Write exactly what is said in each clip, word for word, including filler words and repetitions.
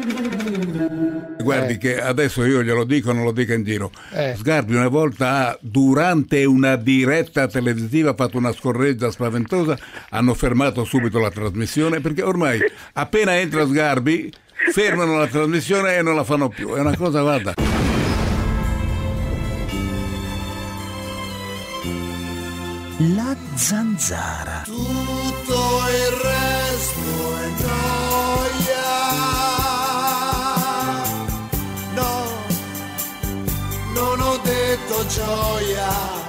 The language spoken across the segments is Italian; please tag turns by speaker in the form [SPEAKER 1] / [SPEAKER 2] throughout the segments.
[SPEAKER 1] Guardi
[SPEAKER 2] Eh.
[SPEAKER 1] che adesso io glielo dico, non lo dica in giro.
[SPEAKER 2] Eh.
[SPEAKER 1] Sgarbi una volta ha, durante una diretta televisiva, fatto una scorreggia spaventosa, hanno fermato subito la trasmissione, perché ormai appena entra Sgarbi fermano la trasmissione e non la fanno più. È una cosa, guarda.
[SPEAKER 3] La zanzara.
[SPEAKER 4] Tutto il resto è gioia. No, non ho detto gioia.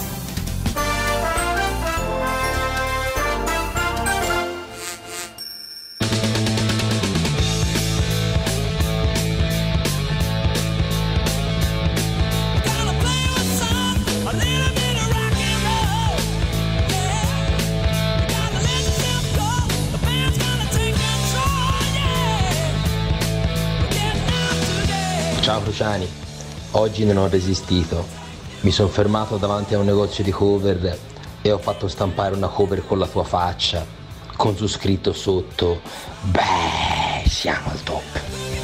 [SPEAKER 5] Ciao Cruciani, oggi non ho resistito, mi sono fermato davanti a un negozio di cover e ho fatto stampare una cover con la tua faccia, con su scritto sotto, beh, siamo al top.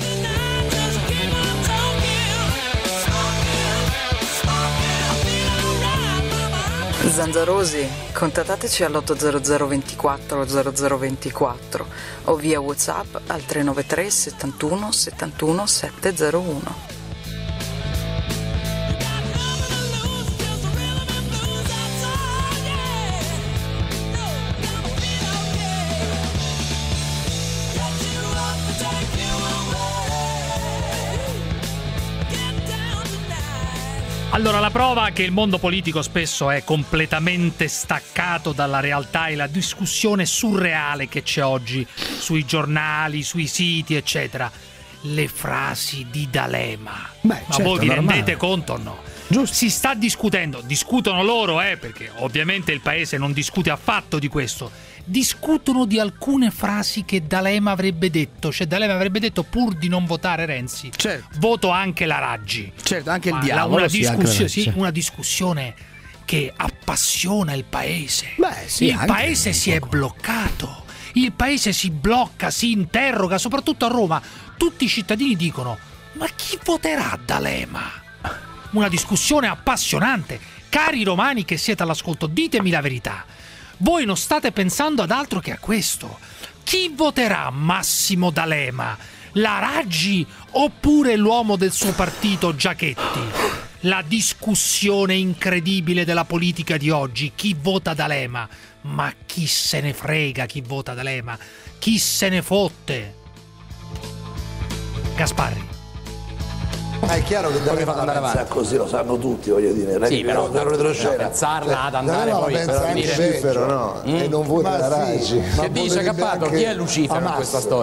[SPEAKER 6] Zanzarosi, contattateci all'otto zero zero ventiquattro zero zero ventiquattro o via WhatsApp al tre nove tre settantuno settantuno settecentouno.
[SPEAKER 7] Allora, la prova che il mondo politico spesso è completamente staccato dalla realtà e la discussione surreale che c'è oggi sui giornali, sui siti, eccetera. Le frasi di D'Alema.
[SPEAKER 2] Beh,
[SPEAKER 7] Ma
[SPEAKER 2] certo,
[SPEAKER 7] voi vi
[SPEAKER 2] normale.
[SPEAKER 7] rendete conto o no?
[SPEAKER 2] Giusto.
[SPEAKER 7] Si sta discutendo, discutono loro, eh, perché ovviamente il paese non discute affatto di questo. Discutono di alcune frasi che D'Alema avrebbe detto. Cioè D'Alema avrebbe detto: pur di non votare Renzi,
[SPEAKER 2] Certo.
[SPEAKER 7] voto anche la Raggi.
[SPEAKER 2] Certo, anche il
[SPEAKER 7] Ma la-
[SPEAKER 2] diavolo.
[SPEAKER 7] una,
[SPEAKER 2] sì, anche
[SPEAKER 7] discussio-
[SPEAKER 2] la-
[SPEAKER 7] sì,
[SPEAKER 2] sì.
[SPEAKER 7] una discussione che appassiona il paese.
[SPEAKER 2] Beh, sì,
[SPEAKER 7] il
[SPEAKER 2] anche
[SPEAKER 7] paese
[SPEAKER 2] un
[SPEAKER 7] si è
[SPEAKER 2] poco.
[SPEAKER 7] bloccato. Il paese si blocca, si interroga, soprattutto a Roma. Tutti i cittadini dicono: ma chi voterà D'Alema? Una discussione appassionante. Cari romani che siete all'ascolto, ditemi la verità. Voi non state pensando ad altro che a questo. Chi voterà Massimo D'Alema? La Raggi oppure l'uomo del suo partito Giachetti? La discussione incredibile della politica di oggi. Chi vota D'Alema? Ma chi se ne frega chi vota D'Alema? Chi se ne fotte? Gasparri.
[SPEAKER 4] Ma è chiaro che D'Alema la
[SPEAKER 8] andare
[SPEAKER 4] pensa
[SPEAKER 8] avanti.
[SPEAKER 4] così, lo sanno tutti, voglio dire. Non è
[SPEAKER 8] Sì,
[SPEAKER 4] che
[SPEAKER 8] però
[SPEAKER 4] devono retroscena.
[SPEAKER 8] pensarla ad andare
[SPEAKER 4] D'Alema
[SPEAKER 8] poi
[SPEAKER 4] la
[SPEAKER 8] per
[SPEAKER 4] pensa anche
[SPEAKER 8] dire
[SPEAKER 4] Lucifero,
[SPEAKER 9] no?
[SPEAKER 8] Mm.
[SPEAKER 9] E non vota
[SPEAKER 4] Ma
[SPEAKER 9] la Raggi.
[SPEAKER 4] sì,
[SPEAKER 8] che
[SPEAKER 4] ma
[SPEAKER 8] dice
[SPEAKER 4] potrebbe
[SPEAKER 8] Cappato,
[SPEAKER 4] anche
[SPEAKER 8] chi è Lucifero in
[SPEAKER 4] Hamas.
[SPEAKER 8] questa storia?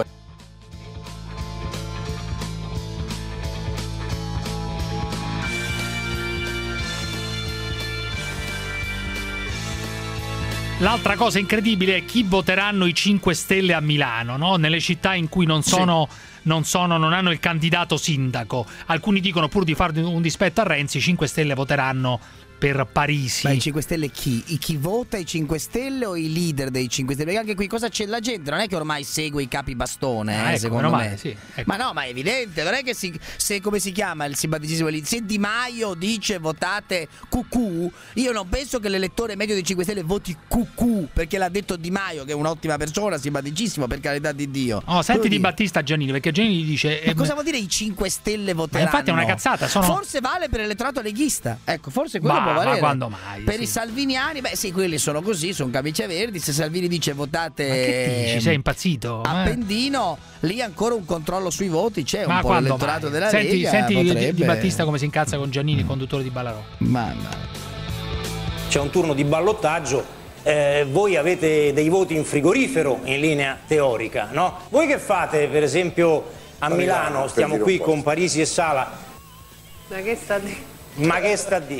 [SPEAKER 7] L'altra cosa incredibile è chi voteranno i cinque Stelle a Milano, no? Nelle città in cui non sono, non sono, non hanno il candidato sindaco. Alcuni dicono, pur di fare un dispetto a Renzi, i cinque Stelle voteranno per Parisi.
[SPEAKER 3] Ma i cinque Stelle chi? I chi vota i cinque Stelle o i leader dei cinque Stelle? Perché anche qui cosa c'è? La gente non è che ormai segue i capi bastone, eh,
[SPEAKER 7] Ah, ecco,
[SPEAKER 3] secondo
[SPEAKER 7] meno
[SPEAKER 3] me.
[SPEAKER 7] male, sì, ecco.
[SPEAKER 3] Ma no, ma è evidente, non è che si, se come si chiama il simpaticissimo lì, se Di Maio dice votate Cucù, io non penso che l'elettore medio dei cinque Stelle voti Cucù, perché l'ha detto Di Maio, che è un'ottima persona, simpaticissimo, per carità di Dio.
[SPEAKER 7] Oh, senti
[SPEAKER 3] Quello
[SPEAKER 7] Di
[SPEAKER 3] lì.
[SPEAKER 7] Battista a Giannini, perché Giannini dice...
[SPEAKER 3] Ma
[SPEAKER 7] eh,
[SPEAKER 3] cosa vuol dire i cinque Stelle voteranno?
[SPEAKER 7] infatti è una cazzata, sono-
[SPEAKER 3] Forse vale per l'elettorato leghista. Ecco, forse quello
[SPEAKER 7] Ma-
[SPEAKER 3] può
[SPEAKER 7] ma
[SPEAKER 3] valere.
[SPEAKER 7] quando mai?
[SPEAKER 3] Per
[SPEAKER 7] Sì.
[SPEAKER 3] i salviniani, beh sì, quelli sono così, sono camicie verdi. Se Salvini dice votate
[SPEAKER 7] Ma che dici? Sei impazzito?
[SPEAKER 3] a
[SPEAKER 7] Eh?
[SPEAKER 3] Pendino, lì ancora un controllo sui voti c'è, un
[SPEAKER 7] Ma
[SPEAKER 3] po'
[SPEAKER 7] quando
[SPEAKER 3] l'elettorato
[SPEAKER 7] mai?
[SPEAKER 3] della
[SPEAKER 7] Senti,
[SPEAKER 3] Lega
[SPEAKER 7] senti Di-
[SPEAKER 3] potrebbe...
[SPEAKER 7] Di Battista come si incazza con Giannini, conduttore di Ballarò.
[SPEAKER 3] Ma, ma...
[SPEAKER 10] C'è un turno di ballottaggio, eh, voi avete dei voti in frigorifero in linea teorica, no? Voi che fate, per esempio, a Milano,
[SPEAKER 9] per
[SPEAKER 10] stiamo
[SPEAKER 9] dire
[SPEAKER 10] qui
[SPEAKER 9] un
[SPEAKER 10] con Parisi e Sala,
[SPEAKER 6] Ma che sta di...
[SPEAKER 10] ma che sta di?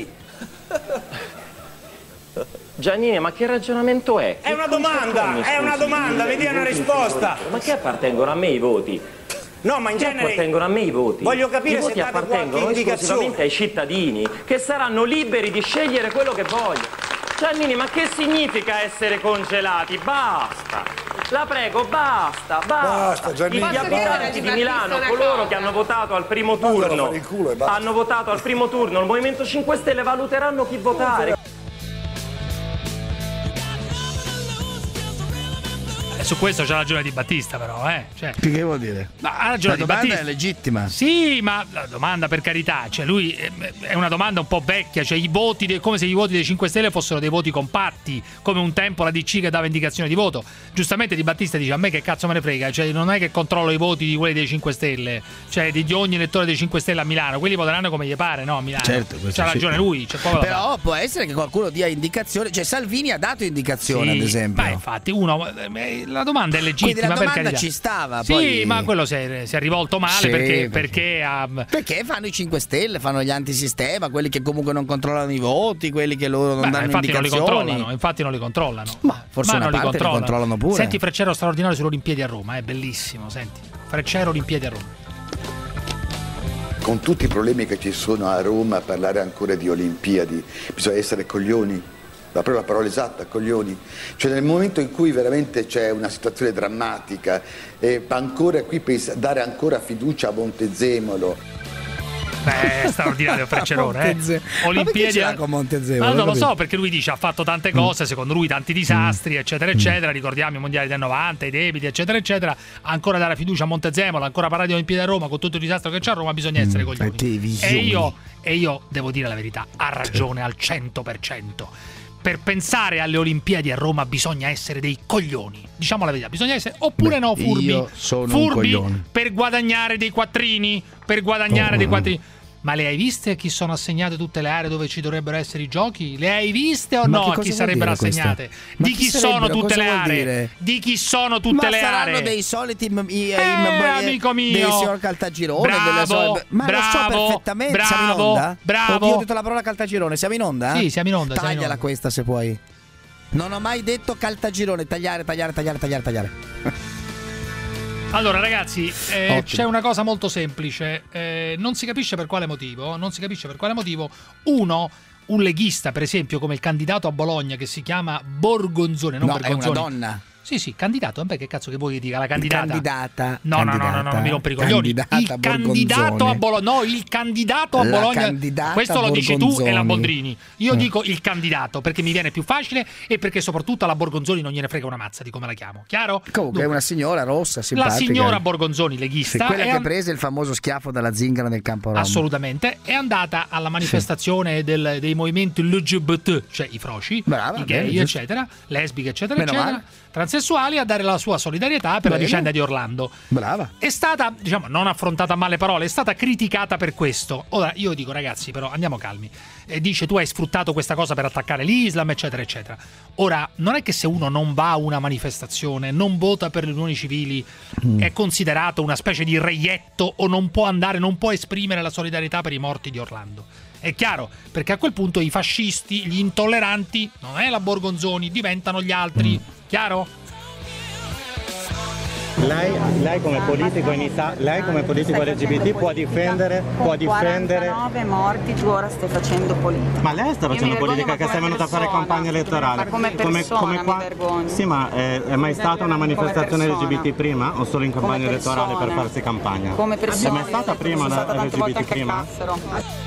[SPEAKER 11] Giannini, ma che ragionamento è?
[SPEAKER 10] È una domanda, è una domanda, mi dia una risposta.
[SPEAKER 11] Ma che appartengono a me i voti?
[SPEAKER 10] No, ma in
[SPEAKER 11] Che
[SPEAKER 10] genere
[SPEAKER 11] appartengono a me i voti?
[SPEAKER 10] voglio capire
[SPEAKER 11] I
[SPEAKER 10] se
[SPEAKER 11] voti
[SPEAKER 10] date
[SPEAKER 11] appartengono
[SPEAKER 10] qualche
[SPEAKER 11] esclusivamente
[SPEAKER 10] indicazione.
[SPEAKER 11] ai cittadini, che saranno liberi di scegliere quello che vogliono. Giannini, ma che significa essere congelati? Basta! La prego, basta, basta!
[SPEAKER 4] Basta, Giannini,
[SPEAKER 11] Gli abitanti di Milano, coloro che hanno votato al primo turno, hanno votato al primo turno, il Movimento cinque Stelle valuteranno chi votare.
[SPEAKER 7] Su questo c'ha ragione Di Battista, però, eh. Cioè,
[SPEAKER 3] che vuol dire?
[SPEAKER 7] No, ha ragione
[SPEAKER 3] La
[SPEAKER 7] Di
[SPEAKER 3] domanda
[SPEAKER 7] Battista.
[SPEAKER 3] è legittima.
[SPEAKER 7] Sì, ma la domanda, per carità, cioè lui è una domanda un po' vecchia, cioè i voti de, come se i voti dei cinque Stelle fossero dei voti compatti, come un tempo la D C che dava indicazione di voto. Giustamente Di Battista dice: a me che cazzo me ne frega, cioè non è che controllo i voti di quelli dei cinque Stelle, cioè di, di ogni elettore dei cinque Stelle a Milano, quelli voteranno come gli pare, no, a Milano.
[SPEAKER 3] Certo,
[SPEAKER 7] c'ha ragione
[SPEAKER 3] sì.
[SPEAKER 7] lui, c'è poco da
[SPEAKER 3] Però
[SPEAKER 7] fare.
[SPEAKER 3] può essere che qualcuno dia indicazione, cioè Salvini ha dato indicazione,
[SPEAKER 7] Sì,
[SPEAKER 3] ad esempio.
[SPEAKER 7] ma infatti uno, eh, la domanda è legittima.
[SPEAKER 3] Quindi la
[SPEAKER 7] per
[SPEAKER 3] domanda
[SPEAKER 7] carità.
[SPEAKER 3] ci stava,
[SPEAKER 7] sì,
[SPEAKER 3] poi...
[SPEAKER 7] ma quello si è, si è rivolto male
[SPEAKER 3] Sì,
[SPEAKER 7] perché,
[SPEAKER 3] perché...
[SPEAKER 7] perché ha...
[SPEAKER 3] Perché fanno i cinque Stelle, fanno gli antisistema, quelli che comunque non controllano i voti, quelli che loro non
[SPEAKER 7] Beh,
[SPEAKER 3] danno
[SPEAKER 7] infatti non li
[SPEAKER 3] indicazioni.
[SPEAKER 7] controllano, infatti non li controllano.
[SPEAKER 3] Ma forse
[SPEAKER 7] Ma
[SPEAKER 3] una
[SPEAKER 7] non li
[SPEAKER 3] parte li
[SPEAKER 7] controllano.
[SPEAKER 3] controllano pure.
[SPEAKER 7] Senti Freccero straordinario sulle Olimpiadi a Roma, è bellissimo, senti. Freccero Olimpiadi a Roma.
[SPEAKER 2] Con tutti i problemi che ci sono a Roma, parlare ancora di Olimpiadi, bisogna essere coglioni. La parola, la parola esatta, coglioni. Cioè nel momento in cui veramente c'è una situazione drammatica e ancora qui pensa, dare ancora fiducia a Montezemolo.
[SPEAKER 7] Beh, è straordinario Freccerone, eh. Olimpiadi
[SPEAKER 3] a... con Montezemolo?
[SPEAKER 7] Ma non lo so, perché lui dice ha fatto tante cose, secondo lui tanti disastri, eccetera, eccetera. Ricordiamo i mondiali del novanta, i debiti, eccetera, eccetera. Ancora dare fiducia a Montezemolo, ancora parlare di Olimpiadi a Roma con tutto il disastro che c'è a Roma, bisogna essere coglioni. E io, e io devo dire la verità, ha ragione al cento per cento. Per pensare alle Olimpiadi a Roma bisogna essere dei coglioni, diciamo la verità, bisogna essere oppure
[SPEAKER 3] Beh,
[SPEAKER 7] no furbi,
[SPEAKER 3] io sono un
[SPEAKER 7] furbi
[SPEAKER 3] coglione.
[SPEAKER 7] per guadagnare dei quattrini, per guadagnare
[SPEAKER 3] Oh,
[SPEAKER 7] dei
[SPEAKER 3] no.
[SPEAKER 7] quattrini. Ma le hai viste a chi sono assegnate tutte le aree dove ci dovrebbero essere i giochi? Le hai viste o
[SPEAKER 3] Ma
[SPEAKER 7] no
[SPEAKER 3] che
[SPEAKER 7] a
[SPEAKER 3] cosa
[SPEAKER 7] chi
[SPEAKER 3] vuol
[SPEAKER 7] sarebbero
[SPEAKER 3] dire questa?
[SPEAKER 7] assegnate?
[SPEAKER 3] Ma
[SPEAKER 7] Di
[SPEAKER 3] chi
[SPEAKER 7] chi sono
[SPEAKER 3] sarebbero?
[SPEAKER 7] tutte
[SPEAKER 3] Cosa
[SPEAKER 7] le
[SPEAKER 3] vuol
[SPEAKER 7] aree?
[SPEAKER 3] dire?
[SPEAKER 7] Di chi sono tutte
[SPEAKER 3] Ma
[SPEAKER 7] le
[SPEAKER 3] saranno
[SPEAKER 7] aree?
[SPEAKER 3] dei soliti m- i,
[SPEAKER 7] Eh,
[SPEAKER 3] i-
[SPEAKER 7] amico mio.
[SPEAKER 3] dei signor Caltagirone,
[SPEAKER 7] Bravo,
[SPEAKER 3] delle solite- ma
[SPEAKER 7] bravo,
[SPEAKER 3] lo so perfettamente. Siamo in
[SPEAKER 7] bravo,
[SPEAKER 3] onda?
[SPEAKER 7] bravo.
[SPEAKER 3] Oddio, ho detto la parola Caltagirone, siamo in onda?
[SPEAKER 7] Sì, siamo in onda, siamo in
[SPEAKER 3] Tagliala
[SPEAKER 7] onda.
[SPEAKER 3] questa se puoi. Non ho mai detto Caltagirone, tagliare, tagliare, tagliare, tagliare, tagliare.
[SPEAKER 7] Allora ragazzi, eh,
[SPEAKER 3] Ottimo.
[SPEAKER 7] c'è una cosa molto semplice, eh, non si capisce per quale motivo, non si capisce per quale motivo uno, un leghista per esempio come il candidato a Bologna che si chiama Borgonzone, non
[SPEAKER 3] No, è una
[SPEAKER 7] Bergonzoni.
[SPEAKER 3] donna.
[SPEAKER 7] Sì, sì, candidato, beh, che cazzo che vuoi che dica la candidata?
[SPEAKER 3] Candidata.
[SPEAKER 7] No, no, no, no, no,
[SPEAKER 3] candidata,
[SPEAKER 7] non mi rompere i coglioni.
[SPEAKER 3] candidata
[SPEAKER 7] Il candidato
[SPEAKER 3] Borgonzone.
[SPEAKER 7] a Bologna, no, il candidato a
[SPEAKER 3] La
[SPEAKER 7] Bologna.
[SPEAKER 3] candidata
[SPEAKER 7] Questo lo dici tu
[SPEAKER 3] Borgonzoni.
[SPEAKER 7] e la Boldrini. Io
[SPEAKER 3] Eh.
[SPEAKER 7] dico il candidato perché mi viene più facile e perché soprattutto alla Borgonzoni non gliene frega una mazza di come la chiamo. Chiaro?
[SPEAKER 3] Comunque
[SPEAKER 7] Dunque,
[SPEAKER 3] è una signora rossa,
[SPEAKER 7] la
[SPEAKER 3] simpatica.
[SPEAKER 7] signora Borgonzoni,
[SPEAKER 3] Sì,
[SPEAKER 7] leghista,
[SPEAKER 3] quella
[SPEAKER 7] è
[SPEAKER 3] che
[SPEAKER 7] an-
[SPEAKER 3] prese il famoso schiaffo dalla zingara nel campo Rom.
[SPEAKER 7] assolutamente è andata alla manifestazione del- dei movimenti L G B T, cioè i froci,
[SPEAKER 3] Brava,
[SPEAKER 7] i gay,
[SPEAKER 3] bene, giusto.
[SPEAKER 7] eccetera, lesbiche, eccetera,
[SPEAKER 3] Meno
[SPEAKER 7] eccetera,
[SPEAKER 3] male.
[SPEAKER 7] transessuali, a dare la sua solidarietà per
[SPEAKER 3] Bene.
[SPEAKER 7] la vicenda di Orlando.
[SPEAKER 3] Brava.
[SPEAKER 7] È stata, diciamo, non affrontata a male parole, è stata criticata per questo. Ora, io dico, ragazzi, però andiamo calmi. E dice, tu hai sfruttato questa cosa per attaccare l'Islam, eccetera, eccetera. Ora, non è che se uno non va a una manifestazione, non vota per le unioni civili,
[SPEAKER 3] Mm.
[SPEAKER 7] è considerato una specie di reietto o non può andare, non può esprimere la solidarietà per i morti di Orlando. È chiaro, perché a quel punto i fascisti, gli intolleranti, non è la Borgonzoni, diventano gli altri. Chiaro?
[SPEAKER 8] Lei, lei come politico in Italia, lei come politico L G B T può difendere, può difendere.
[SPEAKER 9] quarantanove morti, tu ora stai facendo politica.
[SPEAKER 8] Ma lei sta
[SPEAKER 9] Io mi
[SPEAKER 8] facendo
[SPEAKER 9] vergogno,
[SPEAKER 8] politica
[SPEAKER 9] ma
[SPEAKER 8] che
[SPEAKER 9] come
[SPEAKER 8] sei venuta a fare
[SPEAKER 9] persona.
[SPEAKER 8] campagna elettorale.
[SPEAKER 9] Ma come persona mi vergogno.
[SPEAKER 8] Sì, ma è, è mai stata una manifestazione L G B T prima o solo in campagna
[SPEAKER 9] Come
[SPEAKER 8] elettorale per
[SPEAKER 9] persona.
[SPEAKER 8] farsi campagna?
[SPEAKER 9] Come persona.
[SPEAKER 8] È mai stata prima
[SPEAKER 9] Sono
[SPEAKER 8] una
[SPEAKER 9] stata tante volte
[SPEAKER 8] L G B T
[SPEAKER 9] anche
[SPEAKER 8] prima?
[SPEAKER 9] al Cassero.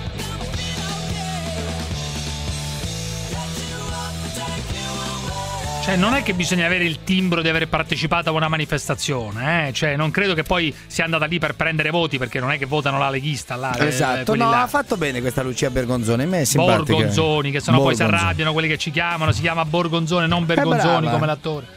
[SPEAKER 7] Cioè, non è che bisogna avere il timbro di aver partecipato a una manifestazione, eh? Cioè, non credo che poi sia andata lì per prendere voti, perché non è che votano la leghista là. eh,
[SPEAKER 3] Esatto,
[SPEAKER 7] quelli
[SPEAKER 3] no,
[SPEAKER 7] là.
[SPEAKER 3] ha fatto bene questa Lucia Bergonzoni, a me è simpatica.
[SPEAKER 7] Borgonzoni, che sennò poi si
[SPEAKER 3] Borgonzoni.
[SPEAKER 7] arrabbiano quelli che ci chiamano, si chiama Borgonzone, non Bergonzoni
[SPEAKER 3] brava.
[SPEAKER 7] come l'attore.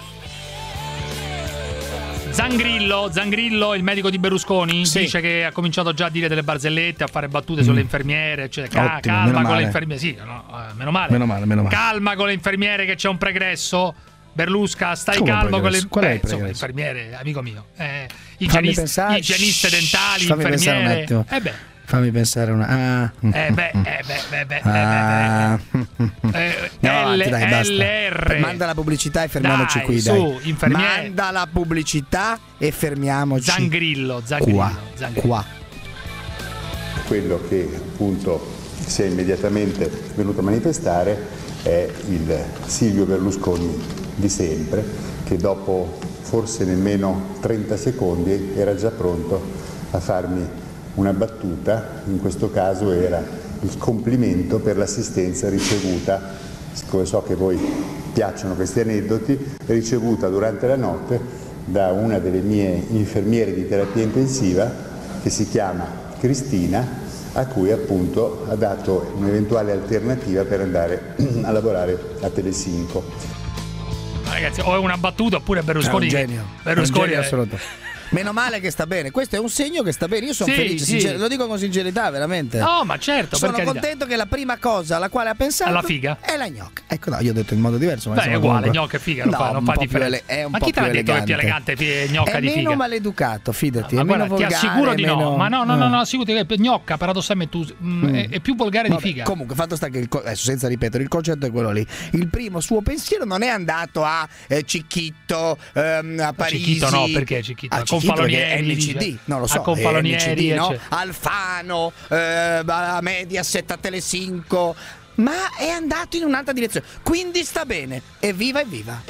[SPEAKER 7] Zangrillo, Zangrillo, il medico di Berlusconi,
[SPEAKER 3] Sì.
[SPEAKER 7] dice che ha cominciato già a dire delle barzellette, a fare battute sulle infermiere, cioè ca-
[SPEAKER 3] Ottimo,
[SPEAKER 7] calma
[SPEAKER 3] meno
[SPEAKER 7] con
[SPEAKER 3] male.
[SPEAKER 7] le infermiere, sì, no, eh, meno male.
[SPEAKER 3] Meno male, meno male.
[SPEAKER 7] Calma con le infermiere che c'è un pregresso. Berlusca, stai
[SPEAKER 3] Come
[SPEAKER 7] calmo con le
[SPEAKER 3] pregresso? Qual è il
[SPEAKER 7] eh, insomma,
[SPEAKER 3] pregresso?
[SPEAKER 7] infermiere, amico mio. Eh,
[SPEAKER 3] Fammi
[SPEAKER 7] igieniste,
[SPEAKER 3] pensare.
[SPEAKER 7] igieniste dentali,
[SPEAKER 3] Fammi pensare un
[SPEAKER 7] infermiere.
[SPEAKER 3] attimo.
[SPEAKER 7] Eh beh,
[SPEAKER 3] Fammi pensare una. Ah.
[SPEAKER 7] eh beh, eh beh, beh, beh,
[SPEAKER 3] Ah.
[SPEAKER 7] eh beh, beh. Eh,
[SPEAKER 3] Andiamo avanti,
[SPEAKER 7] L-
[SPEAKER 3] dai, basta.
[SPEAKER 7] L R.
[SPEAKER 3] Manda la pubblicità e fermiamoci
[SPEAKER 7] Dai,
[SPEAKER 3] qui,
[SPEAKER 7] su,
[SPEAKER 3] dai.
[SPEAKER 7] infermiere.
[SPEAKER 3] Manda la pubblicità e fermiamoci.
[SPEAKER 7] Zangrillo, Zangrillo,
[SPEAKER 3] Qua.
[SPEAKER 7] Zangrillo.
[SPEAKER 3] Qua.
[SPEAKER 12] Quello che appunto si è immediatamente venuto a manifestare è il Silvio Berlusconi di sempre, che dopo forse nemmeno trenta secondi era già pronto a farmi una battuta. In questo caso era il complimento per l'assistenza ricevuta, siccome so che voi piacciono questi aneddoti, ricevuta durante la notte da una delle mie infermiere di terapia intensiva che si chiama Cristina, a cui appunto ha dato un'eventuale alternativa per andare a lavorare a Telecinco.
[SPEAKER 7] Ragazzi, o è una battuta oppure Berlusconi.
[SPEAKER 3] È un genio.
[SPEAKER 7] Berlusconi
[SPEAKER 3] è un genio
[SPEAKER 7] è...
[SPEAKER 3] assoluto. Meno male che sta bene, questo è un segno che sta bene. Io sono
[SPEAKER 7] Sì,
[SPEAKER 3] felice,
[SPEAKER 7] sì.
[SPEAKER 3] sincer- lo dico con sincerità, veramente.
[SPEAKER 7] No, ma certo,
[SPEAKER 3] sono
[SPEAKER 7] per carità.
[SPEAKER 3] contento che la prima cosa alla quale ha pensato
[SPEAKER 7] Alla figa?
[SPEAKER 3] è la gnocca. Ecco, no, io ho detto in modo diverso, ma
[SPEAKER 7] Beh, è
[SPEAKER 3] insomma,
[SPEAKER 7] uguale,
[SPEAKER 3] comunque-
[SPEAKER 7] gnocca e figa, non
[SPEAKER 3] No,
[SPEAKER 7] fa, non
[SPEAKER 3] un
[SPEAKER 7] fa
[SPEAKER 3] po' più
[SPEAKER 7] differenza.
[SPEAKER 3] ele- è un
[SPEAKER 7] ma
[SPEAKER 3] po'
[SPEAKER 7] chi te l'ha
[SPEAKER 3] più
[SPEAKER 7] detto che è più
[SPEAKER 3] elegante.
[SPEAKER 7] elegante fi- gnocca
[SPEAKER 3] è
[SPEAKER 7] di
[SPEAKER 3] meno
[SPEAKER 7] figa?
[SPEAKER 3] maleducato, fidati,
[SPEAKER 7] Ma
[SPEAKER 3] è meno
[SPEAKER 7] guarda, ti
[SPEAKER 3] volgare,
[SPEAKER 7] assicuro di
[SPEAKER 3] meno...
[SPEAKER 7] no, ma no, no, no,
[SPEAKER 3] Eh.
[SPEAKER 7] no, assicuro che gnocca paradossalmente tu, mm,
[SPEAKER 3] Mm.
[SPEAKER 7] è, è più volgare
[SPEAKER 3] Vabbè,
[SPEAKER 7] di figa.
[SPEAKER 3] Comunque, fatto sta che il co- adesso senza ripetere, il concetto è quello lì. Il primo suo pensiero non è andato a eh, Cicchitto, ehm, a Parisi.
[SPEAKER 7] Cicchitto no, perché Cicchitto?
[SPEAKER 3] A
[SPEAKER 7] A
[SPEAKER 3] Cicchitto perché è
[SPEAKER 7] Confalonieri,
[SPEAKER 3] N C D,
[SPEAKER 7] dice.
[SPEAKER 3] non lo
[SPEAKER 7] A
[SPEAKER 3] so,
[SPEAKER 7] Confalonieri,
[SPEAKER 3] è N C D, no?
[SPEAKER 7] eccetera.
[SPEAKER 3] Alfano, eh, a Mediaset, a Telecinco, ma è andato in un'altra direzione. Quindi sta bene. Evviva, evviva.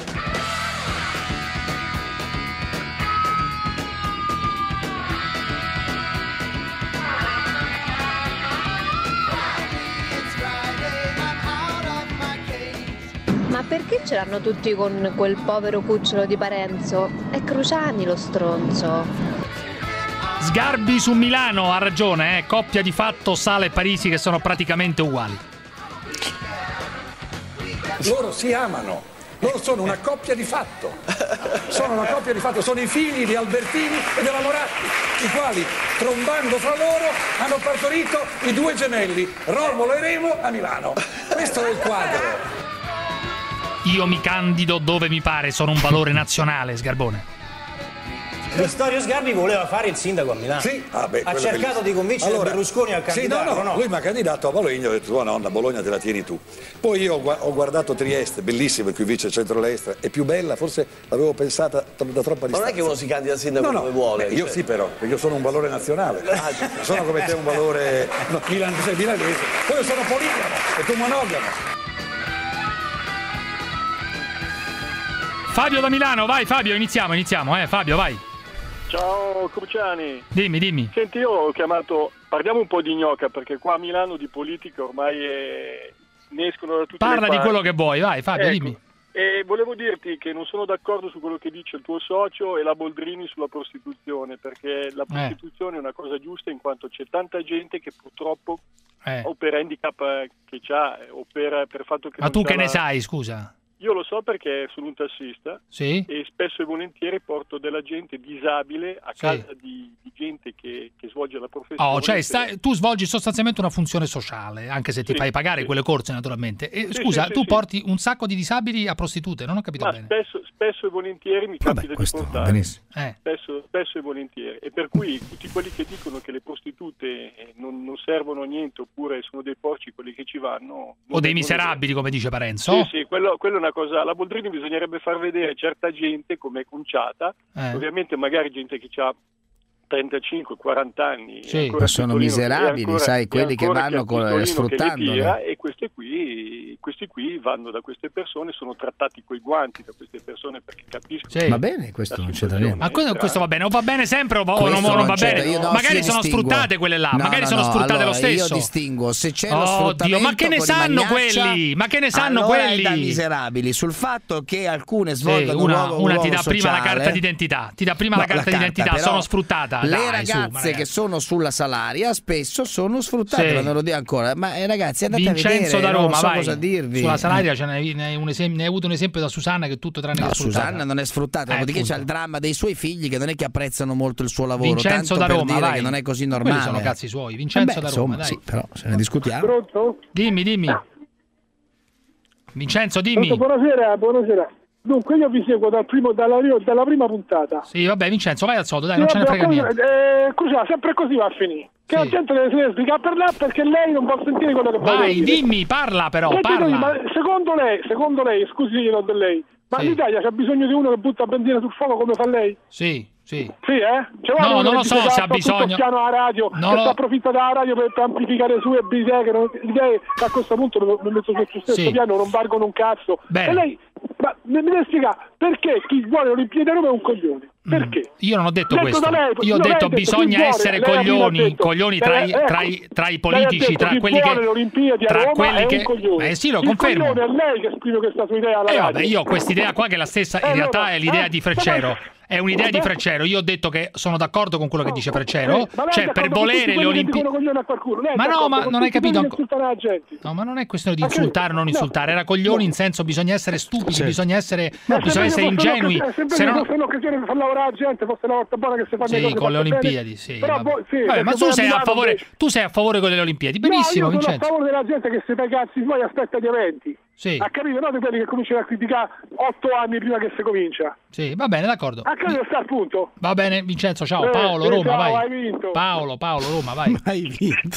[SPEAKER 13] Ma perché ce l'hanno tutti con quel povero cucciolo di Parenzo? È Cruciani lo stronzo.
[SPEAKER 7] Sgarbi su Milano, ha ragione, eh? Coppia di fatto Sala e Parisi che sono praticamente uguali.
[SPEAKER 14] Loro si amano, loro sono una coppia di fatto, sono una coppia di fatto, sono i figli di Albertini e della Moratti, i quali trombando fra loro hanno partorito i due gemelli, Romolo e Remo a Milano. Questo è il quadro.
[SPEAKER 7] Io mi candido dove mi pare, sono un valore nazionale, Sgarbone.
[SPEAKER 10] Vittorio Sgarbi voleva fare il sindaco a Milano.
[SPEAKER 14] Sì, ah beh,
[SPEAKER 10] ha
[SPEAKER 14] quello
[SPEAKER 10] cercato
[SPEAKER 14] che-
[SPEAKER 10] di convincere
[SPEAKER 14] Allora,
[SPEAKER 10] Berlusconi a
[SPEAKER 14] sì,
[SPEAKER 10] candidare.
[SPEAKER 14] no, no, lui mi ha candidato a Bologna, ho detto tua nonna, Bologna te la tieni tu. Poi io ho gua- ho guardato Trieste, bellissima, in cui vince il centrodestra, è più bella, forse l'avevo pensata tro- da troppa
[SPEAKER 4] Ma non
[SPEAKER 14] distanza.
[SPEAKER 4] è che uno si candida al sindaco
[SPEAKER 14] No, no,
[SPEAKER 4] come vuole.
[SPEAKER 14] beh, io
[SPEAKER 4] cioè.
[SPEAKER 14] sì però, perché io sono un valore nazionale. Sono come te un valore no, milan- sei milanese. Poi io sono poligamo e tu monogamo.
[SPEAKER 7] Fabio da Milano, vai Fabio, iniziamo, iniziamo, eh Fabio, vai.
[SPEAKER 15] Ciao Cruciani.
[SPEAKER 7] Dimmi, dimmi.
[SPEAKER 15] Senti, io ho chiamato, parliamo un po' di gnocca, perché qua a Milano di politica ormai è... ne escono da tutte
[SPEAKER 7] Parla
[SPEAKER 15] le
[SPEAKER 7] di
[SPEAKER 15] parti.
[SPEAKER 7] quello che vuoi, vai Fabio,
[SPEAKER 15] Ecco,
[SPEAKER 7] dimmi.
[SPEAKER 15] E volevo dirti che non sono d'accordo su quello che dice il tuo socio e la Boldrini sulla prostituzione, perché la prostituzione è una cosa giusta in quanto c'è tanta gente che purtroppo
[SPEAKER 7] Eh.
[SPEAKER 15] o per handicap eh, che c'ha o per, per fatto che
[SPEAKER 7] Ma
[SPEAKER 15] non
[SPEAKER 7] tu
[SPEAKER 15] c'ha
[SPEAKER 7] che ne
[SPEAKER 15] la-
[SPEAKER 7] sai, scusa?
[SPEAKER 15] Io lo so perché sono un tassista
[SPEAKER 7] Sì?
[SPEAKER 15] e spesso e volentieri porto della gente disabile a
[SPEAKER 7] Sì.
[SPEAKER 15] casa di, di gente che, che svolge la professione.
[SPEAKER 7] Oh, cioè stai- tu svolgi sostanzialmente una funzione sociale, anche se ti
[SPEAKER 15] Sì,
[SPEAKER 7] fai pagare
[SPEAKER 15] sì.
[SPEAKER 7] quelle corse naturalmente. E,
[SPEAKER 15] Sì,
[SPEAKER 7] scusa,
[SPEAKER 15] sì, sì,
[SPEAKER 7] tu
[SPEAKER 15] sì.
[SPEAKER 7] porti un sacco di disabili a prostitute, non ho capito
[SPEAKER 15] Ma
[SPEAKER 7] bene.
[SPEAKER 15] spesso, spesso e volentieri mi
[SPEAKER 3] Vabbè,
[SPEAKER 15] capita di
[SPEAKER 3] questo va
[SPEAKER 15] portare.
[SPEAKER 3] benissimo.
[SPEAKER 7] Eh.
[SPEAKER 15] Spesso, spesso e volentieri. E per cui tutti quelli che dicono che le prostitute eh, non, non servono a niente oppure sono dei porci quelli che ci vanno...
[SPEAKER 7] O
[SPEAKER 15] non-
[SPEAKER 7] dei
[SPEAKER 15] non è
[SPEAKER 7] miserabili, come dice Parenzo.
[SPEAKER 15] Sì, sì, quello, quello è una cosa. La Boldrini bisognerebbe far vedere certa gente come è conciata,
[SPEAKER 7] Eh.
[SPEAKER 15] ovviamente magari gente che ha trentacinque quaranta anni,
[SPEAKER 3] Sì,
[SPEAKER 15] è ancora
[SPEAKER 3] ma sono
[SPEAKER 15] pistolino,
[SPEAKER 3] miserabili,
[SPEAKER 15] è ancora-
[SPEAKER 3] sai,
[SPEAKER 15] è
[SPEAKER 3] quelli che
[SPEAKER 15] ancora
[SPEAKER 3] vanno
[SPEAKER 15] ha
[SPEAKER 3] con-
[SPEAKER 15] pistolino
[SPEAKER 3] sfruttandole.
[SPEAKER 15] che li tira, e queste qui, questi qui vanno da queste persone, sono trattati coi guanti da queste persone perché capiscono.
[SPEAKER 7] Sì.
[SPEAKER 3] Va bene, questo non c'è da dire.
[SPEAKER 7] Ma questo, questo va bene, o va bene sempre o, o non,
[SPEAKER 3] Questo
[SPEAKER 7] o non va
[SPEAKER 3] c'è da-
[SPEAKER 7] bene?
[SPEAKER 3] io no,
[SPEAKER 7] magari
[SPEAKER 3] io
[SPEAKER 7] sono
[SPEAKER 3] distingo.
[SPEAKER 7] sfruttate quelle là,
[SPEAKER 3] No,
[SPEAKER 7] magari
[SPEAKER 3] no,
[SPEAKER 7] sono
[SPEAKER 3] no,
[SPEAKER 7] sfruttate
[SPEAKER 3] allora,
[SPEAKER 7] lo stesso.
[SPEAKER 3] Io distingo, se c'è lo
[SPEAKER 7] Oh,
[SPEAKER 3] sfruttamento
[SPEAKER 7] Dio, ma che ne
[SPEAKER 3] con
[SPEAKER 7] sanno
[SPEAKER 3] rimagnaccia,
[SPEAKER 7] quelli? Ma che ne sanno
[SPEAKER 3] allora
[SPEAKER 7] quelli?
[SPEAKER 3] è da miserabili. Sul fatto che alcune
[SPEAKER 7] Sì,
[SPEAKER 3] svolgano un
[SPEAKER 7] una,
[SPEAKER 3] ruolo, un
[SPEAKER 7] una
[SPEAKER 3] ruolo
[SPEAKER 7] ti dà prima la
[SPEAKER 3] sociale.
[SPEAKER 7] carta d'identità, ti dà prima
[SPEAKER 3] No,
[SPEAKER 7] la carta
[SPEAKER 3] la
[SPEAKER 7] d'identità,
[SPEAKER 3] però
[SPEAKER 7] sono sfruttata.
[SPEAKER 3] Le
[SPEAKER 7] Dai, su, ma
[SPEAKER 3] ragazze
[SPEAKER 7] ragazzi.
[SPEAKER 3] che sono sulla Salaria spesso sono sfruttate,
[SPEAKER 7] Sì.
[SPEAKER 3] ma non lo dico ancora. Ma eh, ragazzi, andate
[SPEAKER 7] Vincenzo
[SPEAKER 3] a vedere,
[SPEAKER 7] da Roma,
[SPEAKER 3] non so
[SPEAKER 7] vai.
[SPEAKER 3] cosa dirvi.
[SPEAKER 7] Sulla Salaria
[SPEAKER 3] Eh.
[SPEAKER 7] ce n'hai, ne hai un esempio, ne hai avuto un esempio da Susanna che è tutto tranne
[SPEAKER 3] No,
[SPEAKER 7] che sfruttata.
[SPEAKER 3] Susanna non è sfruttata,
[SPEAKER 7] Eh,
[SPEAKER 3] dopodiché c'è
[SPEAKER 7] appunto.
[SPEAKER 3] il dramma dei suoi figli che non è che apprezzano molto il suo lavoro.
[SPEAKER 7] Vincenzo
[SPEAKER 3] tanto
[SPEAKER 7] da
[SPEAKER 3] per
[SPEAKER 7] Roma,
[SPEAKER 3] dire
[SPEAKER 7] vai.
[SPEAKER 3] che non è così
[SPEAKER 7] Quelli
[SPEAKER 3] normale.
[SPEAKER 7] sono cazzi suoi. Vincenzo
[SPEAKER 3] Eh beh,
[SPEAKER 7] da Roma,
[SPEAKER 3] insomma,
[SPEAKER 7] dai.
[SPEAKER 3] sì, però se ne discutiamo.
[SPEAKER 16] Pronto?
[SPEAKER 7] Dimmi, dimmi. Vincenzo, dimmi.
[SPEAKER 16] Pronto, buonasera, buonasera. Dunque io vi seguo dal primo, dalla, dalla prima puntata.
[SPEAKER 7] Sì, vabbè, Vincenzo, vai al sodo, dai,
[SPEAKER 16] Sì,
[SPEAKER 7] non ce ne
[SPEAKER 16] vabbè,
[SPEAKER 7] frega
[SPEAKER 16] cosa-
[SPEAKER 7] niente.
[SPEAKER 16] eh, scusa, sempre così va a finire. Che la gente deve deve spiegare per lei perché lei non può sentire quello che voglio
[SPEAKER 7] Vai,
[SPEAKER 16] dire.
[SPEAKER 7] dimmi, parla però,
[SPEAKER 16] Senti
[SPEAKER 7] parla.
[SPEAKER 16] così, ma secondo lei, secondo lei, scusi io di lei, ma
[SPEAKER 7] Sì.
[SPEAKER 16] l'Italia c'ha bisogno di uno che butta benzina sul fuoco come fa lei?
[SPEAKER 7] Sì, Sì.
[SPEAKER 16] Sì, eh? Cioè,
[SPEAKER 7] no, non lo so se ha bisogno.
[SPEAKER 16] Piano alla radio,
[SPEAKER 7] no,
[SPEAKER 16] che
[SPEAKER 7] no.
[SPEAKER 16] si approfitta dalla radio per, per amplificare le sue idee, che non, idee che a questo punto non messo sul stesso
[SPEAKER 7] sì.
[SPEAKER 16] piano, non valgono un cazzo.
[SPEAKER 7] Bene.
[SPEAKER 16] E lei, ma mi deve spiegare perché chi vuole le Olimpiadi a Roma è un coglione? Perché?
[SPEAKER 7] Mm. Io non ho detto,
[SPEAKER 16] detto
[SPEAKER 7] questo.
[SPEAKER 16] lei,
[SPEAKER 7] Io ho detto, detto bisogna
[SPEAKER 16] vuole,
[SPEAKER 7] essere coglioni, detto, coglioni tra, lei, i, ecco, tra, i, tra i politici, tra quelli che
[SPEAKER 16] le Olimpiadi
[SPEAKER 7] tra
[SPEAKER 16] a Roma
[SPEAKER 7] quelli
[SPEAKER 16] è
[SPEAKER 7] che
[SPEAKER 16] un coglione.
[SPEAKER 7] Eh sì, lo
[SPEAKER 16] il
[SPEAKER 7] confermo.
[SPEAKER 16] È lei che esprime questa sua idea alla
[SPEAKER 7] eh,
[SPEAKER 16] radio.
[SPEAKER 7] vabbè, io ho quest'idea qua che è la stessa, in
[SPEAKER 16] eh,
[SPEAKER 7] realtà
[SPEAKER 16] no,
[SPEAKER 7] è l'idea
[SPEAKER 16] eh,
[SPEAKER 7] di Freccero. È un'idea di Freccero. Io ho detto che sono d'accordo con quello che dice Freccero, cioè per volere le Olimpiadi. Ma no, ma non hai capito ancora. No, ma non è questione di insultare o non insultare, era coglioni in senso bisogna essere stupidi, sì. bisogna essere bisogna essere ingenui.
[SPEAKER 16] Se non fosse un'occasione per far lavorare la gente, fosse una volta buona che si fa
[SPEAKER 7] sì,
[SPEAKER 16] cose
[SPEAKER 7] con le Olimpiadi, sì. Però voi, sì vabbè, ma tu sei a favore tu sei a favore con le Olimpiadi. Benissimo,
[SPEAKER 16] no, io sono
[SPEAKER 7] Vincenzo.
[SPEAKER 16] a favore della gente che si fa i cazzi suoi e aspetta gli eventi.
[SPEAKER 7] Sì.
[SPEAKER 16] Ha capito? No, di quelli che cominciano a criticare otto anni prima che si comincia.
[SPEAKER 7] Sì, va bene, d'accordo.
[SPEAKER 16] Ha capito, sta al punto.
[SPEAKER 7] Va bene, Vincenzo, ciao.
[SPEAKER 16] Eh,
[SPEAKER 7] Paolo,
[SPEAKER 16] sì,
[SPEAKER 7] Roma,
[SPEAKER 16] ciao,
[SPEAKER 7] vai.
[SPEAKER 16] Hai vinto.
[SPEAKER 7] Paolo, Paolo, Roma, vai.
[SPEAKER 3] Hai vinto.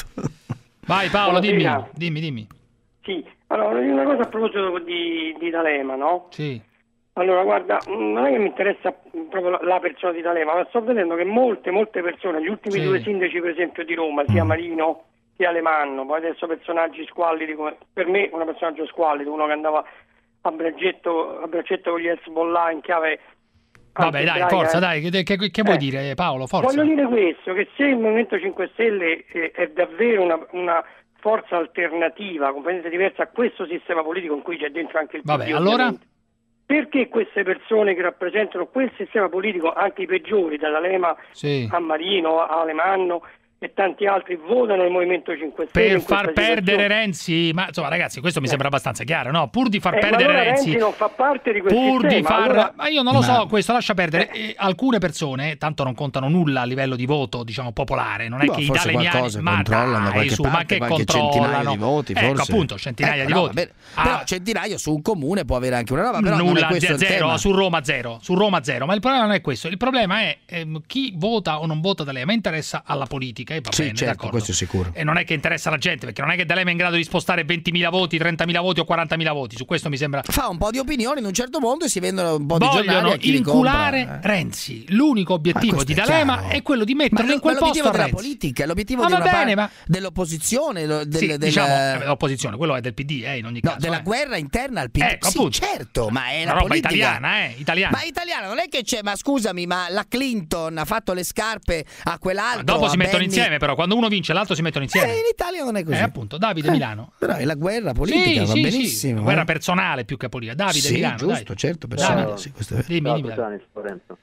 [SPEAKER 7] Vai Paolo, dimmi,
[SPEAKER 17] Buonasera.
[SPEAKER 7] dimmi, dimmi.
[SPEAKER 17] Sì, allora una cosa a proposito di, di D'Alema, no?
[SPEAKER 7] Sì.
[SPEAKER 17] Allora, guarda, non è che mi interessa proprio la persona di D'Alema, ma sto vedendo che molte, molte persone, gli ultimi
[SPEAKER 7] sì.
[SPEAKER 17] due sindaci per esempio di Roma, sia Marino sia Alemanno, poi adesso personaggi squallidi come, per me un personaggio squallido, uno che andava a braccetto, a braccetto con gli Hezbollah in chiave.
[SPEAKER 7] Vabbè dai, forza, dai, che, che, che vuoi eh, dire Paolo, forza?
[SPEAKER 17] Voglio dire questo, che se il Movimento cinque Stelle è, è davvero una, una forza alternativa, completamente diversa a questo sistema politico in cui c'è dentro anche il P D,
[SPEAKER 7] vabbè, allora?
[SPEAKER 17] Perché queste persone che rappresentano quel sistema politico, anche i peggiori, dalla Lema
[SPEAKER 7] sì.
[SPEAKER 17] a Marino, a Alemanno e tanti altri, votano il Movimento cinque Stelle
[SPEAKER 7] per far perdere Renzi? Ma insomma ragazzi, questo mi sembra abbastanza chiaro, no? Pur di far
[SPEAKER 17] eh,
[SPEAKER 7] perdere
[SPEAKER 17] ma allora
[SPEAKER 7] Renzi,
[SPEAKER 17] Renzi non fa parte di quel
[SPEAKER 7] pur
[SPEAKER 17] sistema,
[SPEAKER 7] di far
[SPEAKER 17] allora...
[SPEAKER 7] ma io non lo
[SPEAKER 3] ma...
[SPEAKER 7] so, questo lascia perdere eh, alcune persone tanto non contano nulla a livello di voto, diciamo popolare, non è
[SPEAKER 3] no,
[SPEAKER 7] che i
[SPEAKER 3] forse
[SPEAKER 7] dalemiani ma
[SPEAKER 3] controllano
[SPEAKER 7] dai, su,
[SPEAKER 3] parte,
[SPEAKER 7] ma che
[SPEAKER 3] qualche
[SPEAKER 7] controllano
[SPEAKER 3] centinaia di voti, forse.
[SPEAKER 7] Ecco appunto, centinaia
[SPEAKER 3] ecco,
[SPEAKER 7] di
[SPEAKER 3] no,
[SPEAKER 7] voti.
[SPEAKER 3] Vabbè,
[SPEAKER 7] Ah,
[SPEAKER 3] però centinaio su un comune può avere anche una roba, però
[SPEAKER 7] nulla,
[SPEAKER 3] non è questo il
[SPEAKER 7] zero,
[SPEAKER 3] tema.
[SPEAKER 7] su Roma zero, su Roma zero, ma il problema non è questo, il problema è ehm, chi vota o non vota D'Alema interessa alla politica e va
[SPEAKER 3] sì,
[SPEAKER 7] bene,
[SPEAKER 3] certo,
[SPEAKER 7] d'accordo.
[SPEAKER 3] questo è sicuro.
[SPEAKER 7] E non è che interessa alla gente, perché non è che D'Alema è in grado di spostare ventimila voti, trentamila voti o quarantamila voti, su questo mi sembra.
[SPEAKER 3] Fa un po' di opinioni in un certo mondo e si vendono un po'
[SPEAKER 7] Vogliono
[SPEAKER 3] di giornali a chi
[SPEAKER 7] inculare
[SPEAKER 3] li compra.
[SPEAKER 7] Renzi. L'unico obiettivo di D'Alema è, è quello di metterlo
[SPEAKER 3] ma
[SPEAKER 7] in quel posto a
[SPEAKER 3] della
[SPEAKER 7] Renzi.
[SPEAKER 3] politica, l'obiettivo
[SPEAKER 7] ah,
[SPEAKER 3] di una
[SPEAKER 7] bene, ma...
[SPEAKER 3] dell'opposizione, del,
[SPEAKER 7] sì,
[SPEAKER 3] del,
[SPEAKER 7] diciamo dell'opposizione, quello è del P D, eh, in ogni
[SPEAKER 3] no,
[SPEAKER 7] caso.
[SPEAKER 3] della
[SPEAKER 7] eh.
[SPEAKER 3] guerra interna al P D.
[SPEAKER 7] Ecco,
[SPEAKER 3] sì,
[SPEAKER 7] appunto.
[SPEAKER 3] certo, ma è
[SPEAKER 7] una
[SPEAKER 3] la
[SPEAKER 7] roba
[SPEAKER 3] politica
[SPEAKER 7] italiana, eh, italiana.
[SPEAKER 3] Ma italiana non è che c'è, ma scusami, ma la Clinton ha fatto le scarpe a quell'altro.
[SPEAKER 7] Ma dopo
[SPEAKER 3] a
[SPEAKER 7] si mettono
[SPEAKER 3] Benny...
[SPEAKER 7] insieme, però quando uno vince l'altro si mettono insieme.
[SPEAKER 3] Eh, in Italia non è così.
[SPEAKER 7] Eh, appunto, Davide
[SPEAKER 3] eh,
[SPEAKER 7] Milano.
[SPEAKER 3] Però è la guerra politica,
[SPEAKER 7] sì,
[SPEAKER 3] va
[SPEAKER 7] sì,
[SPEAKER 3] benissimo.
[SPEAKER 7] Sì. Guerra eh. personale più che politica. Davide
[SPEAKER 3] sì,
[SPEAKER 7] Milano,
[SPEAKER 3] giusto,
[SPEAKER 7] dai.
[SPEAKER 3] certo, personale, sì, questo è
[SPEAKER 7] dimmi, dimmi,
[SPEAKER 18] Lorenzo.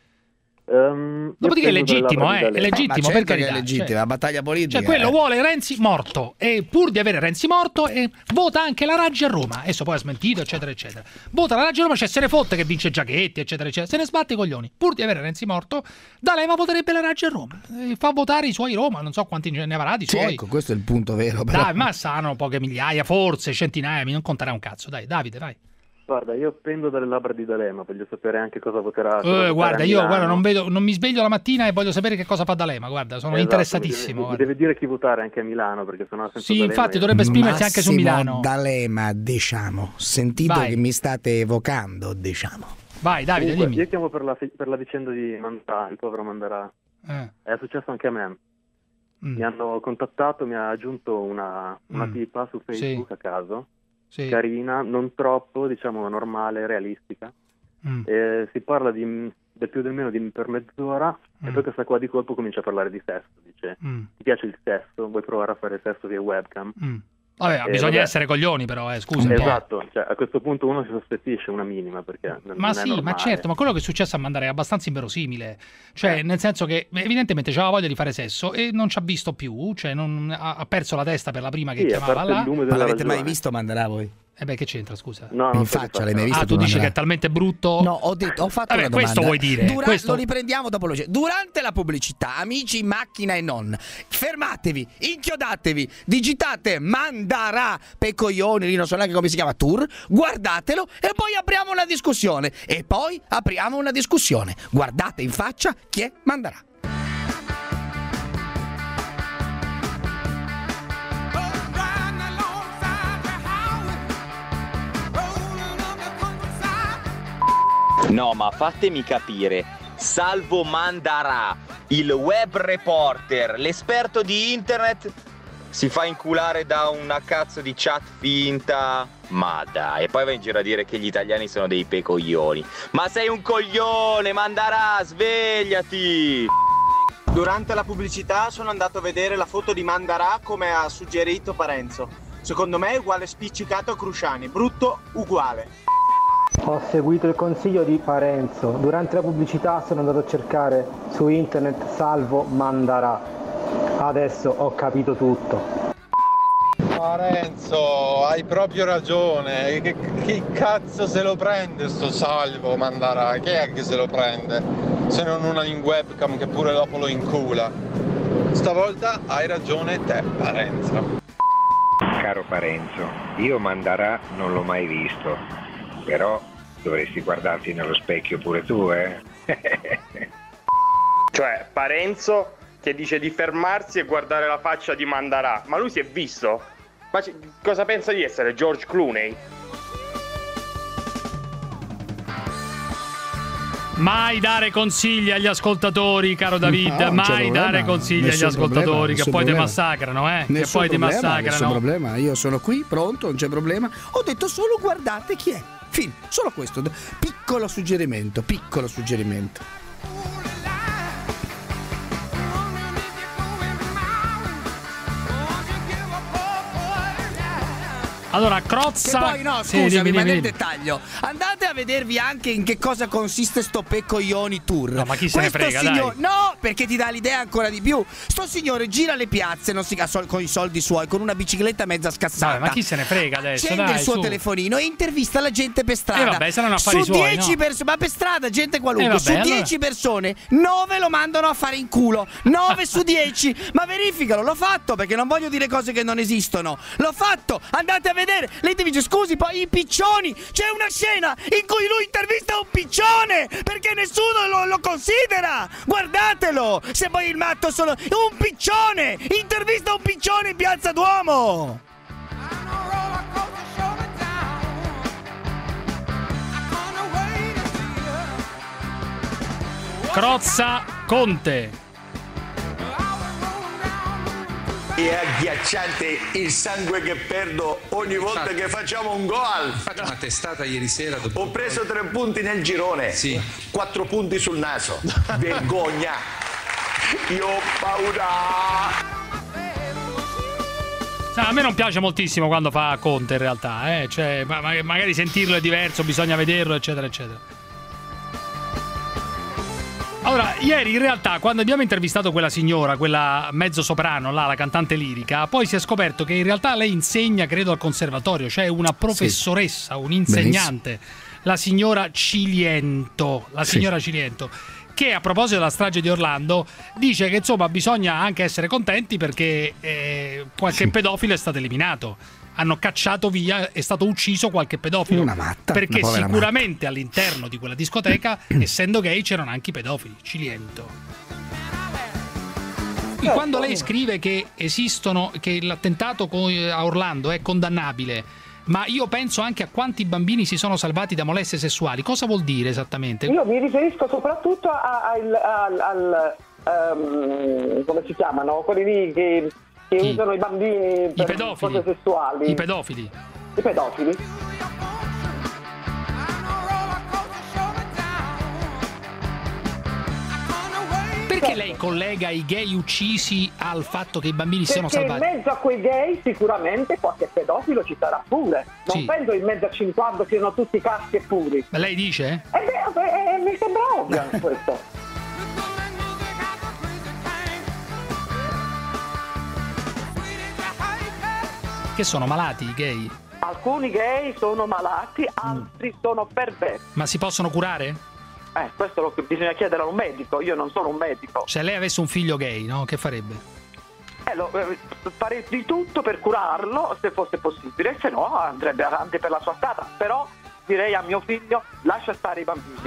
[SPEAKER 18] Um,
[SPEAKER 7] Dopodiché è legittimo, eh, è legittimo,
[SPEAKER 3] certo
[SPEAKER 7] per carità.
[SPEAKER 3] È legittima,
[SPEAKER 7] cioè,
[SPEAKER 3] la battaglia politica.
[SPEAKER 7] Cioè, quello
[SPEAKER 3] eh.
[SPEAKER 7] vuole Renzi morto e pur di avere Renzi morto eh, vota anche la Raggi a Roma. Adesso poi ha smentito, eccetera, eccetera. Vota la Raggi a Roma, cioè se ne fotte che vince Giachetti, eccetera, eccetera. Se ne sbatte i coglioni. Pur di avere Renzi morto, D'Alema voterebbe la Raggi a Roma. E fa votare i suoi Roma, non so quanti ne avrà di
[SPEAKER 3] sì,
[SPEAKER 7] suoi.
[SPEAKER 3] Ecco, questo è il punto vero. Però.
[SPEAKER 7] Dai, ma saranno poche migliaia, forse centinaia, mi non conterà un cazzo. Dai, Davide, vai.
[SPEAKER 18] Guarda, io pendo dalle labbra di D'Alema, voglio sapere anche cosa voterà.
[SPEAKER 7] Cosa eh, guarda, io guarda, non, vedo, non mi sveglio la mattina e voglio sapere che cosa fa D'Alema, guarda, sono esatto, interessatissimo.
[SPEAKER 18] Mi deve, mi deve dire chi votare anche a Milano, perché sennò senza
[SPEAKER 7] sì,
[SPEAKER 18] D'Alema
[SPEAKER 7] infatti
[SPEAKER 18] io...
[SPEAKER 7] dovrebbe esprimersi
[SPEAKER 3] Massimo
[SPEAKER 7] anche su Milano.
[SPEAKER 3] D'Alema, diciamo, sentito
[SPEAKER 7] vai.
[SPEAKER 3] Che mi state evocando, diciamo.
[SPEAKER 7] Vai, Davide,
[SPEAKER 18] Comunque,
[SPEAKER 7] dimmi.
[SPEAKER 18] Io chiamo per la, per la vicenda di Mandarà, il povero Mandarà.
[SPEAKER 7] Eh.
[SPEAKER 18] È successo anche a me. Mm. Mi hanno contattato, mi ha aggiunto una, una mm. tipa su Facebook sì. a caso. Sì. Carina, non troppo, diciamo normale, realistica. Mm. E si parla di, del più del meno di per mezz'ora mm. e poi questa qua di colpo comincia a parlare di sesso. Dice, mm. ti piace il sesso? Vuoi provare a fare sesso via webcam?
[SPEAKER 7] Mm. Vabbè,
[SPEAKER 18] eh,
[SPEAKER 7] bisogna
[SPEAKER 18] vabbè.
[SPEAKER 7] essere coglioni però, eh, scusa.
[SPEAKER 18] Esatto, cioè, a questo punto uno si sospettisce una minima perché non,
[SPEAKER 7] ma
[SPEAKER 18] non
[SPEAKER 7] sì,
[SPEAKER 18] è normale.
[SPEAKER 7] Ma certo, ma quello che è successo a Mandare è abbastanza inverosimile. Cioè, eh. nel senso che evidentemente c'aveva voglia di fare sesso e non ci ha visto più, cioè non, ha, ha perso la testa per la prima che
[SPEAKER 18] sì,
[SPEAKER 7] chiamava là.
[SPEAKER 3] Ma l'avete ragione. mai visto Mandarà voi?
[SPEAKER 7] Eh beh, che c'entra, scusa?
[SPEAKER 18] No,
[SPEAKER 3] in faccia l'hai mai visto?
[SPEAKER 7] Ah, tu dici che è talmente brutto?
[SPEAKER 3] No, ho detto, ho fatto
[SPEAKER 7] Vabbè,
[SPEAKER 3] una domanda.
[SPEAKER 7] questo vuoi dire?
[SPEAKER 3] Dura-
[SPEAKER 7] questo...
[SPEAKER 3] Lo riprendiamo dopo lo Durante la pubblicità, amici in macchina e non, fermatevi, inchiodatevi, digitate Mandarà per coglioni, lì non so neanche come si chiama, tour, guardatelo e poi apriamo una discussione. E poi apriamo una discussione. Guardate in faccia chi è Mandarà.
[SPEAKER 19] No, ma fatemi capire, Salvo Mandarà, il web reporter, l'esperto di internet, si fa inculare da una cazzo di chat finta. Ma dai, e poi va in giro a dire che gli italiani sono dei pecoglioni. Ma sei un coglione, Mandarà, svegliati!
[SPEAKER 20] Durante la pubblicità sono andato a vedere la foto di Mandarà come ha suggerito Parenzo. Secondo me è uguale spiccicato a Cruciani, brutto uguale.
[SPEAKER 21] Ho seguito il consiglio di Parenzo. Durante la pubblicità sono andato a cercare su internet Salvo Mandarà. Adesso ho capito tutto.
[SPEAKER 22] Parenzo, hai proprio ragione. Che, chi cazzo se lo prende sto Salvo Mandarà? Chi è che se lo prende? Se non una in webcam che pure dopo lo incula. Stavolta hai ragione te, Parenzo.
[SPEAKER 23] Caro Parenzo, io Mandarà non l'ho mai visto, però dovresti guardarti nello specchio pure tu, eh?
[SPEAKER 11] Cioè, Parenzo che dice di fermarsi e guardare la faccia di Mandarà, ma lui si è visto? Ma c- cosa pensa di essere George Clooney?
[SPEAKER 7] Mai dare consigli agli ascoltatori, caro David, no, mai dare consigli agli ascoltatori problema, che poi problema. ti massacrano, eh? Nessun che poi problema, ti massacrano.
[SPEAKER 3] Nessun problema, io sono qui, pronto, non c'è problema. Ho detto solo guardate chi è. Fine, solo questo. Piccolo suggerimento, piccolo suggerimento.
[SPEAKER 7] Allora, Crozza...
[SPEAKER 3] Che poi no, scusami, sì, dimmi, ma dimmi, nel dimmi. dettaglio, andate a vedervi anche in che cosa consiste sto Pecoglioni Tour.
[SPEAKER 7] No, ma chi se
[SPEAKER 3] Questo
[SPEAKER 7] ne frega,
[SPEAKER 3] signor...
[SPEAKER 7] dai.
[SPEAKER 3] No, perché ti dà l'idea ancora di più. Sto signore gira le piazze, non si... con i soldi suoi, con una bicicletta mezza scassata.
[SPEAKER 7] Dai, ma chi se ne frega adesso,
[SPEAKER 3] accende
[SPEAKER 7] dai,
[SPEAKER 3] il suo
[SPEAKER 7] su.
[SPEAKER 3] telefonino e intervista la gente per strada.
[SPEAKER 7] Eh vabbè, saranno affari
[SPEAKER 3] su
[SPEAKER 7] suoi,
[SPEAKER 3] dieci
[SPEAKER 7] no?
[SPEAKER 3] persone, ma per strada, gente qualunque.
[SPEAKER 7] Eh vabbè,
[SPEAKER 3] su dieci
[SPEAKER 7] allora...
[SPEAKER 3] persone, nove lo mandano a fare in culo. nove su dieci. Ma verificalo, l'ho fatto perché non voglio dire cose che non esistono. L'ho fatto, andate a vedere. Lei ti dice scusi, poi i piccioni. C'è una scena in cui lui intervista un piccione perché nessuno lo, lo considera. Guardatelo. Se poi il matto sono un piccione, intervista un piccione in Piazza Duomo.
[SPEAKER 7] Crozza Conte.
[SPEAKER 24] È agghiacciante il sangue che perdo ogni volta che facciamo un gol.
[SPEAKER 25] Faccio una testata ieri sera.
[SPEAKER 24] Ho preso tre punti nel girone,
[SPEAKER 25] sì.
[SPEAKER 24] quattro punti sul naso. Vergogna. Io ho paura.
[SPEAKER 7] A me non piace moltissimo quando fa Conte in realtà, eh? Cioè, magari sentirlo è diverso, bisogna vederlo, eccetera, eccetera. Allora, ieri in realtà quando abbiamo intervistato quella signora, quella mezzo soprano, là, la cantante lirica, poi si è scoperto che in realtà lei insegna, credo, al conservatorio, cioè una professoressa, sì. un'insegnante, benissimo. La signora Ciliento, la signora sì. Ciliento, che a proposito della strage di Orlando dice che insomma bisogna anche essere contenti perché eh, qualche sì. pedofilo è stato eliminato. Hanno cacciato via, è stato ucciso qualche pedofilo.
[SPEAKER 3] Una matta.
[SPEAKER 7] Perché
[SPEAKER 3] una
[SPEAKER 7] sicuramente
[SPEAKER 3] matta.
[SPEAKER 7] all'interno di quella discoteca, essendo gay, c'erano anche i pedofili. Ciliento. E quando lei scrive che esistono, che l'attentato a Orlando è condannabile, ma io penso anche a quanti bambini si sono salvati da molestie sessuali, cosa vuol dire esattamente?
[SPEAKER 26] Io mi riferisco soprattutto a, a, al, al um, come si chiamano? Quelli lì che che Chi? usano i bambini per
[SPEAKER 7] I
[SPEAKER 26] cose sessuali.
[SPEAKER 7] I pedofili.
[SPEAKER 26] I pedofili.
[SPEAKER 7] Perché lei collega i gay uccisi al fatto che i bambini
[SPEAKER 26] Perché
[SPEAKER 7] siano salvati?
[SPEAKER 26] in mezzo a quei gay sicuramente qualche pedofilo ci sarà pure. Non
[SPEAKER 7] sì.
[SPEAKER 26] penso in mezzo a cinquanta siano tutti caschi e puri.
[SPEAKER 7] Ma lei dice?
[SPEAKER 26] Eh beh, eh, mi sembra ovvio questo.
[SPEAKER 7] Che sono malati i gay?
[SPEAKER 26] Alcuni gay sono malati, altri mm. sono perversi.
[SPEAKER 7] Ma si possono curare?
[SPEAKER 26] Eh, questo lo, bisogna chiedere a un medico, io non sono un medico.
[SPEAKER 7] Se lei avesse un figlio gay, no? Che farebbe?
[SPEAKER 26] Eh, lo, eh, farei di tutto per curarlo, se fosse possibile, se no andrebbe avanti per la sua strada. Però direi a mio figlio, lascia stare i bambini.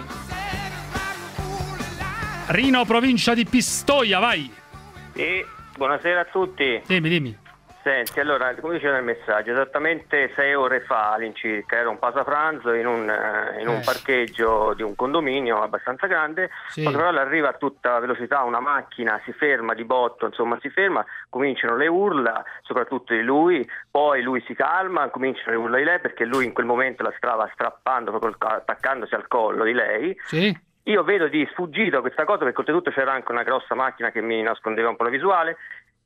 [SPEAKER 7] Rino, provincia di Pistoia, vai!
[SPEAKER 11] Sì, buonasera a tutti.
[SPEAKER 7] Dimmi, dimmi.
[SPEAKER 1] Senti, allora, come diceva nel messaggio, esattamente sei ore fa all'incirca, ero un pasapranzo in un, eh, in un
[SPEAKER 7] Eh.
[SPEAKER 1] parcheggio di un condominio abbastanza grande,
[SPEAKER 7] Sì.
[SPEAKER 1] quando però arriva a tutta velocità una macchina, si ferma di botto, insomma si ferma, cominciano le urla, soprattutto di lui, poi lui si calma, cominciano le urla di lei perché lui in quel momento la stava strappando, proprio attaccandosi al collo di lei.
[SPEAKER 7] Sì.
[SPEAKER 1] Io vedo di sfuggito questa cosa perché oltretutto c'era anche una grossa macchina che mi nascondeva un po' la visuale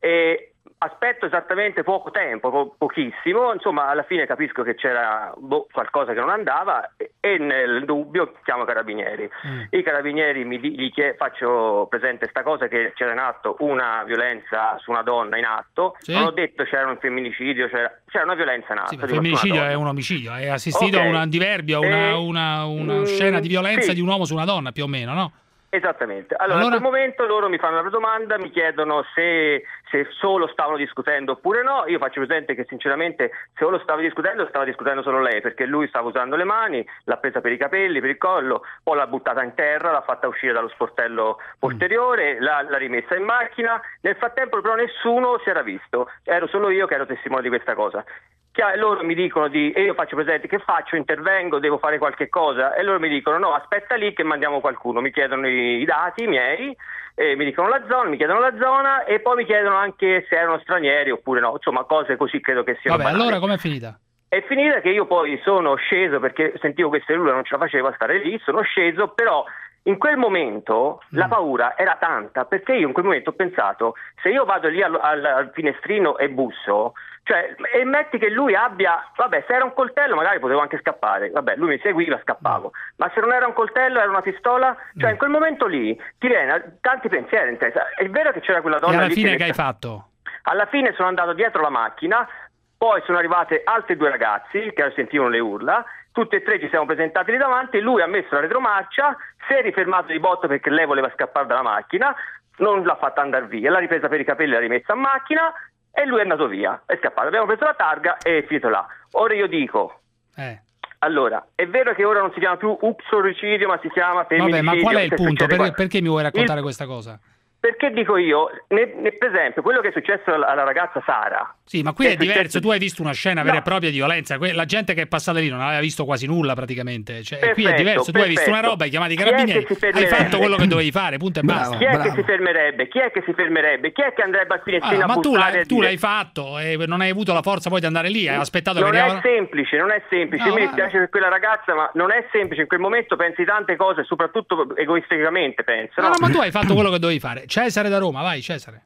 [SPEAKER 1] e aspetto esattamente poco tempo, po- pochissimo, insomma alla fine capisco che c'era boh, qualcosa che non andava e, e nel dubbio chiamo i carabinieri.
[SPEAKER 7] Mm.
[SPEAKER 1] I carabinieri mi di- gli chie- faccio presente sta cosa che c'era in atto una violenza su una donna in atto,
[SPEAKER 7] Sì.
[SPEAKER 1] non ho detto c'era un femminicidio, c'era, c'era una violenza in atto.
[SPEAKER 7] Sì,
[SPEAKER 1] di
[SPEAKER 7] il
[SPEAKER 1] una
[SPEAKER 7] femminicidio
[SPEAKER 1] donna.
[SPEAKER 7] è un omicidio, è assistito
[SPEAKER 1] Ok.
[SPEAKER 7] a un diverbio, a una,
[SPEAKER 1] Eh,
[SPEAKER 7] una, una
[SPEAKER 1] mm,
[SPEAKER 7] scena di violenza
[SPEAKER 1] sì.
[SPEAKER 7] di un uomo su una donna, più o meno, no?
[SPEAKER 1] Esattamente. Allora,
[SPEAKER 7] Allora?
[SPEAKER 1] in quel momento loro mi fanno la domanda, mi chiedono se, se solo stavano discutendo oppure no. Io faccio presente che sinceramente se solo stava discutendo, stava discutendo solo lei, perché lui stava usando le mani, l'ha presa per i capelli, per il collo, poi l'ha buttata in terra, l'ha fatta uscire dallo sportello posteriore, l'ha, l'ha rimessa in macchina. Nel frattempo però nessuno si era visto, ero solo io che ero testimone di questa cosa. Chia- Loro mi dicono di, e io faccio presente che faccio, intervengo, devo fare qualche cosa e loro mi dicono no, aspetta lì che mandiamo qualcuno, mi chiedono i, i dati miei, e mi dicono la zona, mi chiedono la zona e poi mi chiedono anche se erano stranieri oppure no, insomma cose così credo che siano
[SPEAKER 7] Vabbè,
[SPEAKER 1] banali.
[SPEAKER 7] allora com'è finita?
[SPEAKER 1] È finita che io poi sono sceso perché sentivo che se lui non ce la faceva a stare lì, sono sceso, però in quel momento
[SPEAKER 7] Mm.
[SPEAKER 1] la paura era tanta, perché io in quel momento ho pensato, se io vado lì al, al- al finestrino e busso, cioè, e metti che lui abbia, vabbè, se era un coltello magari potevo anche scappare, vabbè, lui mi seguiva, scappavo, ma se non era un coltello, era una pistola, cioè in quel momento lì ti viene tanti pensieri in testa. È vero che c'era quella donna
[SPEAKER 7] E alla
[SPEAKER 1] lì
[SPEAKER 7] fine che
[SPEAKER 1] che
[SPEAKER 7] hai fatto?
[SPEAKER 1] alla fine sono andato dietro la macchina, poi sono arrivate altri due ragazzi che sentivano le urla, tutti e tre ci siamo presentati lì davanti, lui ha messo la retromarcia, si è rifermato di botto perché lei voleva scappare dalla macchina, non l'ha fatta andare via, l'ha ripresa per i capelli, l'ha rimessa in macchina e lui è andato via, è scappato, abbiamo preso la targa e è finito là. Ora io dico,
[SPEAKER 7] Eh.
[SPEAKER 1] allora, è vero che ora non si chiama più uxoricidio ma si chiama femminicidio.
[SPEAKER 7] Vabbè, ma qual è il
[SPEAKER 1] che
[SPEAKER 7] punto?
[SPEAKER 1] succede
[SPEAKER 7] Perché,
[SPEAKER 1] qua-
[SPEAKER 7] perché mi vuoi raccontare
[SPEAKER 1] Il-
[SPEAKER 7] questa cosa?
[SPEAKER 1] Perché dico io, ne- ne- per esempio, quello che è successo alla, alla ragazza Sara.
[SPEAKER 7] Sì, ma qui è,
[SPEAKER 1] è successo-
[SPEAKER 7] diverso, tu hai visto una scena vera
[SPEAKER 1] No.
[SPEAKER 7] e propria di violenza, que- la gente che è passata lì non aveva visto quasi nulla praticamente, cioè, qui è
[SPEAKER 1] Perfetto,
[SPEAKER 7] diverso, tu hai visto una
[SPEAKER 1] perfetto.
[SPEAKER 7] roba, hai chiamato i
[SPEAKER 1] Chi è
[SPEAKER 7] carabinieri,
[SPEAKER 1] che si
[SPEAKER 7] hai
[SPEAKER 1] fermerebbe?
[SPEAKER 7] fatto quello che dovevi fare, punto e basta.
[SPEAKER 1] Chi è che si fermerebbe? Chi è che si fermerebbe? Chi è che andrebbe al finestrino
[SPEAKER 7] Ah,
[SPEAKER 1] a
[SPEAKER 7] ma tu,
[SPEAKER 1] bussare
[SPEAKER 7] l'hai,
[SPEAKER 1] e
[SPEAKER 7] tu
[SPEAKER 1] dire-
[SPEAKER 7] l'hai fatto e non hai avuto la forza poi di andare lì, hai aspettato
[SPEAKER 1] Non
[SPEAKER 7] che
[SPEAKER 1] è
[SPEAKER 7] arrivava...
[SPEAKER 1] semplice, non è semplice.
[SPEAKER 7] No,
[SPEAKER 1] mi
[SPEAKER 7] ma-
[SPEAKER 1] dispiace per quella ragazza, ma non è semplice. In quel momento pensi tante cose, soprattutto egoisticamente penso.
[SPEAKER 7] No,
[SPEAKER 1] No,
[SPEAKER 7] no, ma tu hai fatto quello che dovevi fare. Cesare da Roma, vai Cesare.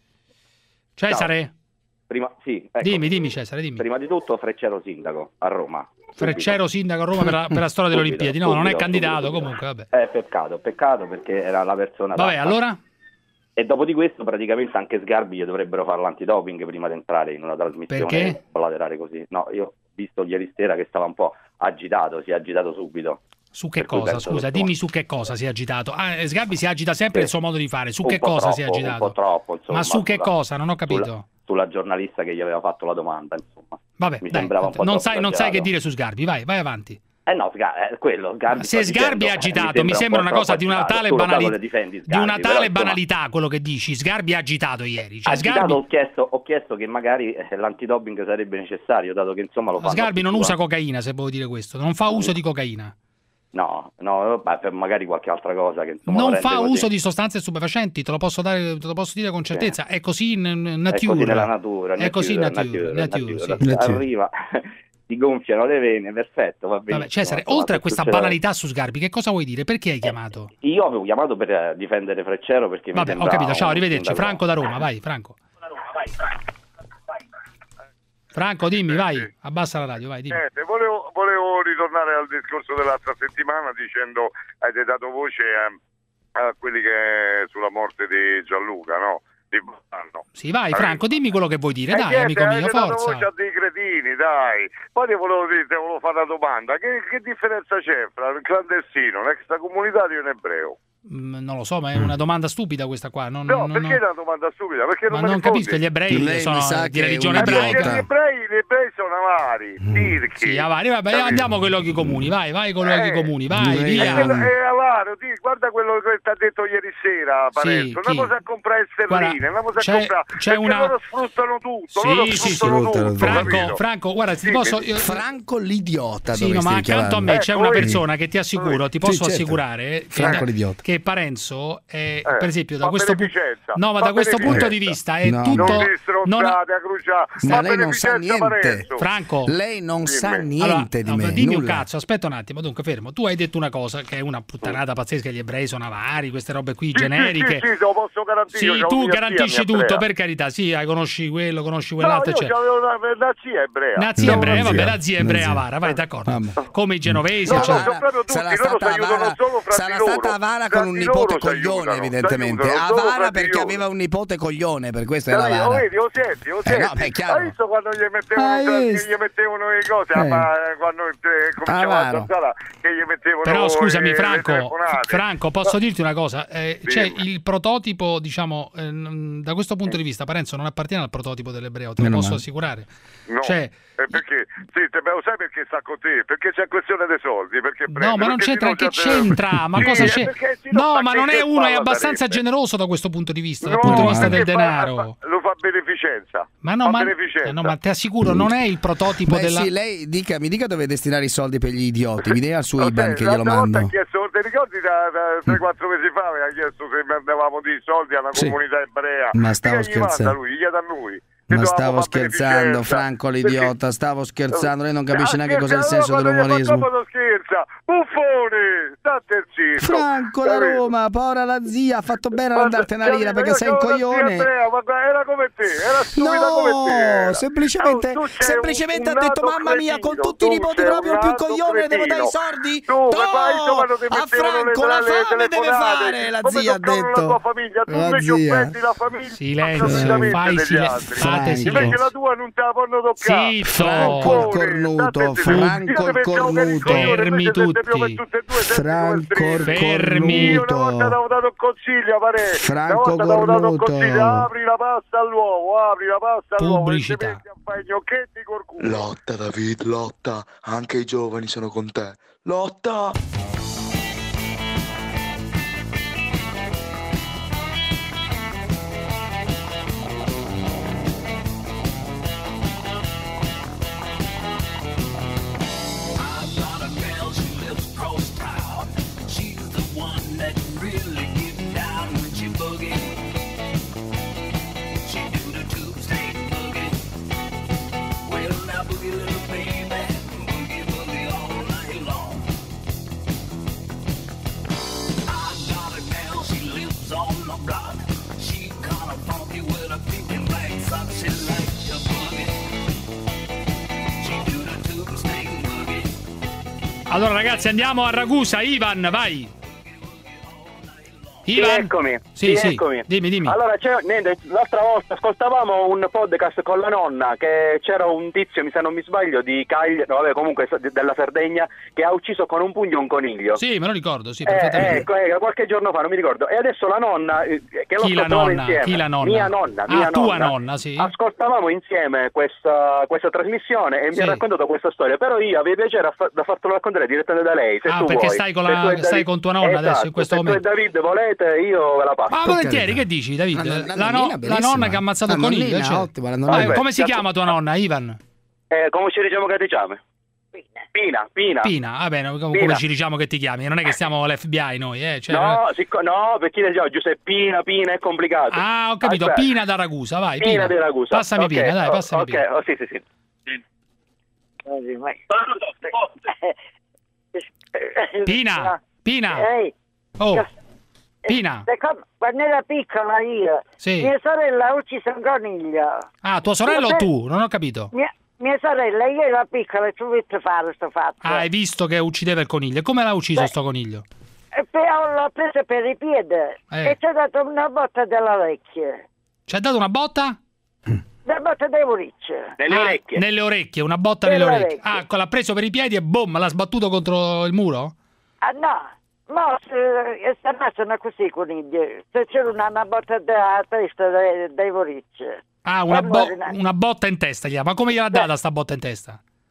[SPEAKER 7] Cesare?
[SPEAKER 2] Prima, sì, ecco.
[SPEAKER 7] Dimmi, dimmi Cesare, dimmi.
[SPEAKER 2] Prima di tutto Freccero sindaco a Roma.
[SPEAKER 7] Freccero sindaco a Roma per la, per la storia delle
[SPEAKER 2] Subito,
[SPEAKER 7] Olimpiadi. No, non è
[SPEAKER 2] subito,
[SPEAKER 7] candidato
[SPEAKER 2] subito.
[SPEAKER 7] comunque, vabbè.
[SPEAKER 2] Eh, peccato, peccato perché era la persona...
[SPEAKER 7] Vabbè,
[SPEAKER 2] adatta.
[SPEAKER 7] allora?
[SPEAKER 2] E dopo di questo praticamente anche Sgarbi gli dovrebbero fare l'antidoping prima di entrare in una trasmissione
[SPEAKER 7] Perché?
[SPEAKER 2] collaterale così. No, io ho visto ieri sera che stava un po' agitato, si è agitato subito.
[SPEAKER 7] Su che
[SPEAKER 2] Per cui
[SPEAKER 7] cosa?
[SPEAKER 2] penso
[SPEAKER 7] Scusa,
[SPEAKER 2] che-
[SPEAKER 7] dimmi su che cosa si è agitato. Ah, eh, Sgarbi si agita sempre
[SPEAKER 2] Sì.
[SPEAKER 7] il suo modo di fare. Su
[SPEAKER 2] Un
[SPEAKER 7] che
[SPEAKER 2] po'
[SPEAKER 7] cosa si è
[SPEAKER 2] troppo,
[SPEAKER 7] agitato?
[SPEAKER 2] Un po' troppo, insomma.
[SPEAKER 7] Ma su che
[SPEAKER 2] sulla-
[SPEAKER 7] cosa? Non ho capito.
[SPEAKER 2] Sulla, sulla giornalista che gli aveva fatto la domanda, insomma.
[SPEAKER 7] Vabbè,
[SPEAKER 2] Mi
[SPEAKER 7] dai,
[SPEAKER 2] sembrava un po'
[SPEAKER 7] non
[SPEAKER 2] troppo
[SPEAKER 7] sai, non sai che
[SPEAKER 2] esagerato.
[SPEAKER 7] dire su Sgarbi. Vai, vai avanti.
[SPEAKER 2] Eh no, Sga- è quello, Sgarbi
[SPEAKER 7] Se
[SPEAKER 2] sta
[SPEAKER 7] Sgarbi è
[SPEAKER 2] dicendo, eh,
[SPEAKER 7] agitato, mi sembra
[SPEAKER 2] un po'
[SPEAKER 7] una cosa
[SPEAKER 2] troppo
[SPEAKER 7] di una
[SPEAKER 2] agitato.
[SPEAKER 7] tale
[SPEAKER 2] Tu lo sai
[SPEAKER 7] banalità.
[SPEAKER 2] come difendi
[SPEAKER 7] Di
[SPEAKER 2] Sgarbi,
[SPEAKER 7] una
[SPEAKER 2] però,
[SPEAKER 7] tale
[SPEAKER 2] insomma,
[SPEAKER 7] banalità quello che dici. Sgarbi è agitato ieri. Cioè,
[SPEAKER 2] agitato,
[SPEAKER 7] Sgarbi,
[SPEAKER 2] ho, chiesto, ho chiesto che magari eh, l'antidoping sarebbe necessario, dato che insomma lo fanno
[SPEAKER 7] Sgarbi non
[SPEAKER 2] tutti
[SPEAKER 7] usa
[SPEAKER 2] quanti.
[SPEAKER 7] cocaina, se puoi dire questo. Non fa uso di cocaina.
[SPEAKER 2] No, no, beh, per magari qualche altra cosa che insomma
[SPEAKER 7] Non
[SPEAKER 2] lo rende
[SPEAKER 7] fa
[SPEAKER 2] così.
[SPEAKER 7] uso di sostanze stupefacenti, te lo posso, dare, te lo posso dire con certezza. È così in in
[SPEAKER 2] È
[SPEAKER 7] nature.
[SPEAKER 2] così nella natura,
[SPEAKER 7] È così in
[SPEAKER 2] nature,
[SPEAKER 7] nature.
[SPEAKER 2] nature,
[SPEAKER 7] nature,
[SPEAKER 2] nature.
[SPEAKER 7] sì.
[SPEAKER 2] Arriva, ti gonfiano le vene, perfetto, va benissimo.
[SPEAKER 7] Vabbè, Cesare,
[SPEAKER 2] insomma,
[SPEAKER 7] oltre a
[SPEAKER 2] se
[SPEAKER 7] questa
[SPEAKER 2] succede-
[SPEAKER 7] banalità su Sgarbi, che cosa vuoi dire? Perché hai chiamato?
[SPEAKER 2] Io avevo chiamato per eh, difendere Freccero perché mi
[SPEAKER 7] Vabbè, ho
[SPEAKER 2] sembra
[SPEAKER 7] capito, ciao,
[SPEAKER 2] un
[SPEAKER 7] arrivederci.
[SPEAKER 2] sindaco-
[SPEAKER 7] Franco da Roma, vai, Franco. Franco, dimmi, vai, abbassa la radio, vai, dimmi.
[SPEAKER 5] Niente, volevo, volevo ritornare al discorso dell'altra settimana dicendo, avete dato voce a, a quelli che sulla morte di Gianluca, no? Di Bonanno.
[SPEAKER 7] Sì, vai, Franco, dimmi quello che vuoi dire,
[SPEAKER 5] Eh,
[SPEAKER 7] dai,
[SPEAKER 5] niente,
[SPEAKER 7] amico mio,
[SPEAKER 5] avete dato voce
[SPEAKER 7] forza.
[SPEAKER 5] a dei cretini, dai. Poi ti volevo dire, ti volevo fare una domanda. Che, che differenza c'è fra un clandestino, un extracomunitario e un ebreo?
[SPEAKER 7] Mm, non lo so, ma è una domanda stupida questa qua. Non,
[SPEAKER 5] No,
[SPEAKER 7] non-
[SPEAKER 5] perché è una domanda stupida? Perché
[SPEAKER 7] ma
[SPEAKER 5] non me
[SPEAKER 7] non
[SPEAKER 5] ne fondi.
[SPEAKER 7] capisco, gli ebrei
[SPEAKER 3] Lei
[SPEAKER 7] sono
[SPEAKER 3] mi sa
[SPEAKER 7] di
[SPEAKER 3] che è
[SPEAKER 7] religione
[SPEAKER 3] un
[SPEAKER 5] Eh, perché
[SPEAKER 7] ebraica.
[SPEAKER 5] gli ebrei, gli ebrei sono avari, tirchi.
[SPEAKER 7] Sì, avari, vabbè,
[SPEAKER 5] Capito?
[SPEAKER 7] andiamo con i luoghi comuni, vai, vai con i luoghi
[SPEAKER 5] Eh,
[SPEAKER 7] comuni, vai,
[SPEAKER 5] E,
[SPEAKER 7] via.
[SPEAKER 5] quello- e avari, caro, ti, guarda quello che ti ha detto ieri sera, Parenzo.
[SPEAKER 7] Sì,
[SPEAKER 5] andiamo a comprare sterline,
[SPEAKER 7] Guarda,
[SPEAKER 5] andiamo a
[SPEAKER 7] c'è-
[SPEAKER 5] comprare.
[SPEAKER 7] c'è
[SPEAKER 5] perché
[SPEAKER 7] una-
[SPEAKER 5] loro sfruttano tutto,
[SPEAKER 7] Sì,
[SPEAKER 5] loro
[SPEAKER 7] sì, sì.
[SPEAKER 5] sfruttano tutto.
[SPEAKER 7] Franco,
[SPEAKER 5] capito?
[SPEAKER 7] Franco, guarda, ti
[SPEAKER 5] Sì,
[SPEAKER 7] posso.
[SPEAKER 5] che-
[SPEAKER 7] io-
[SPEAKER 3] Franco l'idiota.
[SPEAKER 7] Sì, no, ma
[SPEAKER 3] dovresti
[SPEAKER 7] accanto a me
[SPEAKER 3] chiamarlo.
[SPEAKER 7] c'è
[SPEAKER 5] Ecco,
[SPEAKER 7] una
[SPEAKER 5] vedi?
[SPEAKER 7] persona che ti assicuro, ti
[SPEAKER 3] Sì,
[SPEAKER 7] posso
[SPEAKER 3] certo.
[SPEAKER 7] assicurare che,
[SPEAKER 3] Franco
[SPEAKER 7] da-
[SPEAKER 3] l'idiota.
[SPEAKER 7] che Parenzo è,
[SPEAKER 5] Eh,
[SPEAKER 7] per esempio, da
[SPEAKER 5] fa
[SPEAKER 7] questo, pu-
[SPEAKER 5] beneficenza,
[SPEAKER 7] no, ma
[SPEAKER 5] fa
[SPEAKER 7] da questo punto di
[SPEAKER 5] beneficenza.
[SPEAKER 7] vista è
[SPEAKER 3] No,
[SPEAKER 7] tutto.
[SPEAKER 5] Non vi
[SPEAKER 7] non ha-
[SPEAKER 5] stronzate a cruciare.
[SPEAKER 3] Ma
[SPEAKER 5] Fa
[SPEAKER 3] lei non sa
[SPEAKER 5] beneficenza,
[SPEAKER 3] niente.
[SPEAKER 5] Parenzo.
[SPEAKER 7] Franco,
[SPEAKER 3] Lei non sa
[SPEAKER 5] Dimmi.
[SPEAKER 3] niente
[SPEAKER 7] allora,
[SPEAKER 3] di
[SPEAKER 7] no,
[SPEAKER 3] me.
[SPEAKER 7] dimmi un
[SPEAKER 3] nulla.
[SPEAKER 7] cazzo, aspetta un attimo, dunque fermo. Tu hai detto una cosa che è una puttanata pazzesca, gli ebrei sono avari, queste robe qui
[SPEAKER 5] Sì,
[SPEAKER 7] generiche.
[SPEAKER 5] Sì, sì, sì, lo posso garantire.
[SPEAKER 7] Sì,
[SPEAKER 5] io c'ho
[SPEAKER 7] tu
[SPEAKER 5] mia
[SPEAKER 7] garantisci
[SPEAKER 5] zia, mia
[SPEAKER 7] tutto,
[SPEAKER 5] ebrea.
[SPEAKER 7] per carità, sì, hai- conosci quello, conosci
[SPEAKER 5] No,
[SPEAKER 7] quell'altro,
[SPEAKER 5] io
[SPEAKER 7] eccetera.
[SPEAKER 5] c'avevo una, una zia ebrea.
[SPEAKER 7] Una zia
[SPEAKER 3] No,
[SPEAKER 7] ebrea,
[SPEAKER 3] una
[SPEAKER 7] vabbè,
[SPEAKER 3] zia.
[SPEAKER 7] la zia
[SPEAKER 3] Una
[SPEAKER 7] ebrea
[SPEAKER 3] zia.
[SPEAKER 7] avara, vai, d'accordo.
[SPEAKER 3] Vabbè.
[SPEAKER 7] Come i genovesi,
[SPEAKER 5] No, no,
[SPEAKER 7] eccetera.
[SPEAKER 5] sono proprio tutti,
[SPEAKER 3] Sarà
[SPEAKER 5] loro
[SPEAKER 3] stata
[SPEAKER 5] si aiutano
[SPEAKER 3] avara,
[SPEAKER 5] solo fra
[SPEAKER 3] sarà
[SPEAKER 5] di loro.
[SPEAKER 3] stata avara
[SPEAKER 5] Fra
[SPEAKER 3] con un
[SPEAKER 5] di
[SPEAKER 3] nipote
[SPEAKER 5] loro si
[SPEAKER 3] coglione,
[SPEAKER 5] aiutano,
[SPEAKER 3] evidentemente.
[SPEAKER 5] si aiutano solo
[SPEAKER 3] Avara
[SPEAKER 5] fra di
[SPEAKER 3] perché
[SPEAKER 5] loro.
[SPEAKER 3] aveva un nipote coglione, per questo era
[SPEAKER 5] Capito?
[SPEAKER 3] avara.
[SPEAKER 5] Vedi, lo senti, lo
[SPEAKER 3] Eh,
[SPEAKER 5] senti.
[SPEAKER 3] no, beh, è chiaro.
[SPEAKER 5] Hai visto quando gli mettevano,
[SPEAKER 3] Hai
[SPEAKER 5] che
[SPEAKER 3] visto?
[SPEAKER 5] gli mettevano le cose,
[SPEAKER 3] Eh.
[SPEAKER 5] ma quando eh, cominciava
[SPEAKER 3] Avaro.
[SPEAKER 5] a zanzara, che gli mettevano
[SPEAKER 7] Però scusami
[SPEAKER 5] le- le
[SPEAKER 7] Franco,
[SPEAKER 5] telefonate.
[SPEAKER 7] Franco, posso dirti una cosa? Eh,
[SPEAKER 5] Dimmi.
[SPEAKER 7] c'è il prototipo, diciamo, eh, n- da questo punto di vista, Parenzo non appartiene al prototipo dell'ebreo, te lo
[SPEAKER 3] Meno
[SPEAKER 7] posso
[SPEAKER 3] male.
[SPEAKER 7] assicurare.
[SPEAKER 5] No,
[SPEAKER 7] Cioè,
[SPEAKER 5] eh, perché? Sì, te, lo sai perché sta con te? Perché c'è questione dei soldi, perché
[SPEAKER 7] no,
[SPEAKER 5] prende,
[SPEAKER 7] ma non
[SPEAKER 5] perché
[SPEAKER 7] c'entra,
[SPEAKER 5] sennò
[SPEAKER 7] che
[SPEAKER 5] già-
[SPEAKER 7] c'entra? Ma
[SPEAKER 5] Sì,
[SPEAKER 7] cosa
[SPEAKER 5] eh,
[SPEAKER 7] c'è?
[SPEAKER 5] perché sennò
[SPEAKER 7] No,
[SPEAKER 5] fa
[SPEAKER 7] ma
[SPEAKER 5] che-
[SPEAKER 7] non è
[SPEAKER 5] che
[SPEAKER 7] uno, è
[SPEAKER 5] palla
[SPEAKER 7] abbastanza
[SPEAKER 5] sarebbe?
[SPEAKER 7] generoso da questo punto di vista, dal
[SPEAKER 5] No,
[SPEAKER 7] punto di vista del
[SPEAKER 5] perché fa-
[SPEAKER 7] denaro.
[SPEAKER 5] fa- lo fa beneficenza.
[SPEAKER 7] Ma no,
[SPEAKER 5] fa
[SPEAKER 7] ma,
[SPEAKER 5] beneficenza.
[SPEAKER 7] eh, no, ma ti assicuro, non è il prototipo
[SPEAKER 3] Beh,
[SPEAKER 7] della.
[SPEAKER 3] sì, lei dica, mi dica dove destinare i soldi per gli idioti. Mi dia il suo
[SPEAKER 5] Ok,
[SPEAKER 3] IBAN che glielo
[SPEAKER 5] l'altra volta
[SPEAKER 3] mando.
[SPEAKER 5] ha chiesto, ti ricordi da, da tre quattro mesi fa aveva chiesto se mandavamo di soldi alla
[SPEAKER 3] Sì.
[SPEAKER 5] comunità ebrea.
[SPEAKER 3] Ma stavo
[SPEAKER 5] Che gli manda
[SPEAKER 3] scherzando.
[SPEAKER 5] lui, gli chiede a noi. Che
[SPEAKER 3] Ma
[SPEAKER 5] dovevamo
[SPEAKER 3] stavo
[SPEAKER 5] far
[SPEAKER 3] scherzando,
[SPEAKER 5] beneficenza.
[SPEAKER 3] Franco
[SPEAKER 5] Perché-
[SPEAKER 3] l'idiota, stavo scherzando, lei non capisce
[SPEAKER 5] Ah,
[SPEAKER 3] neanche cos'è il
[SPEAKER 5] scherza,
[SPEAKER 3] senso
[SPEAKER 5] allora, ma
[SPEAKER 3] dell'umorismo.
[SPEAKER 5] come lo scherza? Buffone, state zitto.
[SPEAKER 3] Franco la
[SPEAKER 5] Capito?
[SPEAKER 3] Roma, povera la zia, ha fatto bene a
[SPEAKER 5] Ma-
[SPEAKER 3] andartene a lira
[SPEAKER 5] capito,
[SPEAKER 3] perché
[SPEAKER 5] io
[SPEAKER 3] sei un
[SPEAKER 5] c'avevo una zia
[SPEAKER 3] coglione.
[SPEAKER 5] ebrea, ma guarda, era come te, era stupida come te.
[SPEAKER 3] No,
[SPEAKER 5] era.
[SPEAKER 3] semplicemente,
[SPEAKER 5] Oh, tu c'hai
[SPEAKER 3] semplicemente
[SPEAKER 5] un-
[SPEAKER 3] ha
[SPEAKER 5] un
[SPEAKER 3] detto
[SPEAKER 5] nato
[SPEAKER 3] mamma mia, con
[SPEAKER 5] cretino,
[SPEAKER 3] tutti i
[SPEAKER 5] tu
[SPEAKER 3] nipoti
[SPEAKER 5] sei
[SPEAKER 3] proprio
[SPEAKER 5] un
[SPEAKER 3] il più
[SPEAKER 5] nato
[SPEAKER 3] coglione, devo dare i
[SPEAKER 5] cretino.
[SPEAKER 3] soldi?
[SPEAKER 5] Tu, ma fai,
[SPEAKER 3] No,
[SPEAKER 5] quando ti
[SPEAKER 3] a
[SPEAKER 5] mettevano le-
[SPEAKER 3] Franco la
[SPEAKER 5] le
[SPEAKER 3] fame deve
[SPEAKER 5] telefonate,
[SPEAKER 3] fare, la
[SPEAKER 5] come
[SPEAKER 3] zia ha
[SPEAKER 5] toccavano la
[SPEAKER 3] detto.
[SPEAKER 5] tua famiglia, tu
[SPEAKER 3] La
[SPEAKER 5] invece
[SPEAKER 3] zia.
[SPEAKER 5] offendi la famiglia.
[SPEAKER 7] Silenzio,
[SPEAKER 5] completamente
[SPEAKER 7] fai
[SPEAKER 5] degli
[SPEAKER 7] silen-
[SPEAKER 5] altri.
[SPEAKER 7] fate
[SPEAKER 5] Invece
[SPEAKER 7] silenzio.
[SPEAKER 5] la tua non te la possono toccare.
[SPEAKER 7] Zitto.
[SPEAKER 3] Franco il cornuto, Franco il cornuto.
[SPEAKER 7] Fermi tutti.
[SPEAKER 3] Franco il
[SPEAKER 7] Fermi.
[SPEAKER 5] Io una volta
[SPEAKER 3] cornuto.
[SPEAKER 5] ti avevo dato un consiglio, pare.
[SPEAKER 3] Franco
[SPEAKER 5] una volta ti avevo dato un
[SPEAKER 3] cornuto.
[SPEAKER 5] consiglio, apri la pasta all'uovo, apri la pasta all'uovo
[SPEAKER 7] Pubblicità.
[SPEAKER 5] e ti metti a fare i gnocchetti col culo.
[SPEAKER 6] Lotta David, lotta, anche i giovani sono con te. Lotta!
[SPEAKER 7] Allora ragazzi, andiamo a Ragusa. Ivan, vai. Ivan?
[SPEAKER 8] Sì, eccomi.
[SPEAKER 7] Sì, sì,
[SPEAKER 8] eccomi.
[SPEAKER 7] dimmi, dimmi.
[SPEAKER 8] Allora, c'è, niente, l'altra volta ascoltavamo un podcast con la nonna che c'era un tizio, mi se non mi sbaglio, di Cagliari, no, vabbè, comunque della Sardegna, che ha ucciso con un pugno un coniglio.
[SPEAKER 7] Sì, me lo ricordo, sì,
[SPEAKER 8] Eh,
[SPEAKER 7] perfettamente.
[SPEAKER 8] ecco, eh, qualche giorno fa, non mi ricordo. E adesso la nonna, eh, che lo
[SPEAKER 7] Chi la
[SPEAKER 8] ascoltavamo
[SPEAKER 7] nonna?
[SPEAKER 8] insieme,
[SPEAKER 7] Chi la nonna?
[SPEAKER 8] mia nonna,
[SPEAKER 7] Ah,
[SPEAKER 8] mia
[SPEAKER 7] tua
[SPEAKER 8] nonna,
[SPEAKER 7] nonna, sì.
[SPEAKER 8] ascoltavamo insieme questa, questa trasmissione e mi
[SPEAKER 7] Sì.
[SPEAKER 8] ha raccontato questa storia, però io avevo piacere a fa- da fartelo raccontare direttamente da lei, se
[SPEAKER 7] Ah,
[SPEAKER 8] tu
[SPEAKER 7] perché
[SPEAKER 8] vuoi.
[SPEAKER 7] stai con
[SPEAKER 8] Se
[SPEAKER 7] la-
[SPEAKER 8] tu e
[SPEAKER 7] stai
[SPEAKER 8] David-
[SPEAKER 7] con tua nonna adesso, in questo
[SPEAKER 8] se
[SPEAKER 7] momento.
[SPEAKER 8] tu e David volete, io ve la passo.
[SPEAKER 7] Ah, volentieri, che dici, David?
[SPEAKER 3] La- la- la
[SPEAKER 7] La, no-
[SPEAKER 3] nonnina,
[SPEAKER 7] la
[SPEAKER 3] bellissima.
[SPEAKER 7] nonna che ha ammazzato il
[SPEAKER 3] La
[SPEAKER 7] coniglio.
[SPEAKER 3] nonnina,
[SPEAKER 7] cioè.
[SPEAKER 3] ottima, la nonnina.
[SPEAKER 7] Vabbè, come si
[SPEAKER 8] Vabbè,
[SPEAKER 7] chiama tua nonna, Ivan?
[SPEAKER 8] Eh, come ci diciamo che ti chiami? Pina, Pina.
[SPEAKER 7] Pina, va bene, come
[SPEAKER 8] Pina.
[SPEAKER 7] ci diciamo che ti chiami? Non è che siamo all'F B I noi, eh? Cioè,
[SPEAKER 8] No, sicco- no, perché ne diciamo Giuseppina, Pina è complicato.
[SPEAKER 7] Ah, ho capito,
[SPEAKER 8] Aspetta.
[SPEAKER 7] Pina da Ragusa, vai,
[SPEAKER 8] Pina
[SPEAKER 7] Pina.
[SPEAKER 8] di Ragusa.
[SPEAKER 7] Passami
[SPEAKER 8] Ok,
[SPEAKER 7] Pina, dai,
[SPEAKER 8] oh,
[SPEAKER 7] passami
[SPEAKER 8] ok,
[SPEAKER 7] Pina.
[SPEAKER 8] oh, sì, sì, sì.
[SPEAKER 7] Pina, Pina.
[SPEAKER 9] Ehi,
[SPEAKER 7] Oh, Pina.
[SPEAKER 9] secondo- quando era piccola io,
[SPEAKER 7] Sì.
[SPEAKER 9] mia sorella ha ucciso un coniglio.
[SPEAKER 7] Ah, tua sorella o
[SPEAKER 9] Mia-
[SPEAKER 7] tu? Non ho capito.
[SPEAKER 9] Mia, mia sorella, io ero piccola e ci ho visto fare questo fatto.
[SPEAKER 7] Ah, hai visto che uccideva il coniglio. E come l'ha ucciso sto coniglio?
[SPEAKER 9] E poi l'ho presa per i piedi
[SPEAKER 7] Eh.
[SPEAKER 9] e ci ho dato una botta dell'orecchio.
[SPEAKER 7] Ci ha dato una botta?
[SPEAKER 9] Una botta dei uricce.
[SPEAKER 7] Ah, Nelle orecchie, una botta
[SPEAKER 9] Nelle
[SPEAKER 7] nelle orecchie.
[SPEAKER 9] orecchie.
[SPEAKER 7] Ah, l'ha preso per i piedi e boom, l'ha sbattuto contro il muro?
[SPEAKER 9] Ah no, ma se, sta passando così i conigli. Se c'era una, una botta della testa dei, dei uricce.
[SPEAKER 7] Ah, una,
[SPEAKER 9] E
[SPEAKER 7] bo-
[SPEAKER 9] muore una-
[SPEAKER 7] una botta in testa, gli ha. Ma come gliel'ha data sta botta in testa?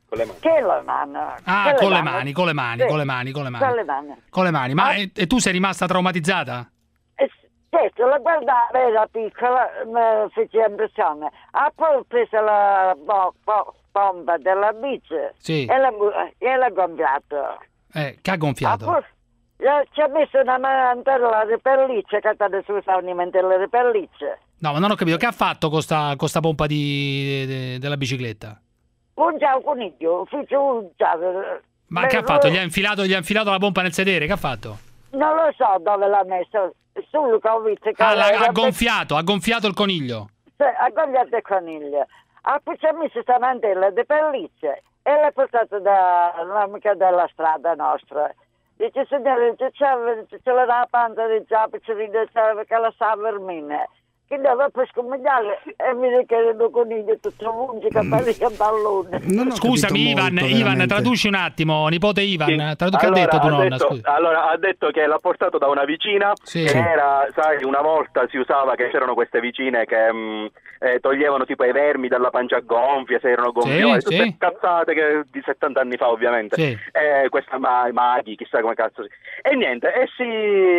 [SPEAKER 2] Con le mani.
[SPEAKER 9] Che le mani?
[SPEAKER 7] Ah, con le mani, con le mani,
[SPEAKER 9] Sì,
[SPEAKER 7] con le mani, con le mani.
[SPEAKER 9] Con le mani.
[SPEAKER 7] Con le mani. Ma
[SPEAKER 9] Ah.
[SPEAKER 7] e, e tu sei rimasta traumatizzata?
[SPEAKER 9] Eh, Certo, la guardava, era piccola, mi fece impressione. Ha poi preso la bo- bo- bomba della bici
[SPEAKER 7] Sì.
[SPEAKER 9] e l'ha, e l'ha gonfiato.
[SPEAKER 7] Eh, che ha
[SPEAKER 9] Ha
[SPEAKER 7] gonfiato?
[SPEAKER 9] poi- eh, ci ha messo una mantella di pelliccia, che state si usano i mantelli di pelliccia.
[SPEAKER 7] No, ma non ho capito. Che ha fatto con sta, con sta pompa di, de- della bicicletta?
[SPEAKER 9] Un già un coniglio, fece un già.
[SPEAKER 7] Ma
[SPEAKER 9] Beh,
[SPEAKER 7] che ha fatto?
[SPEAKER 9] no-
[SPEAKER 7] Gli ha infilato, gli ha infilato la pompa nel sedere? Che ha fatto?
[SPEAKER 9] Non lo so dove l'ha messo, sul che ho visto che
[SPEAKER 7] Ah, l'ha-
[SPEAKER 9] era-
[SPEAKER 7] ha gonfiato, ha gonfiato il coniglio.
[SPEAKER 9] Sì, ha gonfiato il coniglio. Ha poi ci ha messo questa mantella di pellicce e l'ha portato dall'amica della strada nostra. Dice, signore, c'è, c'è, c'è la panza di giappo, c'è che la sa vermine. Che deve poi scomigliare e mi dice che il coniglio è tutto lungo, che parla pallone.
[SPEAKER 7] Scusami Ivan,
[SPEAKER 18] molto,
[SPEAKER 7] Ivan,
[SPEAKER 18] veramente.
[SPEAKER 7] traduci un attimo, nipote Ivan,
[SPEAKER 8] Sì.
[SPEAKER 7] tradu- che
[SPEAKER 8] Allora,
[SPEAKER 7] ha detto tua
[SPEAKER 8] ha
[SPEAKER 7] nonna?
[SPEAKER 8] detto-
[SPEAKER 7] Scusa.
[SPEAKER 8] allora ha detto che l'ha portato da una vicina
[SPEAKER 7] Sì.
[SPEAKER 8] che
[SPEAKER 7] Sì.
[SPEAKER 8] era, sai, una volta si usava che c'erano queste vicine che mh, eh, toglievano tipo i vermi dalla pancia gonfia, se erano gonfiate,
[SPEAKER 7] Sì,
[SPEAKER 8] tutte
[SPEAKER 7] sì.
[SPEAKER 8] cazzate che, di settanta anni fa ovviamente.
[SPEAKER 7] Sì.
[SPEAKER 8] Eh, questa ma- maghi, chissà come cazzo si... E niente, e, si,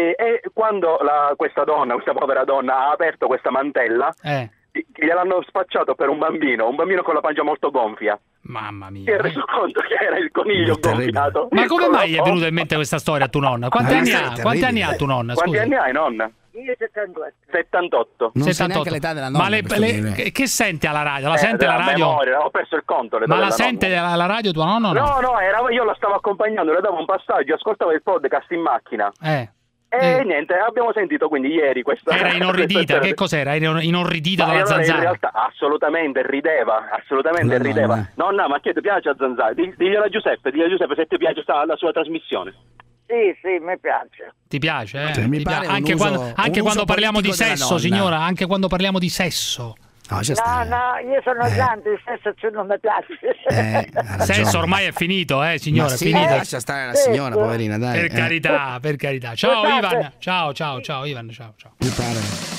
[SPEAKER 8] e quando la, questa donna, questa povera donna ha aperto questa mantella,
[SPEAKER 7] Eh,
[SPEAKER 8] gliel'hanno spacciato per un bambino, un bambino con la pancia molto gonfia.
[SPEAKER 7] mamma mia.
[SPEAKER 8] Si è reso conto che era il coniglio gonfiato.
[SPEAKER 7] Ma come
[SPEAKER 8] Con la
[SPEAKER 7] mai è
[SPEAKER 8] pompa.
[SPEAKER 7] venuta in mente questa storia a tua nonna? Quanti
[SPEAKER 8] Eh,
[SPEAKER 7] anni
[SPEAKER 8] è
[SPEAKER 7] ha?
[SPEAKER 8] terribile.
[SPEAKER 7] Quanti anni ha tua nonna?
[SPEAKER 8] Quanti
[SPEAKER 7] Scusa.
[SPEAKER 8] anni hai, nonna?
[SPEAKER 9] Io settantotto.
[SPEAKER 8] settantotto.
[SPEAKER 3] Non sai
[SPEAKER 7] settantotto.
[SPEAKER 3] neanche l'età della nonna.
[SPEAKER 7] Ma le-
[SPEAKER 3] questo
[SPEAKER 7] le-
[SPEAKER 3] dire.
[SPEAKER 7] che, che sente alla radio? La
[SPEAKER 8] Eh,
[SPEAKER 7] sente la
[SPEAKER 8] della
[SPEAKER 7] radio?
[SPEAKER 8] memoria, ho perso il conto. l'età
[SPEAKER 7] Ma la
[SPEAKER 8] della
[SPEAKER 7] sente
[SPEAKER 8] nonna.
[SPEAKER 7] alla radio tua nonna o no?
[SPEAKER 8] No, no, era, io la stavo accompagnando, le davo un passaggio, ascoltavo il podcast in macchina.
[SPEAKER 7] Eh.
[SPEAKER 8] E
[SPEAKER 7] Eh.
[SPEAKER 8] niente, abbiamo sentito quindi ieri questa...
[SPEAKER 7] Era inorridita, che cos'era? Era inorridita
[SPEAKER 8] Ma
[SPEAKER 7] dalla
[SPEAKER 8] allora, in
[SPEAKER 7] zanzara?
[SPEAKER 8] realtà assolutamente rideva, assolutamente
[SPEAKER 3] No, no,
[SPEAKER 8] rideva.
[SPEAKER 3] no.
[SPEAKER 8] Nonna, ma che ti piace a zanzara? Di- Diglielo a Giuseppe, diglielo a Giuseppe se ti piace sta la sua trasmissione.
[SPEAKER 9] Sì, sì, mi piace.
[SPEAKER 7] Ti piace? Eh?
[SPEAKER 3] Cioè, mi
[SPEAKER 7] Ti
[SPEAKER 3] pare
[SPEAKER 7] pia-
[SPEAKER 3] un
[SPEAKER 7] anche
[SPEAKER 3] uso-
[SPEAKER 7] quando,
[SPEAKER 3] un
[SPEAKER 7] anche
[SPEAKER 3] uso
[SPEAKER 7] quando parliamo di
[SPEAKER 3] politico della
[SPEAKER 7] sesso,
[SPEAKER 3] nonna.
[SPEAKER 7] signora, anche quando parliamo di sesso.
[SPEAKER 3] No, c'è
[SPEAKER 9] No,
[SPEAKER 3] sta.
[SPEAKER 9] no, io sono grande, il sesso cioè, non mi piace.
[SPEAKER 3] Eh, ha ragione.
[SPEAKER 7] Sesso ormai è finito, eh, signora,
[SPEAKER 3] Ma
[SPEAKER 7] è
[SPEAKER 3] sì,
[SPEAKER 7] finito.
[SPEAKER 3] lascia stare la signora, poverina, dai.
[SPEAKER 7] Per
[SPEAKER 3] eh.
[SPEAKER 7] carità, per carità. Ciao
[SPEAKER 9] Scusate.
[SPEAKER 7] Ivan. Ciao, ciao, ciao Ivan, ciao, ciao.
[SPEAKER 3] Mi pare.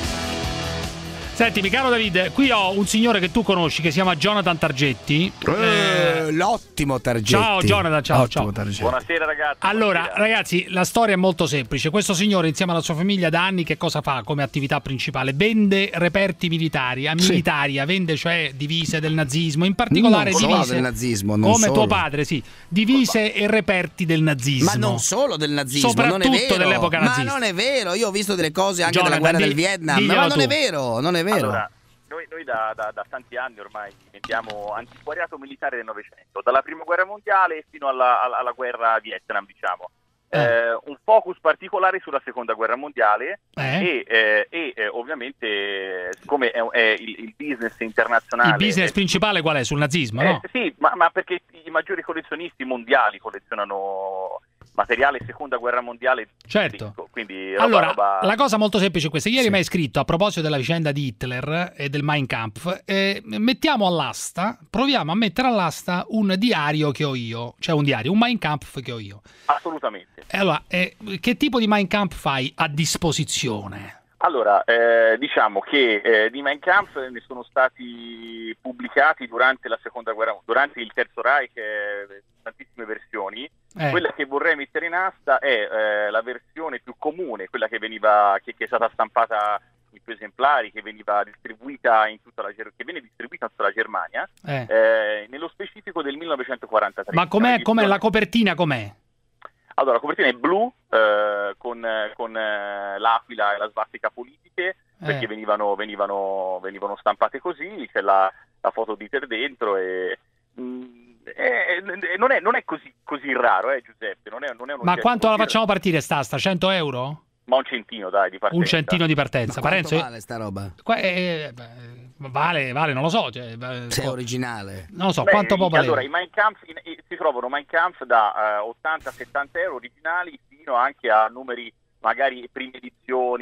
[SPEAKER 7] Senti, caro David, qui ho un signore che tu conosci che si chiama Jonathan Targetti.
[SPEAKER 3] Eh, l'ottimo Targetti.
[SPEAKER 7] Ciao Jonathan, ciao,
[SPEAKER 3] Ottimo
[SPEAKER 7] ciao.
[SPEAKER 3] Targetti.
[SPEAKER 20] Buonasera ragazzi.
[SPEAKER 7] Allora,
[SPEAKER 20] buonasera.
[SPEAKER 7] ragazzi, la storia è molto semplice. Questo signore, insieme alla sua famiglia, da anni che cosa fa come attività principale? Vende reperti militari, a
[SPEAKER 3] Sì.
[SPEAKER 7] militaria, vende cioè divise del nazismo, in particolare
[SPEAKER 3] Non solo
[SPEAKER 7] divise
[SPEAKER 3] del nazismo, non
[SPEAKER 7] come
[SPEAKER 3] solo.
[SPEAKER 7] tuo padre, sì, divise e reperti del nazismo.
[SPEAKER 3] Ma non solo del nazismo,
[SPEAKER 7] Soprattutto
[SPEAKER 3] non è vero.
[SPEAKER 7] dell'epoca nazista.
[SPEAKER 3] Ma non è vero, io ho visto delle cose anche
[SPEAKER 7] Jonathan,
[SPEAKER 3] della guerra
[SPEAKER 7] di-
[SPEAKER 3] del Vietnam,
[SPEAKER 7] diglielo
[SPEAKER 3] ma non
[SPEAKER 7] tu.
[SPEAKER 3] è vero, non è vero.
[SPEAKER 20] Allora, noi, noi da, da- da tanti anni ormai vendiamo antiquariato militare del Novecento, dalla prima guerra mondiale fino alla, alla- alla guerra Vietnam, diciamo.
[SPEAKER 7] Eh.
[SPEAKER 20] Eh, un focus particolare sulla seconda guerra mondiale
[SPEAKER 7] Eh?
[SPEAKER 20] e, eh, e, eh, ovviamente eh, siccome è, è il, il business internazionale
[SPEAKER 7] Il business
[SPEAKER 20] eh,
[SPEAKER 7] principale qual è? Sul nazismo,
[SPEAKER 20] eh,
[SPEAKER 7] no?
[SPEAKER 20] sì, ma, ma perché i maggiori collezionisti mondiali collezionano materiale seconda guerra mondiale,
[SPEAKER 7] Certo.
[SPEAKER 20] sì, quindi roba,
[SPEAKER 7] Allora,
[SPEAKER 20] roba-
[SPEAKER 7] la cosa molto semplice è questa. Ieri
[SPEAKER 3] Sì.
[SPEAKER 7] mi hai scritto a proposito della vicenda di Hitler e del Mein Kampf. Eh, mettiamo all'asta, proviamo a mettere all'asta un diario che ho io, cioè un diario, un Mein Kampf che ho io.
[SPEAKER 20] assolutamente.
[SPEAKER 7] E allora, eh, che tipo di Mein Kampf fai a disposizione?
[SPEAKER 20] Allora, eh, diciamo che eh, di Mein Kampf ne sono stati pubblicati durante la seconda guerra, durante il Terzo Reich, eh, tantissime versioni.
[SPEAKER 7] Eh.
[SPEAKER 20] Quella che vorrei mettere in asta è eh, la versione più comune, quella che veniva, che, che è stata stampata in più esemplari, che veniva distribuita in tutta la Ger- che viene distribuita in tutta la Germania,
[SPEAKER 7] Eh.
[SPEAKER 20] eh, nello specifico del millenovecentoquarantatré.
[SPEAKER 7] Ma com'è,
[SPEAKER 20] Una
[SPEAKER 7] com'è la
[SPEAKER 20] edizione-
[SPEAKER 7] copertina? Com'è?
[SPEAKER 20] Allora, la copertina è blu, eh, con, con eh, l'aquila e la svastica politiche, perché
[SPEAKER 7] Eh.
[SPEAKER 20] venivano, venivano, venivano stampate così, c'è la, la foto di Hitler dentro e... mm, eh, non, è, non è così, così raro, eh, Giuseppe. Non è, non è un
[SPEAKER 7] Ma
[SPEAKER 20] oggetto
[SPEAKER 7] quanto la
[SPEAKER 20] così-
[SPEAKER 7] facciamo partire sta? sta cento euro?
[SPEAKER 20] Ma un centino, dai, di partenza.
[SPEAKER 7] Un centino di partenza.
[SPEAKER 3] Ma
[SPEAKER 7] Parenzo,
[SPEAKER 3] quanto
[SPEAKER 7] io-
[SPEAKER 3] vale sta roba?
[SPEAKER 7] qua- eh, beh, vale, vale, non lo so. Cioè, eh,
[SPEAKER 3] Se è
[SPEAKER 7] co-
[SPEAKER 3] originale.
[SPEAKER 7] non lo so,
[SPEAKER 20] Beh,
[SPEAKER 7] quanto può
[SPEAKER 20] i-
[SPEAKER 7] valere?
[SPEAKER 20] allora, i Mein Kampf in- i- si trovano Mein Kampf da eh, ottanta settanta euro originali fino anche a numeri magari prime edizioni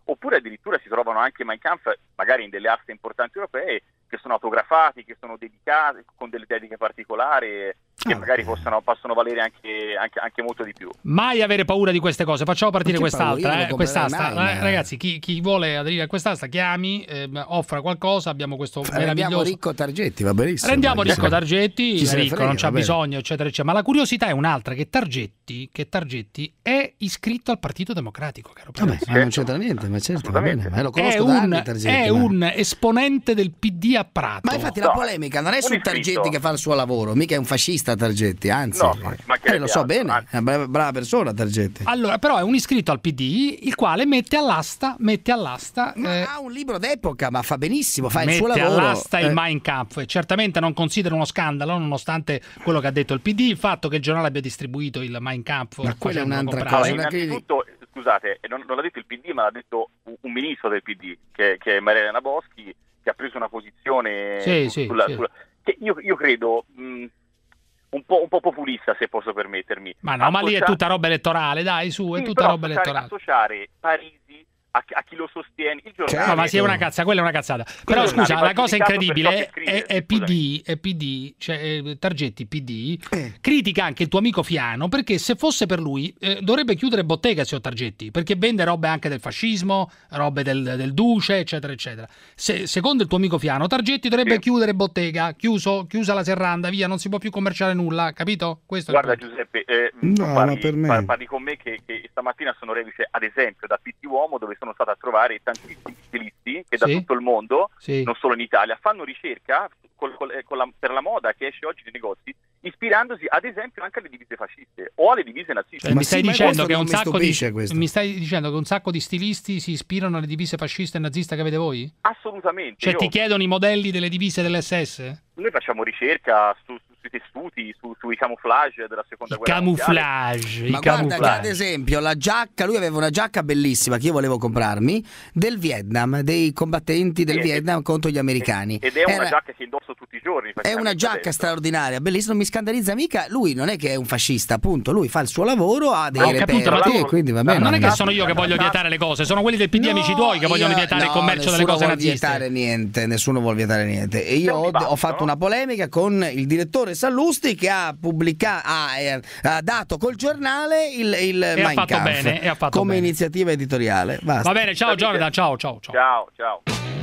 [SPEAKER 20] oppure addirittura si trovano anche Mein Kampf magari in delle aste importanti europee che sono autografati, che sono dedicati con delle dediche particolari che ah, magari possono, possono valere anche, anche, anche molto di più.
[SPEAKER 7] Mai avere paura di queste cose. Facciamo partire quest'altra, eh, quest'asta.
[SPEAKER 3] mai,
[SPEAKER 7] eh, ragazzi, chi, chi vuole aderire a quest'asta chiami, eh, offra qualcosa, abbiamo questo
[SPEAKER 3] rendiamo
[SPEAKER 7] meraviglioso
[SPEAKER 3] ricco Targetti, va benissimo.
[SPEAKER 7] Rendiamo ricco Targetti,
[SPEAKER 3] Chi se ne
[SPEAKER 7] ricco,
[SPEAKER 3] frega,
[SPEAKER 7] non c'ha
[SPEAKER 3] va bene.
[SPEAKER 7] bisogno, eccetera, eccetera. Ma la curiosità è un'altra, che Targetti, che Targetti è iscritto al Partito Democratico, caro
[SPEAKER 3] Vabbè,
[SPEAKER 7] Parenzo.
[SPEAKER 3] ma non c'entra niente, ma certo, va bene. Ma lo
[SPEAKER 7] È
[SPEAKER 3] conosco da
[SPEAKER 7] un,
[SPEAKER 3] anni Targetti.
[SPEAKER 7] è
[SPEAKER 3] ma-
[SPEAKER 7] un esponente del P D a Prato.
[SPEAKER 3] Ma infatti la polemica non è su Targetti che fa il suo lavoro, mica è un fascista Targetti, anzi,
[SPEAKER 7] No, ma che
[SPEAKER 3] eh, lo so
[SPEAKER 7] altro,
[SPEAKER 3] bene, è una brava, brava persona Targetti.
[SPEAKER 7] Allora, però è un iscritto al P D, il quale mette all'asta, mette all'asta
[SPEAKER 3] Ma
[SPEAKER 7] eh,
[SPEAKER 3] ha un libro d'epoca, ma fa benissimo, fa il
[SPEAKER 7] mette
[SPEAKER 3] suo lavoro.
[SPEAKER 7] all'asta il
[SPEAKER 3] Eh,
[SPEAKER 7] Mein Kampf, e certamente non considera uno scandalo, nonostante quello che ha detto il P D, il fatto che il giornale abbia distribuito il Mein Kampf.
[SPEAKER 3] Ma quella è
[SPEAKER 7] facendolo
[SPEAKER 3] un'altra
[SPEAKER 7] comprare.
[SPEAKER 3] cosa.
[SPEAKER 20] Innanzitutto, scusate, non, non l'ha detto il P D, ma l'ha detto un, un ministro del P D, che, che è Maria Elena Boschi, che ha preso una posizione
[SPEAKER 7] Sì,
[SPEAKER 20] su-
[SPEAKER 7] sì,
[SPEAKER 20] sulla,
[SPEAKER 7] sì.
[SPEAKER 20] sulla- che io, io credo mh, un, po', un po' populista, se posso permettermi.
[SPEAKER 7] Ma no, ma lì è
[SPEAKER 20] Associa-
[SPEAKER 7] tutta roba elettorale, dai, su, è
[SPEAKER 20] Sì,
[SPEAKER 7] tutta
[SPEAKER 20] però
[SPEAKER 7] roba
[SPEAKER 20] associare,
[SPEAKER 7] elettorale.
[SPEAKER 20] associare Parisi a, chi- a chi lo sostiene, il giornale.
[SPEAKER 7] No, ma sì, è una cazza, quella è una cazzata. Però
[SPEAKER 20] Il
[SPEAKER 7] scusa,
[SPEAKER 20] giornale
[SPEAKER 7] la cosa
[SPEAKER 20] falsificato
[SPEAKER 7] incredibile
[SPEAKER 20] per ciò che
[SPEAKER 7] è,
[SPEAKER 20] scrive,
[SPEAKER 7] è P D, è P D, cioè eh, Targetti P D, critica anche il tuo amico Fiano, perché se fosse per lui eh, dovrebbe chiudere bottega, signor Targetti, perché vende robe anche del fascismo, robe del, del duce, eccetera, eccetera. Se, secondo il tuo amico Fiano, Targetti dovrebbe
[SPEAKER 20] Sì.
[SPEAKER 7] chiudere bottega, chiuso, chiusa la serranda, via, non si può più commerciare nulla, capito? Questo
[SPEAKER 20] Guarda
[SPEAKER 7] è il punto.
[SPEAKER 20] Giuseppe, eh,
[SPEAKER 3] No,
[SPEAKER 20] tu parli,
[SPEAKER 3] ma per me-
[SPEAKER 20] par- parli con me che, che stamattina sono reduce ad esempio da Pitti Uomo, dove sono stato a trovare tantissimi stilisti che da
[SPEAKER 7] Sì.
[SPEAKER 20] tutto il mondo,
[SPEAKER 7] Sì.
[SPEAKER 20] non solo in Italia, fanno ricerca col- col- eh, con la- per la moda che esce oggi nei negozi, ispirandosi ad esempio anche alle divise fasciste o alle divise naziste.
[SPEAKER 7] Cioè, mi stai
[SPEAKER 3] sì, ma
[SPEAKER 7] dicendo
[SPEAKER 3] questo
[SPEAKER 7] che
[SPEAKER 3] non
[SPEAKER 7] un
[SPEAKER 3] mi
[SPEAKER 7] sacco
[SPEAKER 3] stupisce,
[SPEAKER 7] di
[SPEAKER 3] questo.
[SPEAKER 7] mi stai dicendo che un sacco di stilisti si ispirano alle divise fasciste e naziste che avete voi?
[SPEAKER 20] Assolutamente.
[SPEAKER 7] Cioè
[SPEAKER 20] Io-
[SPEAKER 7] ti chiedono i modelli delle divise dell'S S?
[SPEAKER 20] Noi facciamo ricerca su, su- sui tessuti, su- sui camouflage della seconda
[SPEAKER 7] I
[SPEAKER 20] guerra mondiale.
[SPEAKER 7] camouflage, i
[SPEAKER 3] Ma guarda che ad
[SPEAKER 7] camouflage.
[SPEAKER 3] esempio la giacca, lui aveva una giacca bellissima che io volevo comprarmi del Vietnam, dei combattenti del
[SPEAKER 20] Sì,
[SPEAKER 3] Vietnam contro gli americani.
[SPEAKER 20] Ed è una
[SPEAKER 3] Era-
[SPEAKER 20] giacca che indosso tutti i giorni.
[SPEAKER 3] È
[SPEAKER 20] praticamente
[SPEAKER 3] una giacca
[SPEAKER 20] adesso.
[SPEAKER 3] straordinaria, bellissima, non mi scandalizza mica. Lui non è che è un fascista, appunto. Lui fa il suo lavoro, ha dei
[SPEAKER 7] Ho capito, ma
[SPEAKER 3] reperti
[SPEAKER 7] tu-
[SPEAKER 3] e quindi va
[SPEAKER 7] ma
[SPEAKER 3] bene.
[SPEAKER 7] non è che sono io che voglio vietare le cose, sono quelli del P D amici tuoi che vogliono
[SPEAKER 3] io-
[SPEAKER 7] vietare il
[SPEAKER 3] no,
[SPEAKER 7] commercio delle
[SPEAKER 3] nessuno
[SPEAKER 7] cose
[SPEAKER 3] vuol
[SPEAKER 7] naziste.
[SPEAKER 3] vietare niente, nessuno vuole vietare niente. E io ho, ho fatto una polemica con il direttore Sallusti che ha pubblicato, ha, eh, ha dato col giornale il, il
[SPEAKER 7] ha
[SPEAKER 3] Mein
[SPEAKER 7] fatto
[SPEAKER 3] Kampf
[SPEAKER 7] bene, e ha fatto
[SPEAKER 3] come
[SPEAKER 7] bene.
[SPEAKER 3] iniziativa editoriale. Basta.
[SPEAKER 7] Va bene, ciao Jonathan, ciao, ciao, ciao.
[SPEAKER 20] Ciao, ciao.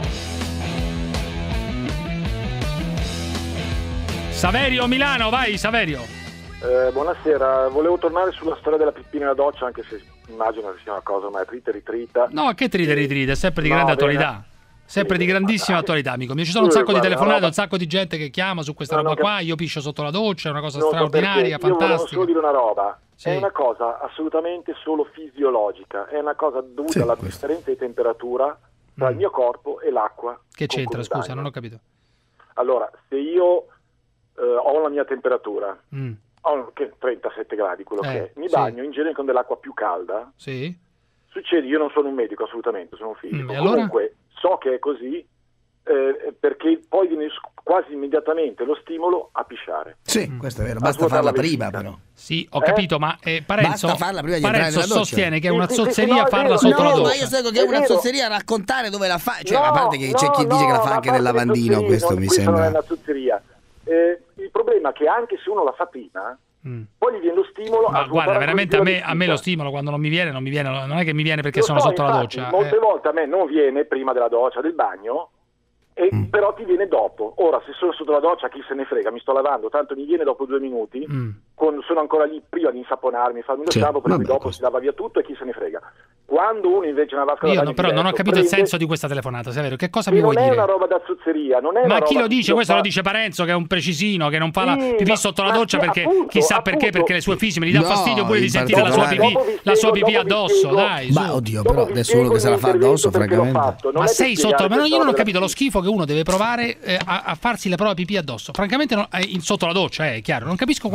[SPEAKER 7] Saverio Milano, vai Saverio.
[SPEAKER 4] Eh, buonasera, volevo tornare sulla storia della pippina nella doccia, anche se immagino che sia una cosa ormai trita e ritrita.
[SPEAKER 7] No, che tride ritride, è sempre di
[SPEAKER 4] No,
[SPEAKER 7] grande
[SPEAKER 4] bene.
[SPEAKER 7] attualità. Sempre di grandissima attualità, amico mio. Ci sono un
[SPEAKER 4] Sì,
[SPEAKER 7] sacco di
[SPEAKER 4] guarda,
[SPEAKER 7] telefonate,
[SPEAKER 4] no,
[SPEAKER 7] un sacco di gente che chiama su questa
[SPEAKER 4] No,
[SPEAKER 7] roba
[SPEAKER 4] no,
[SPEAKER 7] qua. Io piscio sotto la doccia, è una cosa
[SPEAKER 4] Non so
[SPEAKER 7] straordinaria,
[SPEAKER 4] perché, io volevo
[SPEAKER 7] fantastica.
[SPEAKER 4] solo dire una roba,
[SPEAKER 7] Sì.
[SPEAKER 4] è una cosa assolutamente solo fisiologica, è una cosa dovuta
[SPEAKER 3] Sì,
[SPEAKER 4] alla
[SPEAKER 3] questo.
[SPEAKER 4] differenza di temperatura tra il mio corpo e l'acqua.
[SPEAKER 7] Che
[SPEAKER 4] con
[SPEAKER 7] c'entra,
[SPEAKER 4] cui mi
[SPEAKER 7] scusa,
[SPEAKER 4] bagno.
[SPEAKER 7] non ho capito.
[SPEAKER 4] Allora, se io eh, ho la mia temperatura,
[SPEAKER 7] Mm,
[SPEAKER 4] ho che trentasette gradi, quello
[SPEAKER 7] Eh,
[SPEAKER 4] che è, mi
[SPEAKER 7] sì.
[SPEAKER 4] bagno in genere con dell'acqua più calda,
[SPEAKER 7] Sì.
[SPEAKER 4] succede, io non sono un medico assolutamente, sono un fisico,
[SPEAKER 7] Mm, e allora?
[SPEAKER 4] comunque so che è così eh, perché poi viene s- quasi immediatamente lo stimolo a pisciare.
[SPEAKER 3] Sì,
[SPEAKER 7] Mm.
[SPEAKER 3] questo è vero,
[SPEAKER 4] A
[SPEAKER 3] basta
[SPEAKER 4] svuotare
[SPEAKER 3] farla
[SPEAKER 4] la
[SPEAKER 3] prima
[SPEAKER 4] vescica.
[SPEAKER 3] però.
[SPEAKER 7] Sì, ho
[SPEAKER 4] Eh?
[SPEAKER 7] capito, ma eh, Parenzo,
[SPEAKER 3] Basta farla prima di entrare
[SPEAKER 7] Parenzo
[SPEAKER 3] nella doccia.
[SPEAKER 7] sostiene che è
[SPEAKER 4] Sì,
[SPEAKER 7] una
[SPEAKER 4] sì, sì, no,
[SPEAKER 7] zozzeria
[SPEAKER 4] è
[SPEAKER 7] farla
[SPEAKER 4] vero,
[SPEAKER 7] sotto
[SPEAKER 3] no,
[SPEAKER 7] la
[SPEAKER 3] ma
[SPEAKER 7] doccia.
[SPEAKER 3] io so che è
[SPEAKER 4] È
[SPEAKER 3] una
[SPEAKER 4] vero.
[SPEAKER 3] zozzeria raccontare dove la fa. Cioè,
[SPEAKER 4] No,
[SPEAKER 3] a parte che c'è
[SPEAKER 4] no,
[SPEAKER 3] chi dice che la
[SPEAKER 4] no,
[SPEAKER 3] fa
[SPEAKER 4] ma
[SPEAKER 3] anche
[SPEAKER 4] a
[SPEAKER 3] nel
[SPEAKER 4] parte le
[SPEAKER 3] lavandino,
[SPEAKER 4] zozzerie,
[SPEAKER 3] questo
[SPEAKER 4] non-
[SPEAKER 3] mi
[SPEAKER 4] questa
[SPEAKER 3] sembra.
[SPEAKER 4] non è una zozzeria. Eh, il problema è che anche se uno la fa prima,
[SPEAKER 7] Mm.
[SPEAKER 4] poi gli viene lo stimolo
[SPEAKER 7] Ma
[SPEAKER 4] a
[SPEAKER 7] guarda,
[SPEAKER 4] svuotare
[SPEAKER 7] veramente a
[SPEAKER 4] così
[SPEAKER 7] me,
[SPEAKER 4] la
[SPEAKER 7] a me lo
[SPEAKER 4] vescica.
[SPEAKER 7] stimolo quando non mi viene, non mi viene, non è che mi viene perché
[SPEAKER 4] Lo
[SPEAKER 7] sono
[SPEAKER 4] so,
[SPEAKER 7] sotto la
[SPEAKER 4] infatti,
[SPEAKER 7] doccia.
[SPEAKER 4] molte
[SPEAKER 7] eh.
[SPEAKER 4] volte a me non viene prima della doccia, del bagno, e
[SPEAKER 3] Mm.
[SPEAKER 4] però ti viene dopo. Ora, se sono sotto la doccia, chi se ne frega, mi sto lavando, tanto mi viene dopo due minuti,
[SPEAKER 7] Mm.
[SPEAKER 4] con- sono ancora lì prima di insaponarmi, farmi lo
[SPEAKER 3] Sì,
[SPEAKER 4] shampoo, per cui
[SPEAKER 3] vabbè,
[SPEAKER 4] dopo si lava via tutto e chi se ne frega. Quando uno invece una vasca da
[SPEAKER 7] Io
[SPEAKER 4] bagno
[SPEAKER 7] no, però non ho
[SPEAKER 4] diverso,
[SPEAKER 7] capito il
[SPEAKER 4] prende-
[SPEAKER 7] senso di questa telefonata, Severo. Che cosa
[SPEAKER 4] che
[SPEAKER 7] mi vuoi
[SPEAKER 4] non è
[SPEAKER 7] dire?
[SPEAKER 4] una roba da zozzeria, non è
[SPEAKER 7] Ma
[SPEAKER 4] una
[SPEAKER 7] chi
[SPEAKER 4] roba
[SPEAKER 7] lo dice?
[SPEAKER 4] che
[SPEAKER 7] Questo lo
[SPEAKER 4] fa-
[SPEAKER 7] dice Parenzo, che è un precisino, che non fa la
[SPEAKER 4] Sì,
[SPEAKER 7] pipì
[SPEAKER 4] ma-
[SPEAKER 7] sotto la
[SPEAKER 4] ma
[SPEAKER 7] doccia
[SPEAKER 4] sì,
[SPEAKER 7] perché
[SPEAKER 4] appunto,
[SPEAKER 7] chissà perché,
[SPEAKER 4] appunto.
[SPEAKER 7] perché le sue fisi mi dà
[SPEAKER 3] No,
[SPEAKER 7] fastidio pure di
[SPEAKER 3] in
[SPEAKER 7] sentire la sua
[SPEAKER 3] particolare.
[SPEAKER 7] pipì,
[SPEAKER 4] Dopo vi
[SPEAKER 7] la sua
[SPEAKER 4] spiego,
[SPEAKER 7] pipì
[SPEAKER 4] dopo vi
[SPEAKER 7] addosso,
[SPEAKER 4] spiego.
[SPEAKER 7] dai,
[SPEAKER 3] Ma
[SPEAKER 7] su.
[SPEAKER 3] oddio,
[SPEAKER 4] Dopo
[SPEAKER 3] però
[SPEAKER 4] vi
[SPEAKER 3] nessuno che
[SPEAKER 4] spiego
[SPEAKER 3] se la
[SPEAKER 4] il
[SPEAKER 3] fa
[SPEAKER 4] mio
[SPEAKER 3] addosso,
[SPEAKER 4] intervento perché l'ho
[SPEAKER 3] francamente.
[SPEAKER 4] fatto. Non
[SPEAKER 7] Ma
[SPEAKER 4] è per
[SPEAKER 7] sei
[SPEAKER 4] spiegare
[SPEAKER 7] sotto, ma no,
[SPEAKER 4] questa
[SPEAKER 7] io non ho
[SPEAKER 4] roba
[SPEAKER 7] capito lo
[SPEAKER 4] della-
[SPEAKER 7] schifo che uno deve provare eh, a, a farsi le prove pipì addosso. Francamente no, eh, in- sotto la doccia, eh, è chiaro. Non capisco qual è lo
[SPEAKER 3] Ah,
[SPEAKER 7] schifo.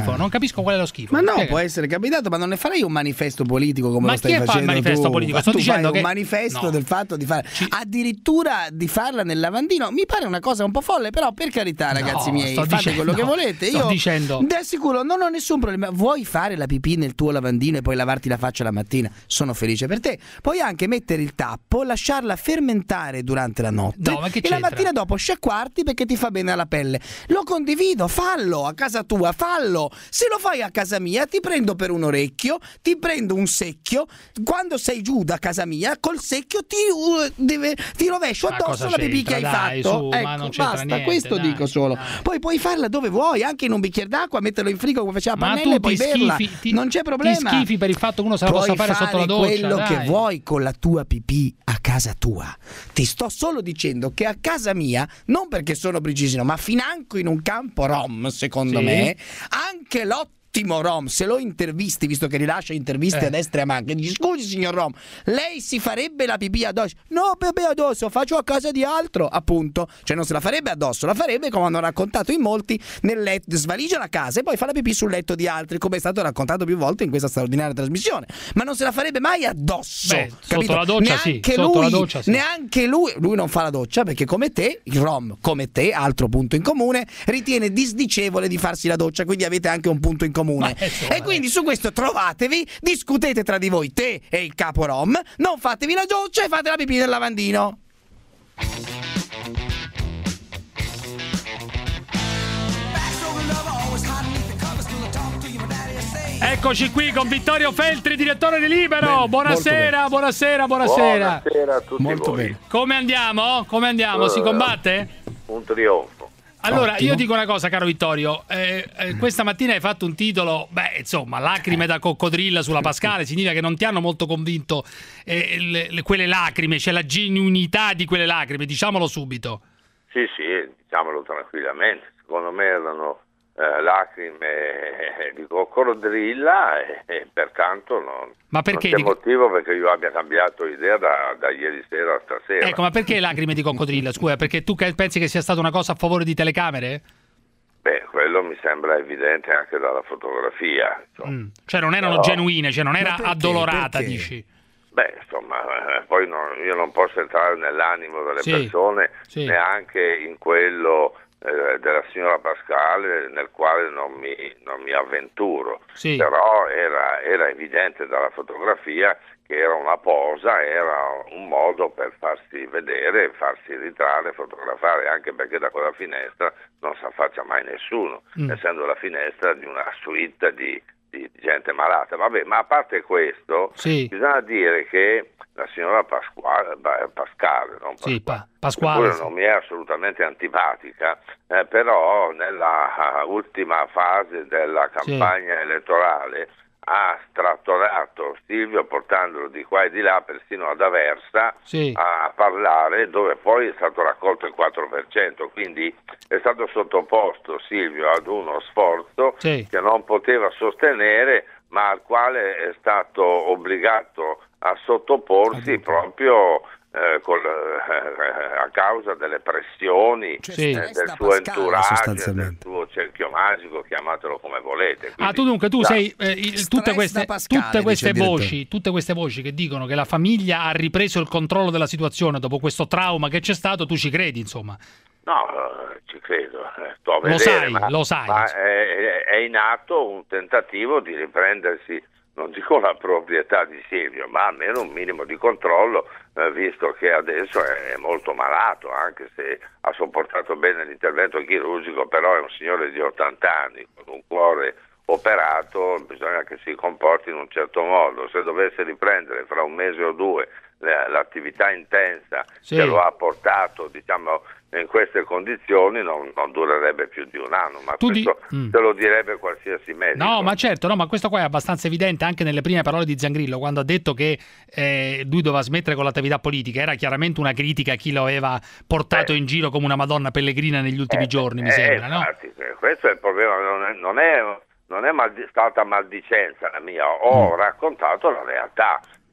[SPEAKER 7] schifo, non capisco qual è lo schifo.
[SPEAKER 3] Ma no,
[SPEAKER 7] Spiega.
[SPEAKER 3] può essere capitato, ma non ne farei un manifesto politico come
[SPEAKER 7] Ma
[SPEAKER 3] lo stai
[SPEAKER 7] chi fa il
[SPEAKER 3] facendo
[SPEAKER 7] manifesto
[SPEAKER 3] tu.
[SPEAKER 7] politico?
[SPEAKER 3] Ma
[SPEAKER 7] Sto
[SPEAKER 3] tu
[SPEAKER 7] dicendo
[SPEAKER 3] fai
[SPEAKER 7] che-
[SPEAKER 3] un manifesto
[SPEAKER 7] no.
[SPEAKER 3] del fatto di fare addirittura di farla nel lavandino. Mi pare una cosa un po' folle, però per carità, ragazzi
[SPEAKER 7] No,
[SPEAKER 3] miei,
[SPEAKER 7] sto
[SPEAKER 3] fate
[SPEAKER 7] dicendo-
[SPEAKER 3] quello che
[SPEAKER 7] no,
[SPEAKER 3] volete.
[SPEAKER 7] sto
[SPEAKER 3] Io
[SPEAKER 7] dicendo-
[SPEAKER 3] da sicuro non ho nessun problema. Vuoi fare la pipì nel tuo lavandino e poi lavarti la faccia la mattina? Sono felice per te. Puoi anche mettere il tappo, lasciarla fermentare durante la notte
[SPEAKER 7] No, ma che
[SPEAKER 3] e la
[SPEAKER 7] c'entra?
[SPEAKER 3] mattina dopo sciacquarti perché ti fa bene alla pelle. Lo condivido, fallo a casa tua, fallo. Se lo fai a casa mia ti prendo per un orecchio, ti prendo un secchio, quando sei giù da casa mia col secchio ti, uh, deve, ti rovescio
[SPEAKER 7] Ma
[SPEAKER 3] addosso
[SPEAKER 7] cosa
[SPEAKER 3] la pipì che hai
[SPEAKER 7] c'entra? Dai,
[SPEAKER 3] fatto.
[SPEAKER 7] su, ma
[SPEAKER 3] Ecco,
[SPEAKER 7] non c'entra
[SPEAKER 3] basta,
[SPEAKER 7] niente,
[SPEAKER 3] questo
[SPEAKER 7] dai,
[SPEAKER 3] dico solo.
[SPEAKER 7] dai.
[SPEAKER 3] Poi puoi farla dove vuoi, anche in un bicchiere d'acqua, metterlo in frigo come faceva
[SPEAKER 7] Ma
[SPEAKER 3] Pannella
[SPEAKER 7] tu
[SPEAKER 3] e poi
[SPEAKER 7] ti
[SPEAKER 3] berla.
[SPEAKER 7] schifi, ti-
[SPEAKER 3] non c'è problema.
[SPEAKER 7] Ti schifi per il fatto che uno se la
[SPEAKER 3] Puoi
[SPEAKER 7] possa fare sotto la doccia.
[SPEAKER 3] quello
[SPEAKER 7] dai.
[SPEAKER 3] che vuoi con la tua pipì a casa tua. Ti sto solo dicendo che a casa mia, non perché sono Brigisino, ma financo in un campo rom, secondo
[SPEAKER 7] Sì.
[SPEAKER 3] me, anche l'otto Rom, se lo intervisti, visto che rilascia interviste
[SPEAKER 7] Eh.
[SPEAKER 3] a destra e a manca, dici scusi signor Rom, lei si farebbe la pipì addosso? No, bebè addosso, faccio a casa di altro, appunto. Cioè non se la farebbe addosso, la farebbe come hanno raccontato in molti nel letto, svaligia la casa e poi fa la pipì sul letto di altri, come è stato raccontato più volte in questa straordinaria trasmissione. Ma non se la farebbe mai addosso.
[SPEAKER 7] Beh, sotto
[SPEAKER 3] capito?
[SPEAKER 7] la doccia sì,
[SPEAKER 3] Neanche
[SPEAKER 7] sotto
[SPEAKER 3] lui,
[SPEAKER 7] la doccia sì.
[SPEAKER 3] neanche lui, lui non fa la doccia perché come te, il Rom, come te, altro punto in comune, ritiene disdicevole di farsi la doccia, quindi avete anche un punto in comune.
[SPEAKER 7] Ma insomma,
[SPEAKER 3] E quindi su questo trovatevi, discutete tra di voi, te e il capo Rom, non fatevi la doccia e fate la pipì nel lavandino.
[SPEAKER 7] Eccoci qui con Vittorio Feltri, direttore di Libero.
[SPEAKER 3] Bene,
[SPEAKER 7] buonasera,
[SPEAKER 3] molto
[SPEAKER 7] buonasera, buonasera.
[SPEAKER 5] Buonasera a tutti
[SPEAKER 3] Molto
[SPEAKER 5] voi.
[SPEAKER 3] bene.
[SPEAKER 7] Come andiamo? Come andiamo? Si
[SPEAKER 5] Eh,
[SPEAKER 7] combatte?
[SPEAKER 5] Un trionfo.
[SPEAKER 7] Allora,
[SPEAKER 3] Ottimo.
[SPEAKER 7] io dico una cosa, caro Vittorio. Eh, eh, questa mattina hai fatto un titolo, beh, insomma, lacrime da coccodrilla sulla Pascale. Significa che non ti hanno molto convinto eh, le- le- quelle lacrime, c'è la genuinità di quelle lacrime, diciamolo subito.
[SPEAKER 5] Sì, sì, diciamolo tranquillamente. Secondo me erano eh, lacrime di coccodrilla e, e pertanto non,
[SPEAKER 7] Ma perché
[SPEAKER 5] non c'è
[SPEAKER 7] di-
[SPEAKER 5] motivo perché io abbia cambiato idea da, da ieri sera a stasera.
[SPEAKER 7] Ecco, ma perché lacrime di coccodrillo? Scusa, perché tu che- pensi che sia stata una cosa a favore di telecamere?
[SPEAKER 5] Beh, quello mi sembra evidente anche dalla fotografia. insomma.
[SPEAKER 7] Mm. Cioè non erano
[SPEAKER 5] No.
[SPEAKER 7] genuine, cioè non era
[SPEAKER 3] perché?
[SPEAKER 7] addolorata,
[SPEAKER 3] Perché?
[SPEAKER 7] dici?
[SPEAKER 5] Beh, insomma, eh, poi non- io non posso entrare nell'animo delle
[SPEAKER 7] Sì,
[SPEAKER 5] persone,
[SPEAKER 7] sì.
[SPEAKER 5] neanche in quello eh, della signora Pascale, nel quale non mi, non mi avventuro.
[SPEAKER 7] Sì.
[SPEAKER 5] Però era, era evidente dalla fotografia che era una posa, era un modo per farsi vedere, farsi ritrarre, fotografare, anche perché da quella finestra non si affaccia mai nessuno,
[SPEAKER 7] Mm.
[SPEAKER 5] essendo la finestra di una suite di, di gente malata. Vabbè, ma a parte questo,
[SPEAKER 7] Sì.
[SPEAKER 5] bisogna dire che la signora Pasquale, beh, Pascale, non
[SPEAKER 7] Sì,
[SPEAKER 5] Pasquale,
[SPEAKER 7] Pa- Pasquale,
[SPEAKER 5] eppure
[SPEAKER 7] sì.
[SPEAKER 5] non mi è assolutamente antipatica, eh, però nella uh, ultima fase della campagna elettorale ha strattonato Silvio portandolo di qua e di là persino ad Aversa
[SPEAKER 7] Sì.
[SPEAKER 5] a parlare, dove poi è stato raccolto il quattro per cento, quindi è stato sottoposto Silvio ad uno sforzo
[SPEAKER 7] Sì.
[SPEAKER 5] che non poteva sostenere, ma al quale è stato obbligato a sottoporsi proprio eh, col, eh, a causa delle pressioni
[SPEAKER 7] Sì.
[SPEAKER 5] eh, del
[SPEAKER 3] Testa
[SPEAKER 5] suo
[SPEAKER 3] Pascale,
[SPEAKER 5] entourage, del
[SPEAKER 3] sostanzialmente.
[SPEAKER 5] suo cerchio magico, chiamatelo come volete.
[SPEAKER 7] Ah,
[SPEAKER 5] Quindi,
[SPEAKER 7] tu dunque tu
[SPEAKER 5] già,
[SPEAKER 7] sei eh, il- tutte
[SPEAKER 3] Stress
[SPEAKER 7] queste,
[SPEAKER 3] da Pascale,
[SPEAKER 7] tutte queste
[SPEAKER 3] dice il
[SPEAKER 7] voci, tutte queste voci che dicono che la famiglia ha ripreso il controllo della situazione dopo questo trauma che c'è stato, tu ci credi, insomma?
[SPEAKER 5] No, eh, ci credo, eh, sto a
[SPEAKER 7] Lo
[SPEAKER 5] vedere,
[SPEAKER 7] sai,
[SPEAKER 5] ma,
[SPEAKER 7] lo sai,
[SPEAKER 5] ma
[SPEAKER 7] insomma.
[SPEAKER 5] è, è in atto un tentativo di riprendersi, non dico la proprietà di Silvio, ma almeno un minimo di controllo, eh, visto che adesso è, è molto malato, anche se ha sopportato bene l'intervento chirurgico, però è un signore di ottanta anni, con un cuore operato, bisogna che si comporti in un certo modo. Se dovesse riprendere fra un mese o due eh, l'attività intensa
[SPEAKER 7] Sì.
[SPEAKER 5] che lo ha portato, diciamo, in queste condizioni, non, non durerebbe più di un anno, ma
[SPEAKER 7] Tu di-
[SPEAKER 5] questo
[SPEAKER 7] Mm.
[SPEAKER 5] te lo direbbe qualsiasi medico.
[SPEAKER 7] No, ma certo, no, ma questo qua è abbastanza evidente anche nelle prime parole di Zangrillo, quando ha detto che eh, lui doveva smettere con l'attività politica. Era chiaramente una critica a chi lo aveva portato in giro come una Madonna pellegrina negli ultimi giorni, mi
[SPEAKER 5] Eh,
[SPEAKER 7] sembra, no?
[SPEAKER 5] infatti, eh, questo è il problema, non è, non è, non è maldi- stata maldicenza la mia, ho
[SPEAKER 7] Mm.
[SPEAKER 5] raccontato la realtà.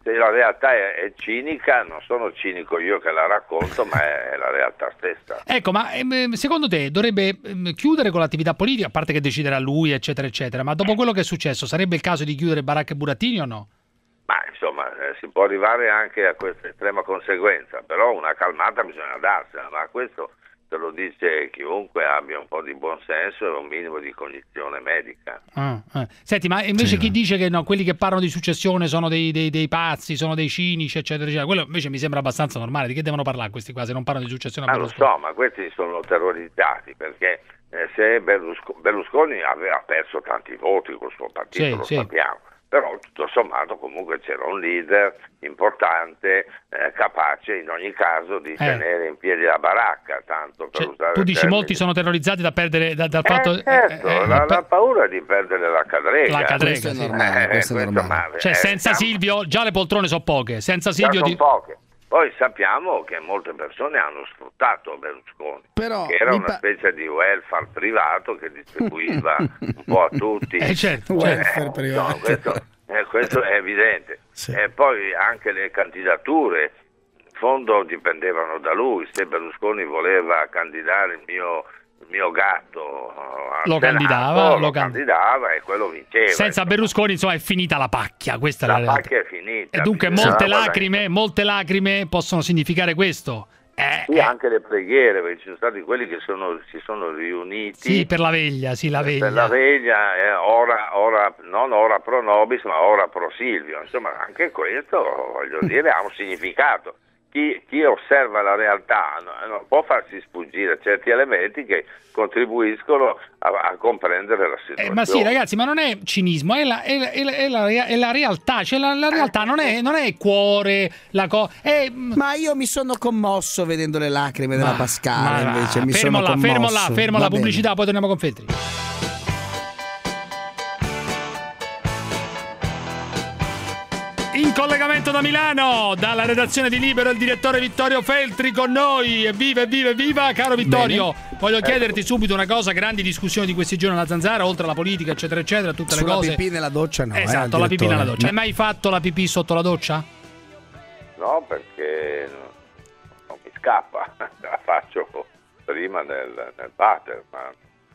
[SPEAKER 5] se la realtà è, è cinica, non sono cinico io che la racconto, ma è, è la realtà stessa.
[SPEAKER 7] Ecco, ma ehm, secondo te dovrebbe ehm, chiudere con l'attività politica, a parte che deciderà lui, eccetera, eccetera, ma dopo quello che è successo sarebbe il caso di chiudere Baracca e Burattini o no?
[SPEAKER 5] Ma insomma, eh, si può arrivare anche a questa estrema conseguenza, però una calmata bisogna darsela, ma questo te lo dice chiunque abbia un po' di buonsenso e un minimo di cognizione medica.
[SPEAKER 7] Ah, ah. Senti, ma invece sì, chi dice che no, quelli che parlano di successione sono dei, dei, dei pazzi, sono dei cinici, eccetera, eccetera, quello invece mi sembra abbastanza normale. Di che devono parlare questi qua se non parlano di successione?
[SPEAKER 5] Ma lo so, ma questi sono terrorizzati perché eh, se Berlusconi, Berlusconi aveva perso tanti voti col suo partito, sì, lo sì. sappiamo. Però tutto sommato comunque c'era un leader importante, eh, capace in ogni caso di eh. tenere in piedi la baracca, tanto per
[SPEAKER 7] cioè,
[SPEAKER 5] usare
[SPEAKER 7] tu dici
[SPEAKER 5] termini.
[SPEAKER 7] Molti sono terrorizzati da perdere da, dal
[SPEAKER 5] eh,
[SPEAKER 7] fatto
[SPEAKER 5] certo,
[SPEAKER 7] eh, eh,
[SPEAKER 5] la,
[SPEAKER 7] per...
[SPEAKER 5] la paura di perdere la cadrega.
[SPEAKER 7] La cadrega,
[SPEAKER 3] questo
[SPEAKER 7] sì.
[SPEAKER 3] è normale,
[SPEAKER 5] eh,
[SPEAKER 3] questo è normale.
[SPEAKER 5] male.
[SPEAKER 7] Cioè
[SPEAKER 5] eh,
[SPEAKER 7] senza
[SPEAKER 5] siamo...
[SPEAKER 7] Silvio già le poltrone sono poche, senza Silvio
[SPEAKER 5] già
[SPEAKER 7] di...
[SPEAKER 5] sono poche. Poi sappiamo che molte persone hanno sfruttato Berlusconi,
[SPEAKER 3] Però,
[SPEAKER 5] che era una
[SPEAKER 3] pa...
[SPEAKER 5] specie di welfare privato che distribuiva un po' a tutti.
[SPEAKER 7] Eh certo,
[SPEAKER 3] welfare
[SPEAKER 5] eh,
[SPEAKER 3] privato.
[SPEAKER 5] No, questo, eh, questo è evidente.
[SPEAKER 3] Sì.
[SPEAKER 5] E poi anche le candidature, in fondo dipendevano da lui. Se Berlusconi voleva candidare il mio, il mio gatto al
[SPEAKER 7] lo
[SPEAKER 5] Senato,
[SPEAKER 7] candidava,
[SPEAKER 5] lo
[SPEAKER 7] lo
[SPEAKER 5] candidava e quello vinceva.
[SPEAKER 7] Senza
[SPEAKER 5] insomma.
[SPEAKER 7] Berlusconi insomma è finita la pacchia, questa
[SPEAKER 5] la
[SPEAKER 7] è la
[SPEAKER 5] pacchia è finita.
[SPEAKER 7] E dunque
[SPEAKER 5] bisogna
[SPEAKER 7] molte
[SPEAKER 5] guardare.
[SPEAKER 7] lacrime, molte lacrime possono significare questo. Eh,
[SPEAKER 5] Sì,
[SPEAKER 7] eh.
[SPEAKER 5] anche le preghiere, perché ci sono stati quelli che sono, si sono riuniti.
[SPEAKER 7] Sì, per la veglia, sì, la veglia.
[SPEAKER 5] Per la veglia, eh, ora, ora, non ora pro nobis, ma ora pro Silvio. Insomma, anche questo, voglio dire, ha un significato. Chi, chi osserva la realtà no, non può farsi sfuggire certi elementi che contribuiscono a, a comprendere la situazione.
[SPEAKER 7] Eh, ma sì, ragazzi, ma non è cinismo, è la, è la, è la, è la, è la realtà. Cioè, la, la realtà non è, non è cuore, la co- è...
[SPEAKER 3] Ma io mi sono commosso vedendo le lacrime della
[SPEAKER 7] Ma-
[SPEAKER 3] Pascale,
[SPEAKER 7] ma-
[SPEAKER 3] invece mi
[SPEAKER 7] fermo
[SPEAKER 3] sono
[SPEAKER 7] là,
[SPEAKER 3] commosso.
[SPEAKER 7] fermo là, fermo
[SPEAKER 3] Va
[SPEAKER 7] la
[SPEAKER 3] bene.
[SPEAKER 7] pubblicità, poi torniamo con Feltri. In collegamento da Milano, dalla redazione di Libero, il direttore Vittorio Feltri con noi. Evviva, evviva, evviva, caro Vittorio.
[SPEAKER 3] Bene.
[SPEAKER 7] Voglio chiederti subito una cosa, grandi discussioni di questi giorni alla Zanzara, oltre alla politica, eccetera, eccetera, tutte
[SPEAKER 3] Sulla
[SPEAKER 7] le cose.
[SPEAKER 3] La pipì nella doccia no.
[SPEAKER 7] Esatto,
[SPEAKER 3] eh,
[SPEAKER 7] la pipì nella
[SPEAKER 3] direttore.
[SPEAKER 7] doccia. Hai mai fatto la pipì sotto la doccia?
[SPEAKER 5] No, perché non mi scappa, la faccio prima nel, nel water, ma...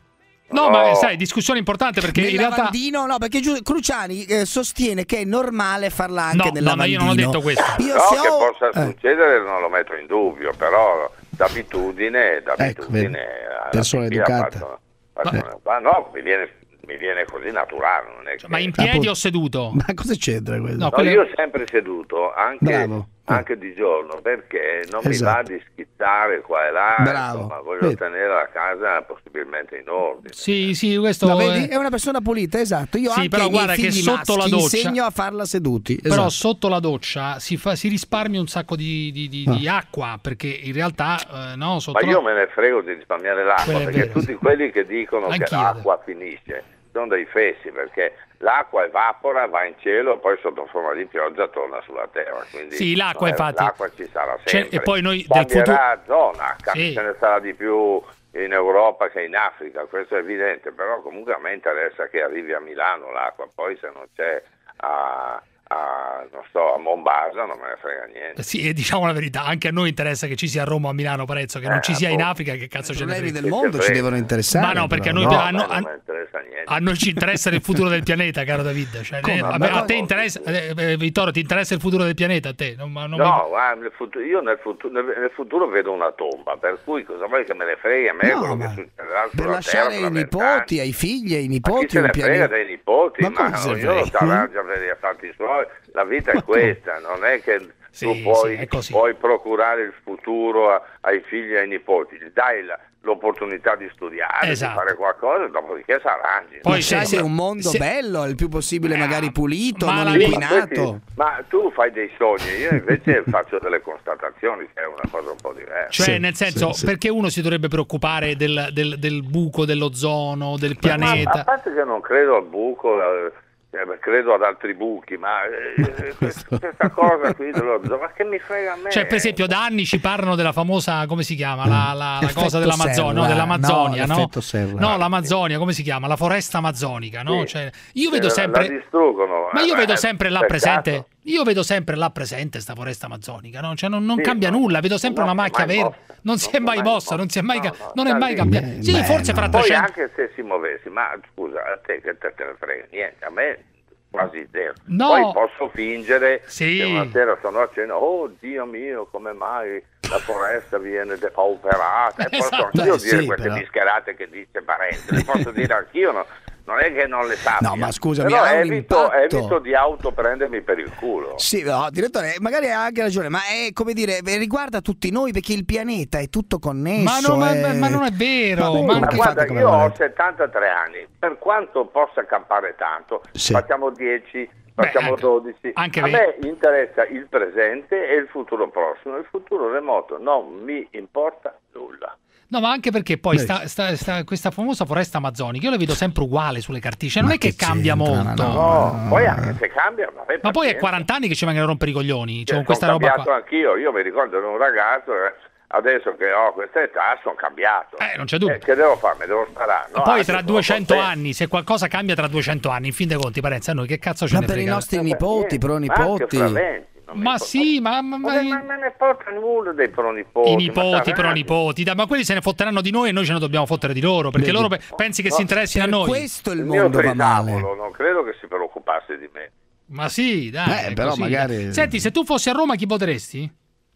[SPEAKER 7] No,
[SPEAKER 5] No.
[SPEAKER 7] ma sai, discussione importante perché
[SPEAKER 3] Nel
[SPEAKER 7] in realtà...
[SPEAKER 3] lavandino, no, perché Giu- Cruciani eh, sostiene che è normale farla anche
[SPEAKER 7] No,
[SPEAKER 3] nel
[SPEAKER 7] no, no, io
[SPEAKER 3] lavandino.
[SPEAKER 7] non ho detto questo.
[SPEAKER 3] Io
[SPEAKER 5] No,
[SPEAKER 3] se
[SPEAKER 5] che
[SPEAKER 3] ho-
[SPEAKER 5] possa
[SPEAKER 3] eh.
[SPEAKER 5] succedere non lo metto in dubbio, però d'abitudine, d'abitudine
[SPEAKER 3] vedi,
[SPEAKER 5] alla
[SPEAKER 3] persona
[SPEAKER 5] pipì la
[SPEAKER 3] educata.
[SPEAKER 5] faccio- faccio- ma no, mi viene, mi viene così naturale, non è che...
[SPEAKER 7] Ma in piedi
[SPEAKER 3] Appunto.
[SPEAKER 7] o seduto?
[SPEAKER 3] Ma cosa c'entra questo?
[SPEAKER 7] No,
[SPEAKER 5] No,
[SPEAKER 7] quello-
[SPEAKER 5] io sempre seduto, anche,
[SPEAKER 3] Bravo.
[SPEAKER 5] anche di giorno, perché non
[SPEAKER 3] Esatto.
[SPEAKER 5] mi va di schizzare qua e là,
[SPEAKER 3] Bravo.
[SPEAKER 5] insomma, voglio
[SPEAKER 3] Vedi.
[SPEAKER 5] tenere la casa possibilmente in ordine.
[SPEAKER 7] Sì, sì, questo
[SPEAKER 3] La vedi?
[SPEAKER 7] è-
[SPEAKER 3] È una persona pulita, esatto. Io
[SPEAKER 7] Sì,
[SPEAKER 3] anche
[SPEAKER 7] però
[SPEAKER 3] ai miei
[SPEAKER 7] guarda che
[SPEAKER 3] figli
[SPEAKER 7] sotto la
[SPEAKER 3] maschi
[SPEAKER 7] doccia-
[SPEAKER 3] insegno a farla seduti.
[SPEAKER 7] Però
[SPEAKER 3] esatto.
[SPEAKER 7] sotto la doccia si, fa, si risparmia un sacco di, di- di-
[SPEAKER 3] Ah.
[SPEAKER 7] di acqua, perché in realtà eh, no, sotto
[SPEAKER 5] Ma
[SPEAKER 7] la...
[SPEAKER 5] io me ne frego di risparmiare l'acqua,
[SPEAKER 7] Quello è
[SPEAKER 5] perché
[SPEAKER 7] vero,
[SPEAKER 5] tutti
[SPEAKER 7] sì.
[SPEAKER 5] quelli che dicono
[SPEAKER 7] Anch'io.
[SPEAKER 5] che l'acqua finisce sono dei fessi, perché l'acqua evapora, va in cielo e poi sotto forma di pioggia torna sulla terra. Quindi
[SPEAKER 7] Sì, l'acqua,
[SPEAKER 5] eh,
[SPEAKER 7] infatti.
[SPEAKER 5] l'acqua ci sarà
[SPEAKER 7] Cioè,
[SPEAKER 5] sempre.
[SPEAKER 7] e poi noi del
[SPEAKER 5] Cambierà zona, ca-
[SPEAKER 7] Sì.
[SPEAKER 5] ce ne sarà di più in Europa che in Africa, questo è evidente, però comunque a me interessa che arrivi a Milano l'acqua, poi se non c'è a, a non so, a Mombasa non me ne frega niente.
[SPEAKER 7] Sì, e diciamo la verità, anche a noi interessa che ci sia a Roma o a Milano, Parezzo, che non
[SPEAKER 5] Eh,
[SPEAKER 7] ci sia in
[SPEAKER 5] appunto.
[SPEAKER 7] Africa, che cazzo
[SPEAKER 3] I
[SPEAKER 7] ce ne
[SPEAKER 3] problemi
[SPEAKER 7] frega.
[SPEAKER 3] del mondo ci devono interessare.
[SPEAKER 7] Ma no, perché a
[SPEAKER 3] però,
[SPEAKER 7] noi,
[SPEAKER 5] No,
[SPEAKER 7] a,
[SPEAKER 5] a me
[SPEAKER 7] no-
[SPEAKER 5] non
[SPEAKER 7] a-
[SPEAKER 5] mi interessa niente.
[SPEAKER 7] a noi ci interessa il futuro del pianeta, caro David. Cioè,
[SPEAKER 3] Come?
[SPEAKER 7] eh, a,
[SPEAKER 3] Ma
[SPEAKER 7] me- a
[SPEAKER 3] no,
[SPEAKER 7] te
[SPEAKER 5] no.
[SPEAKER 7] interessa, eh, eh, Vittorio, ti interessa il futuro del pianeta a te? Non, ma non
[SPEAKER 5] No, guarda, nel futuro- io nel futuro, nel, nel futuro vedo una tomba, per cui cosa vuoi che me ne frega a me
[SPEAKER 3] No,
[SPEAKER 5] quello
[SPEAKER 3] ma
[SPEAKER 5] che succederà
[SPEAKER 3] per
[SPEAKER 5] sulla
[SPEAKER 3] lasciare
[SPEAKER 5] terra,
[SPEAKER 3] ai
[SPEAKER 5] fra
[SPEAKER 3] nipoti, ai figli, ai
[SPEAKER 5] Ma chi
[SPEAKER 3] nipoti
[SPEAKER 5] se
[SPEAKER 3] un
[SPEAKER 5] ne frega
[SPEAKER 3] pianeta.
[SPEAKER 5] dei nipoti?
[SPEAKER 3] Ma
[SPEAKER 5] Ma,
[SPEAKER 3] come se ne
[SPEAKER 5] ognuno
[SPEAKER 3] frega?
[SPEAKER 5] s'arrangia per gli fatti suoi, la vita è questa, non è che
[SPEAKER 7] Sì,
[SPEAKER 5] tu
[SPEAKER 7] sì,
[SPEAKER 5] puoi,
[SPEAKER 7] è così.
[SPEAKER 5] puoi procurare il futuro a- ai figli e ai nipoti, gli dai la- l'opportunità di studiare,
[SPEAKER 7] Esatto.
[SPEAKER 5] di fare qualcosa, dopodiché si arrangi.
[SPEAKER 7] Poi
[SPEAKER 3] Ma sai
[SPEAKER 7] se-
[SPEAKER 3] se è un mondo
[SPEAKER 7] se-
[SPEAKER 3] bello, il più possibile magari pulito,
[SPEAKER 7] ma
[SPEAKER 3] non
[SPEAKER 7] la-
[SPEAKER 5] Sì, ma,
[SPEAKER 3] inquinato.
[SPEAKER 5] questi- ma tu fai dei sogni, io invece faccio delle constatazioni, che è una cosa un po' diversa.
[SPEAKER 7] Cioè,
[SPEAKER 3] Sì,
[SPEAKER 7] nel senso,
[SPEAKER 3] sì, sì.
[SPEAKER 7] perché uno si dovrebbe preoccupare del, del- del buco dell'ozono, del
[SPEAKER 5] Ma a
[SPEAKER 7] pianeta?
[SPEAKER 5] parte che non credo al buco, eh, eh, credo ad altri buchi, ma eh, questa, questa cosa qui dello zoo, ma che mi frega a me?
[SPEAKER 7] Cioè, per esempio, da anni ci parlano della famosa, come si chiama? La, la- la
[SPEAKER 3] Effetto
[SPEAKER 7] cosa dell'Amazzonia, no,
[SPEAKER 3] serra.
[SPEAKER 7] dell'Amazzonia,
[SPEAKER 3] No,
[SPEAKER 7] no?
[SPEAKER 3] l'effetto serra.
[SPEAKER 7] No, l'Amazzonia, come si chiama? La foresta amazzonica, no?
[SPEAKER 5] Sì.
[SPEAKER 7] Cioè, io
[SPEAKER 5] Eh,
[SPEAKER 7] vedo
[SPEAKER 5] la-
[SPEAKER 7] sempre.
[SPEAKER 5] la distruggono.
[SPEAKER 7] Ma io
[SPEAKER 5] eh,
[SPEAKER 7] vedo
[SPEAKER 5] eh,
[SPEAKER 7] sempre là
[SPEAKER 5] peccato.
[SPEAKER 7] presente Io vedo sempre là presente sta foresta amazzonica, no? Cioè non, non
[SPEAKER 5] Sì,
[SPEAKER 7] cambia
[SPEAKER 5] no,
[SPEAKER 7] nulla, vedo sempre
[SPEAKER 5] non
[SPEAKER 7] una
[SPEAKER 5] si è
[SPEAKER 7] macchia
[SPEAKER 5] mai
[SPEAKER 7] verde,
[SPEAKER 5] mossa,
[SPEAKER 7] non si è mai mossa, non si è mai, ca- non è mai cambiato.
[SPEAKER 5] Beh,
[SPEAKER 7] Sì, forse fra
[SPEAKER 5] Poi
[SPEAKER 7] trecento
[SPEAKER 5] anche se si muovessi, ma scusa, a te che te, te ne frega niente, a me quasi zero.
[SPEAKER 7] No.
[SPEAKER 5] Poi posso fingere
[SPEAKER 7] Sì.
[SPEAKER 5] che una sera sono a cena, oh Dio mio, come mai la foresta viene depauperata? E posso
[SPEAKER 3] Esatto.
[SPEAKER 5] anch'io
[SPEAKER 3] Beh,
[SPEAKER 5] dire
[SPEAKER 3] sì,
[SPEAKER 5] queste
[SPEAKER 3] però.
[SPEAKER 5] discherate che dice Parente, le posso dire anch'io, no? Non è che non le sappia.
[SPEAKER 3] No, ma scusami,
[SPEAKER 5] però
[SPEAKER 3] ha un
[SPEAKER 5] evito,
[SPEAKER 3] impatto.
[SPEAKER 5] evito di autoprendermi per il culo.
[SPEAKER 3] Sì, no, direttore, magari ha anche ragione, ma è come dire, riguarda tutti noi perché il pianeta è tutto connesso.
[SPEAKER 7] Ma non,
[SPEAKER 3] è...
[SPEAKER 7] ma, ma non è vero,
[SPEAKER 3] Vabbè,
[SPEAKER 7] ma
[SPEAKER 5] Ma
[SPEAKER 3] che
[SPEAKER 5] guarda,
[SPEAKER 3] fate come
[SPEAKER 5] io ho
[SPEAKER 3] volete.
[SPEAKER 5] settantatré anni, per quanto possa campare tanto,
[SPEAKER 3] Sì.
[SPEAKER 5] facciamo dieci, facciamo
[SPEAKER 7] anche-
[SPEAKER 5] dodici.
[SPEAKER 7] anche
[SPEAKER 5] A
[SPEAKER 7] ve-
[SPEAKER 5] me interessa il presente e il futuro prossimo, il futuro remoto non mi importa nulla.
[SPEAKER 7] No, ma anche perché poi
[SPEAKER 3] Beh,
[SPEAKER 7] sta, sta, sta- questa famosa foresta amazzonica, io la vedo sempre uguale sulle carticce, non
[SPEAKER 3] Ma
[SPEAKER 7] è che,
[SPEAKER 3] che
[SPEAKER 7] cambia
[SPEAKER 3] c'entra,
[SPEAKER 7] molto.
[SPEAKER 3] no,
[SPEAKER 5] No, poi anche se cambia, vabbè,
[SPEAKER 7] Ma poi è
[SPEAKER 5] pazienza.
[SPEAKER 7] quaranta anni che ci vengono a rompere i coglioni, cioè,
[SPEAKER 5] Cioè,
[SPEAKER 7] con questa
[SPEAKER 5] sono
[SPEAKER 7] roba
[SPEAKER 5] cambiato
[SPEAKER 7] qua.
[SPEAKER 5] anch'io, io mi ricordo ero un ragazzo, eh, adesso che ho questa età sono cambiato.
[SPEAKER 7] Eh, non c'è dubbio.
[SPEAKER 5] Eh, che devo fare? Mi devo sparare.
[SPEAKER 7] Ma
[SPEAKER 5] no?
[SPEAKER 7] poi
[SPEAKER 5] Anche
[SPEAKER 7] tra
[SPEAKER 5] se
[SPEAKER 7] duecento
[SPEAKER 5] sono
[SPEAKER 7] anni, se qualcosa cambia tra duecento anni, in fin dei conti, Parenzo, a noi che cazzo ce
[SPEAKER 3] Ma
[SPEAKER 7] ne
[SPEAKER 3] per i
[SPEAKER 7] frega?
[SPEAKER 3] nostri
[SPEAKER 5] contento.
[SPEAKER 3] nipoti,
[SPEAKER 5] Ma anche fra
[SPEAKER 3] pronipoti.
[SPEAKER 5] venti, non mi
[SPEAKER 7] Ma
[SPEAKER 5] importa.
[SPEAKER 7] sì, ma, ma- ma-
[SPEAKER 5] Ma ma me ne porta nulla dei pronipoti.
[SPEAKER 7] i
[SPEAKER 5] ma
[SPEAKER 7] nipoti, i
[SPEAKER 5] sarà-
[SPEAKER 7] pronipoti, dai, ma quelli se ne fotteranno di noi e noi ce ne dobbiamo fottere di loro, perché
[SPEAKER 3] Vedi.
[SPEAKER 7] loro pe- pensi che
[SPEAKER 5] No,
[SPEAKER 7] si interessino a
[SPEAKER 3] Per
[SPEAKER 7] noi.
[SPEAKER 3] questo il
[SPEAKER 5] Il mio
[SPEAKER 3] mondo va male.
[SPEAKER 5] trisavolo non credo che si preoccupasse di me.
[SPEAKER 7] Ma sì, dai,
[SPEAKER 3] Eh,
[SPEAKER 7] è
[SPEAKER 3] però
[SPEAKER 7] così,
[SPEAKER 3] magari-
[SPEAKER 7] dai. Senti, se tu fossi a Roma chi voteresti?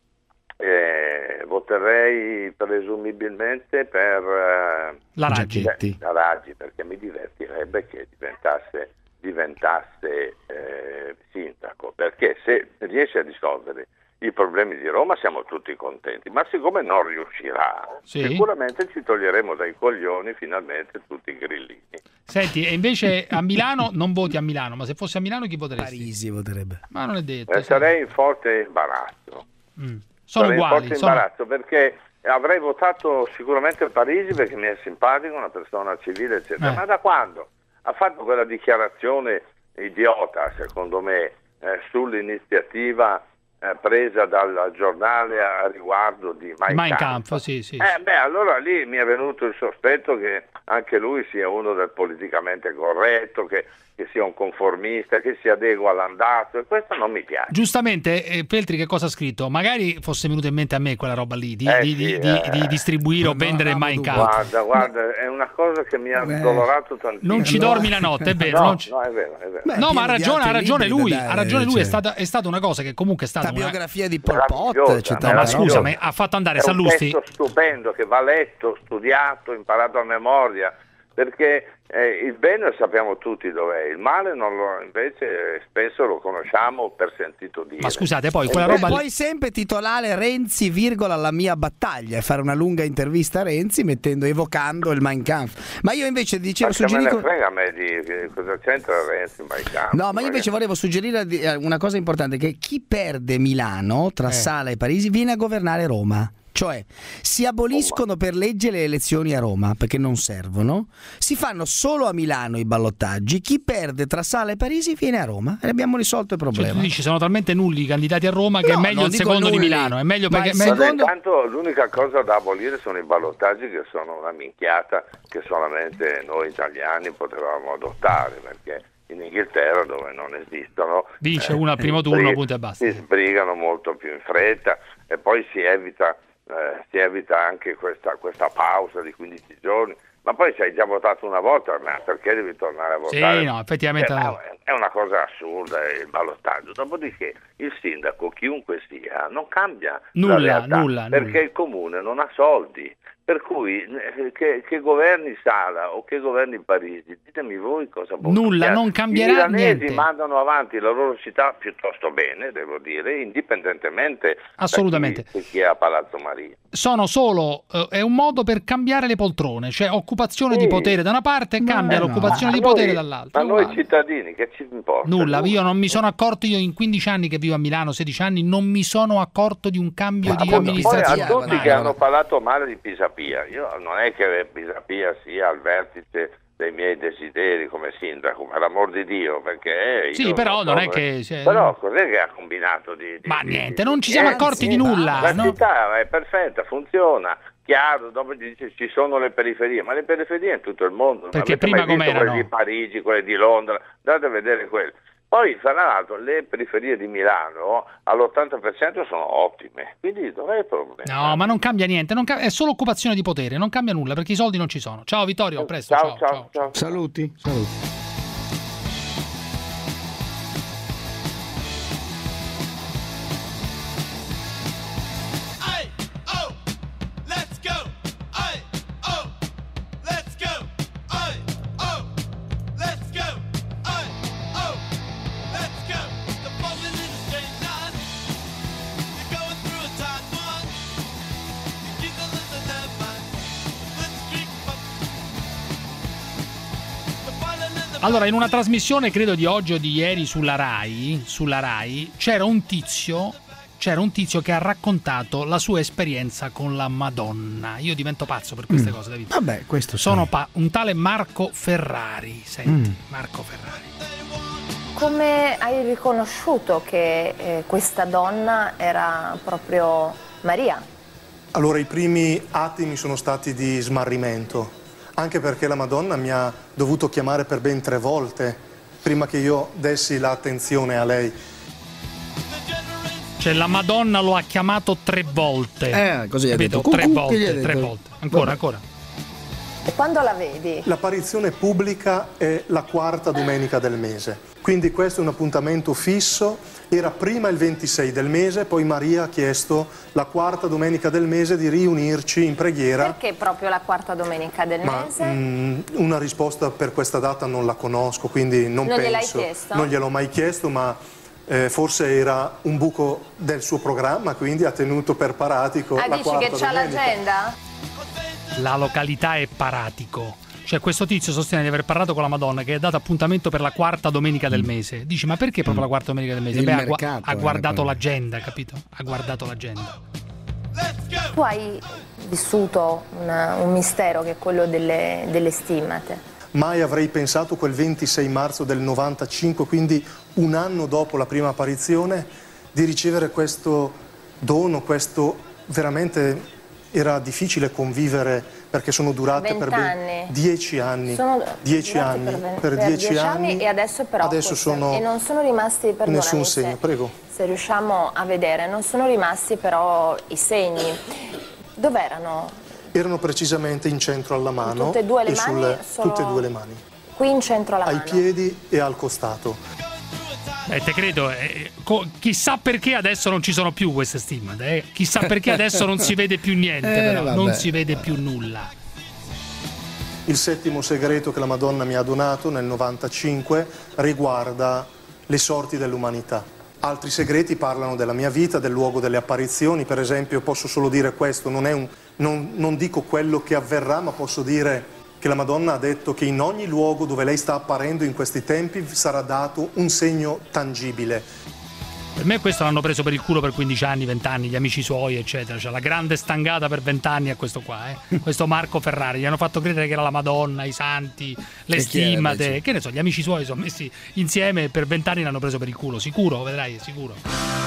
[SPEAKER 5] Eh, voterei presumibilmente per eh,
[SPEAKER 7] La Raggi.
[SPEAKER 3] Giacchetti.
[SPEAKER 5] la Raggi, perché mi divertirebbe che diventasse, diventasse eh, sindaco, perché se riesce a risolvere i problemi di Roma siamo tutti contenti, ma siccome non riuscirà,
[SPEAKER 7] Sì.
[SPEAKER 5] sicuramente ci toglieremo dai coglioni finalmente tutti i grillini.
[SPEAKER 7] Senti, e invece a Milano non voti a Milano, ma se fossi a Milano chi voteresti?
[SPEAKER 3] Parisi voterebbe.
[SPEAKER 7] Ma non è detto.
[SPEAKER 5] Eh,
[SPEAKER 7] sai.
[SPEAKER 5] sarei in forte imbarazzo.
[SPEAKER 7] Mm. Sono
[SPEAKER 5] Sarei in
[SPEAKER 7] uguali.
[SPEAKER 5] forte
[SPEAKER 7] sono-
[SPEAKER 5] imbarazzo perché avrei votato sicuramente Parisi perché mi è simpatico, una persona civile, eccetera.
[SPEAKER 7] Eh.
[SPEAKER 5] Ma da quando ha fatto quella dichiarazione idiota, secondo me, eh, sull'iniziativa eh, presa dal giornale a riguardo di Mein,
[SPEAKER 7] Mein
[SPEAKER 5] Kampf.
[SPEAKER 7] Kampf, sì, sì.
[SPEAKER 5] Eh, beh, allora lì mi è venuto il sospetto che anche lui sia uno del politicamente corretto, che, che sia un conformista, che si adegua all'andazzo, e questo non mi piace.
[SPEAKER 7] Giustamente, eh, Feltri che cosa ha scritto? Magari fosse venuta in mente a me quella roba lì, di,
[SPEAKER 5] Eh,
[SPEAKER 7] di-
[SPEAKER 5] sì,
[SPEAKER 7] di-
[SPEAKER 5] eh.
[SPEAKER 7] di- di distribuire o
[SPEAKER 3] No,
[SPEAKER 7] vendere
[SPEAKER 3] no,
[SPEAKER 7] Mein
[SPEAKER 3] no,
[SPEAKER 7] Kampf.
[SPEAKER 5] Guarda, guarda, è una cosa che mi ha
[SPEAKER 3] Beh.
[SPEAKER 5] dolorato tantissimo.
[SPEAKER 7] Non ci
[SPEAKER 3] Allora-
[SPEAKER 7] dormi la notte, è vero?
[SPEAKER 5] No,
[SPEAKER 7] non ci-
[SPEAKER 5] no, è vero, è vero.
[SPEAKER 3] Beh,
[SPEAKER 7] No, ma ha
[SPEAKER 3] pieno di
[SPEAKER 7] ragione, ha
[SPEAKER 3] altri
[SPEAKER 7] ragione
[SPEAKER 3] libri
[SPEAKER 7] lui,
[SPEAKER 3] da dare,
[SPEAKER 7] ha ragione lui,
[SPEAKER 3] cioè.
[SPEAKER 7] è stata, è stata una cosa che comunque è stata
[SPEAKER 3] La
[SPEAKER 7] una...
[SPEAKER 3] biografia di Pol Pot,
[SPEAKER 5] Meravigliosa,
[SPEAKER 3] c'è
[SPEAKER 7] No,
[SPEAKER 3] tanta
[SPEAKER 7] ma
[SPEAKER 5] meravigliosa.
[SPEAKER 7] scusa,
[SPEAKER 3] roba.
[SPEAKER 7] ma ha fatto andare
[SPEAKER 5] È un
[SPEAKER 7] Sallusti?
[SPEAKER 5] testo stupendo che va letto, studiato, imparato a memoria, perché eh, il bene sappiamo tutti dov'è, il male non lo, invece eh, spesso lo conosciamo per sentito dire.
[SPEAKER 7] Ma scusate, poi quella
[SPEAKER 3] Beh,
[SPEAKER 7] roba lì...
[SPEAKER 3] puoi sempre titolare Renzi, virgola, la mia battaglia e fare una lunga intervista a Renzi mettendo, evocando il Mein Kampf. Ma io invece dicevo,
[SPEAKER 5] Ma che me ne
[SPEAKER 3] suggerivo...
[SPEAKER 5] frega a me di che cosa c'entra Renzi in Mein Kampf?
[SPEAKER 3] No, ma io invece volevo suggerire di- eh, una cosa importante, che chi perde Milano tra
[SPEAKER 7] Eh.
[SPEAKER 3] Sala e Parisi viene a governare Roma. Cioè, si aboliscono per legge le elezioni a Roma, perché non servono, si fanno solo a Milano i ballottaggi, chi perde tra Sala e Parisi viene a Roma e abbiamo risolto il
[SPEAKER 7] Cioè,
[SPEAKER 3] problema.
[SPEAKER 7] tu dici sono talmente nulli i candidati a Roma che
[SPEAKER 3] No,
[SPEAKER 7] è meglio
[SPEAKER 3] non
[SPEAKER 7] il
[SPEAKER 3] dico
[SPEAKER 7] secondo di
[SPEAKER 3] nulli,
[SPEAKER 7] Milano, è meglio
[SPEAKER 3] ma
[SPEAKER 7] perché...
[SPEAKER 3] il
[SPEAKER 7] me-
[SPEAKER 5] Guarda,
[SPEAKER 3] secondo-
[SPEAKER 5] intanto l'unica cosa da abolire sono i ballottaggi, che sono una minchiata che solamente noi italiani potevamo adottare, perché in Inghilterra, dove non esistono,
[SPEAKER 7] Vince
[SPEAKER 5] eh,
[SPEAKER 7] uno al primo
[SPEAKER 5] si
[SPEAKER 7] turno,
[SPEAKER 5] sbrig-
[SPEAKER 7] punto e basta.
[SPEAKER 5] si sbrigano molto più in fretta e poi si evita, eh, si evita anche questa, questa pausa di quindici giorni. Ma poi se hai già votato una volta, ma perché devi tornare a votare?
[SPEAKER 7] Sì, no, effettivamente...
[SPEAKER 5] Eh, ma è una cosa assurda il ballottaggio. Dopodiché il sindaco, chiunque sia, non cambia
[SPEAKER 7] Nulla,
[SPEAKER 5] la realtà,
[SPEAKER 7] nulla,
[SPEAKER 5] perché
[SPEAKER 7] nulla.
[SPEAKER 5] il comune non ha soldi. Per cui eh, che, che governi Sala o che governi Parisi, ditemi voi cosa può
[SPEAKER 7] Nulla,
[SPEAKER 5] cambiare.
[SPEAKER 7] non cambierà
[SPEAKER 5] I milanesi
[SPEAKER 7] niente.
[SPEAKER 5] mandano avanti la loro città piuttosto bene, devo dire, indipendentemente
[SPEAKER 7] Assolutamente.
[SPEAKER 5] da chi, da chi è a Palazzo Maria.
[SPEAKER 7] Sono solo, eh, è un modo per cambiare le poltrone, cioè occupazione
[SPEAKER 5] Sì.
[SPEAKER 7] di potere da una parte e cambia
[SPEAKER 5] Eh no,
[SPEAKER 7] l'occupazione
[SPEAKER 5] ma
[SPEAKER 7] di
[SPEAKER 5] noi-
[SPEAKER 7] potere dall'altra.
[SPEAKER 5] Ma noi
[SPEAKER 7] Uguale.
[SPEAKER 5] cittadini che ci importa?
[SPEAKER 7] Nulla, io non mi sono accorto, io in quindici anni che vivo a Milano, sedici anni, non mi sono accorto di un cambio
[SPEAKER 5] Ma
[SPEAKER 7] di
[SPEAKER 5] appunto, poi
[SPEAKER 7] amministrazione.
[SPEAKER 5] a tutti
[SPEAKER 7] Dai,
[SPEAKER 5] che hanno
[SPEAKER 7] ora.
[SPEAKER 5] parlato male di Pisapia, io non è che Pisapia sia al vertice dei miei desideri come sindaco, per l'amor di Dio, perché io
[SPEAKER 7] Sì, però non
[SPEAKER 5] so
[SPEAKER 7] è
[SPEAKER 5] come-
[SPEAKER 7] che... cioè,
[SPEAKER 5] però cos'è che ha combinato di, di
[SPEAKER 7] Ma
[SPEAKER 5] di-
[SPEAKER 7] niente, non ci siamo
[SPEAKER 5] niente?
[SPEAKER 7] accorti di nulla.
[SPEAKER 5] La
[SPEAKER 7] no?
[SPEAKER 5] città è perfetta, funziona, chiaro, dopo dice ci sono le periferie, ma le periferie in tutto il mondo.
[SPEAKER 7] Perché
[SPEAKER 5] Avete
[SPEAKER 7] prima
[SPEAKER 5] mai visto
[SPEAKER 7] com'erano?
[SPEAKER 5] quelle di Parigi, quelle di Londra, andate a vedere quelle. Poi, fra l'altro, le periferie di Milano all'ottanta per cento sono ottime, quindi dov'è il problema?
[SPEAKER 7] No, ma non cambia niente, non cambia, è solo occupazione di potere, non cambia nulla perché i soldi non ci sono. Ciao Vittorio, a presto.
[SPEAKER 5] Ciao,
[SPEAKER 7] ciao,
[SPEAKER 5] ciao,
[SPEAKER 7] ciao.
[SPEAKER 5] ciao.
[SPEAKER 10] Saluti, saluti.
[SPEAKER 7] Allora, in una trasmissione, credo di oggi o di ieri sulla Rai, sulla Rai, c'era un tizio, c'era un tizio che ha raccontato la sua esperienza con la Madonna. Io divento pazzo per queste mm. cose, David.
[SPEAKER 10] Vabbè, questo
[SPEAKER 7] sono pa- un tale Marco Ferrari, senti, mm. Marco Ferrari.
[SPEAKER 12] Come hai riconosciuto che eh, questa donna era proprio Maria?
[SPEAKER 13] Allora, i primi attimi sono stati di smarrimento. Anche perché la Madonna mi ha dovuto chiamare per ben tre volte prima che io dessi l'attenzione a lei.
[SPEAKER 7] Cioè la Madonna lo ha chiamato tre volte.
[SPEAKER 10] Eh, così ha detto.
[SPEAKER 7] Tre
[SPEAKER 10] Cucù,
[SPEAKER 7] volte, tre volte. Ancora, ancora.
[SPEAKER 12] E quando la vedi?
[SPEAKER 13] L'apparizione pubblica è la quarta domenica del mese. Quindi questo è un appuntamento fisso, era prima il ventisei del mese, poi Maria ha chiesto la quarta domenica del mese di riunirci in preghiera.
[SPEAKER 12] Perché proprio la quarta domenica del
[SPEAKER 13] Ma,
[SPEAKER 12] mese?
[SPEAKER 13] Mh, una risposta per questa data non la conosco, quindi non,
[SPEAKER 12] non
[SPEAKER 13] penso.
[SPEAKER 12] gliel'hai chiesto?
[SPEAKER 13] Non gliel'ho mai chiesto, ma eh, forse era un buco del suo programma, quindi ha tenuto per Paratico
[SPEAKER 12] ah,
[SPEAKER 13] la
[SPEAKER 12] dici
[SPEAKER 13] quarta
[SPEAKER 12] che c'ha
[SPEAKER 13] domenica.
[SPEAKER 12] l'agenda?
[SPEAKER 7] La località è Paratico. Cioè questo tizio sostiene di aver parlato con la Madonna che è dato appuntamento per la quarta domenica del mese. Dici, ma perché proprio la quarta domenica del mese?
[SPEAKER 10] Il
[SPEAKER 7] Beh, ha,
[SPEAKER 10] mercato,
[SPEAKER 7] ha guardato
[SPEAKER 10] eh,
[SPEAKER 7] l'agenda, capito? Ha guardato l'agenda.
[SPEAKER 12] Tu hai vissuto una, un mistero che è quello delle, delle stimmate.
[SPEAKER 13] Mai avrei pensato quel ventisei marzo del novantacinque, quindi un anno dopo la prima apparizione, di ricevere questo dono, questo veramente era difficile convivere perché sono durate per ben dieci anni.
[SPEAKER 12] Sono
[SPEAKER 13] dieci anni.
[SPEAKER 12] Per, ven-
[SPEAKER 13] per
[SPEAKER 12] per
[SPEAKER 13] dieci,
[SPEAKER 12] dieci
[SPEAKER 13] anni,
[SPEAKER 12] anni e adesso però
[SPEAKER 13] adesso sono
[SPEAKER 12] e non sono rimasti, perdonami,
[SPEAKER 13] nessun segno,
[SPEAKER 12] se,
[SPEAKER 13] prego.
[SPEAKER 12] Se riusciamo a vedere, non sono rimasti però i segni. Dov'erano?
[SPEAKER 13] Erano precisamente in centro alla mano.
[SPEAKER 12] Tutte e due le
[SPEAKER 13] e
[SPEAKER 12] mani?
[SPEAKER 13] Sulle,
[SPEAKER 12] Sono...
[SPEAKER 13] Tutte e due le mani.
[SPEAKER 12] Qui in centro alla
[SPEAKER 13] Ai
[SPEAKER 12] mano?
[SPEAKER 13] Ai piedi e al costato.
[SPEAKER 7] Eh, te credo, eh, co- chissà perché adesso non ci sono più queste stimmate, eh. Chissà perché adesso non si vede più niente,
[SPEAKER 13] Eh,
[SPEAKER 7] però,
[SPEAKER 13] vabbè.
[SPEAKER 7] non si vede più nulla.
[SPEAKER 13] Il settimo segreto che la Madonna mi ha donato nel novantacinque riguarda le sorti dell'umanità. Altri segreti parlano della mia vita, del luogo delle apparizioni, per esempio posso solo dire questo, non, è un, non, non dico quello che avverrà, ma posso dire che la Madonna ha detto che in ogni luogo dove lei sta apparendo in questi tempi sarà dato un segno tangibile.
[SPEAKER 7] Per me questo l'hanno preso per il culo per quindici anni, venti anni, gli amici suoi, eccetera. Cioè la grande stangata per venti anni a questo qua, eh. Questo Marco Ferrari. Gli hanno fatto credere che era la Madonna, i santi, le
[SPEAKER 10] E chi era,
[SPEAKER 7] stimmate.
[SPEAKER 10] invece?
[SPEAKER 7] Che ne so, gli amici suoi sono messi insieme e per venti anni l'hanno preso per il culo. Sicuro, vedrai, sicuro.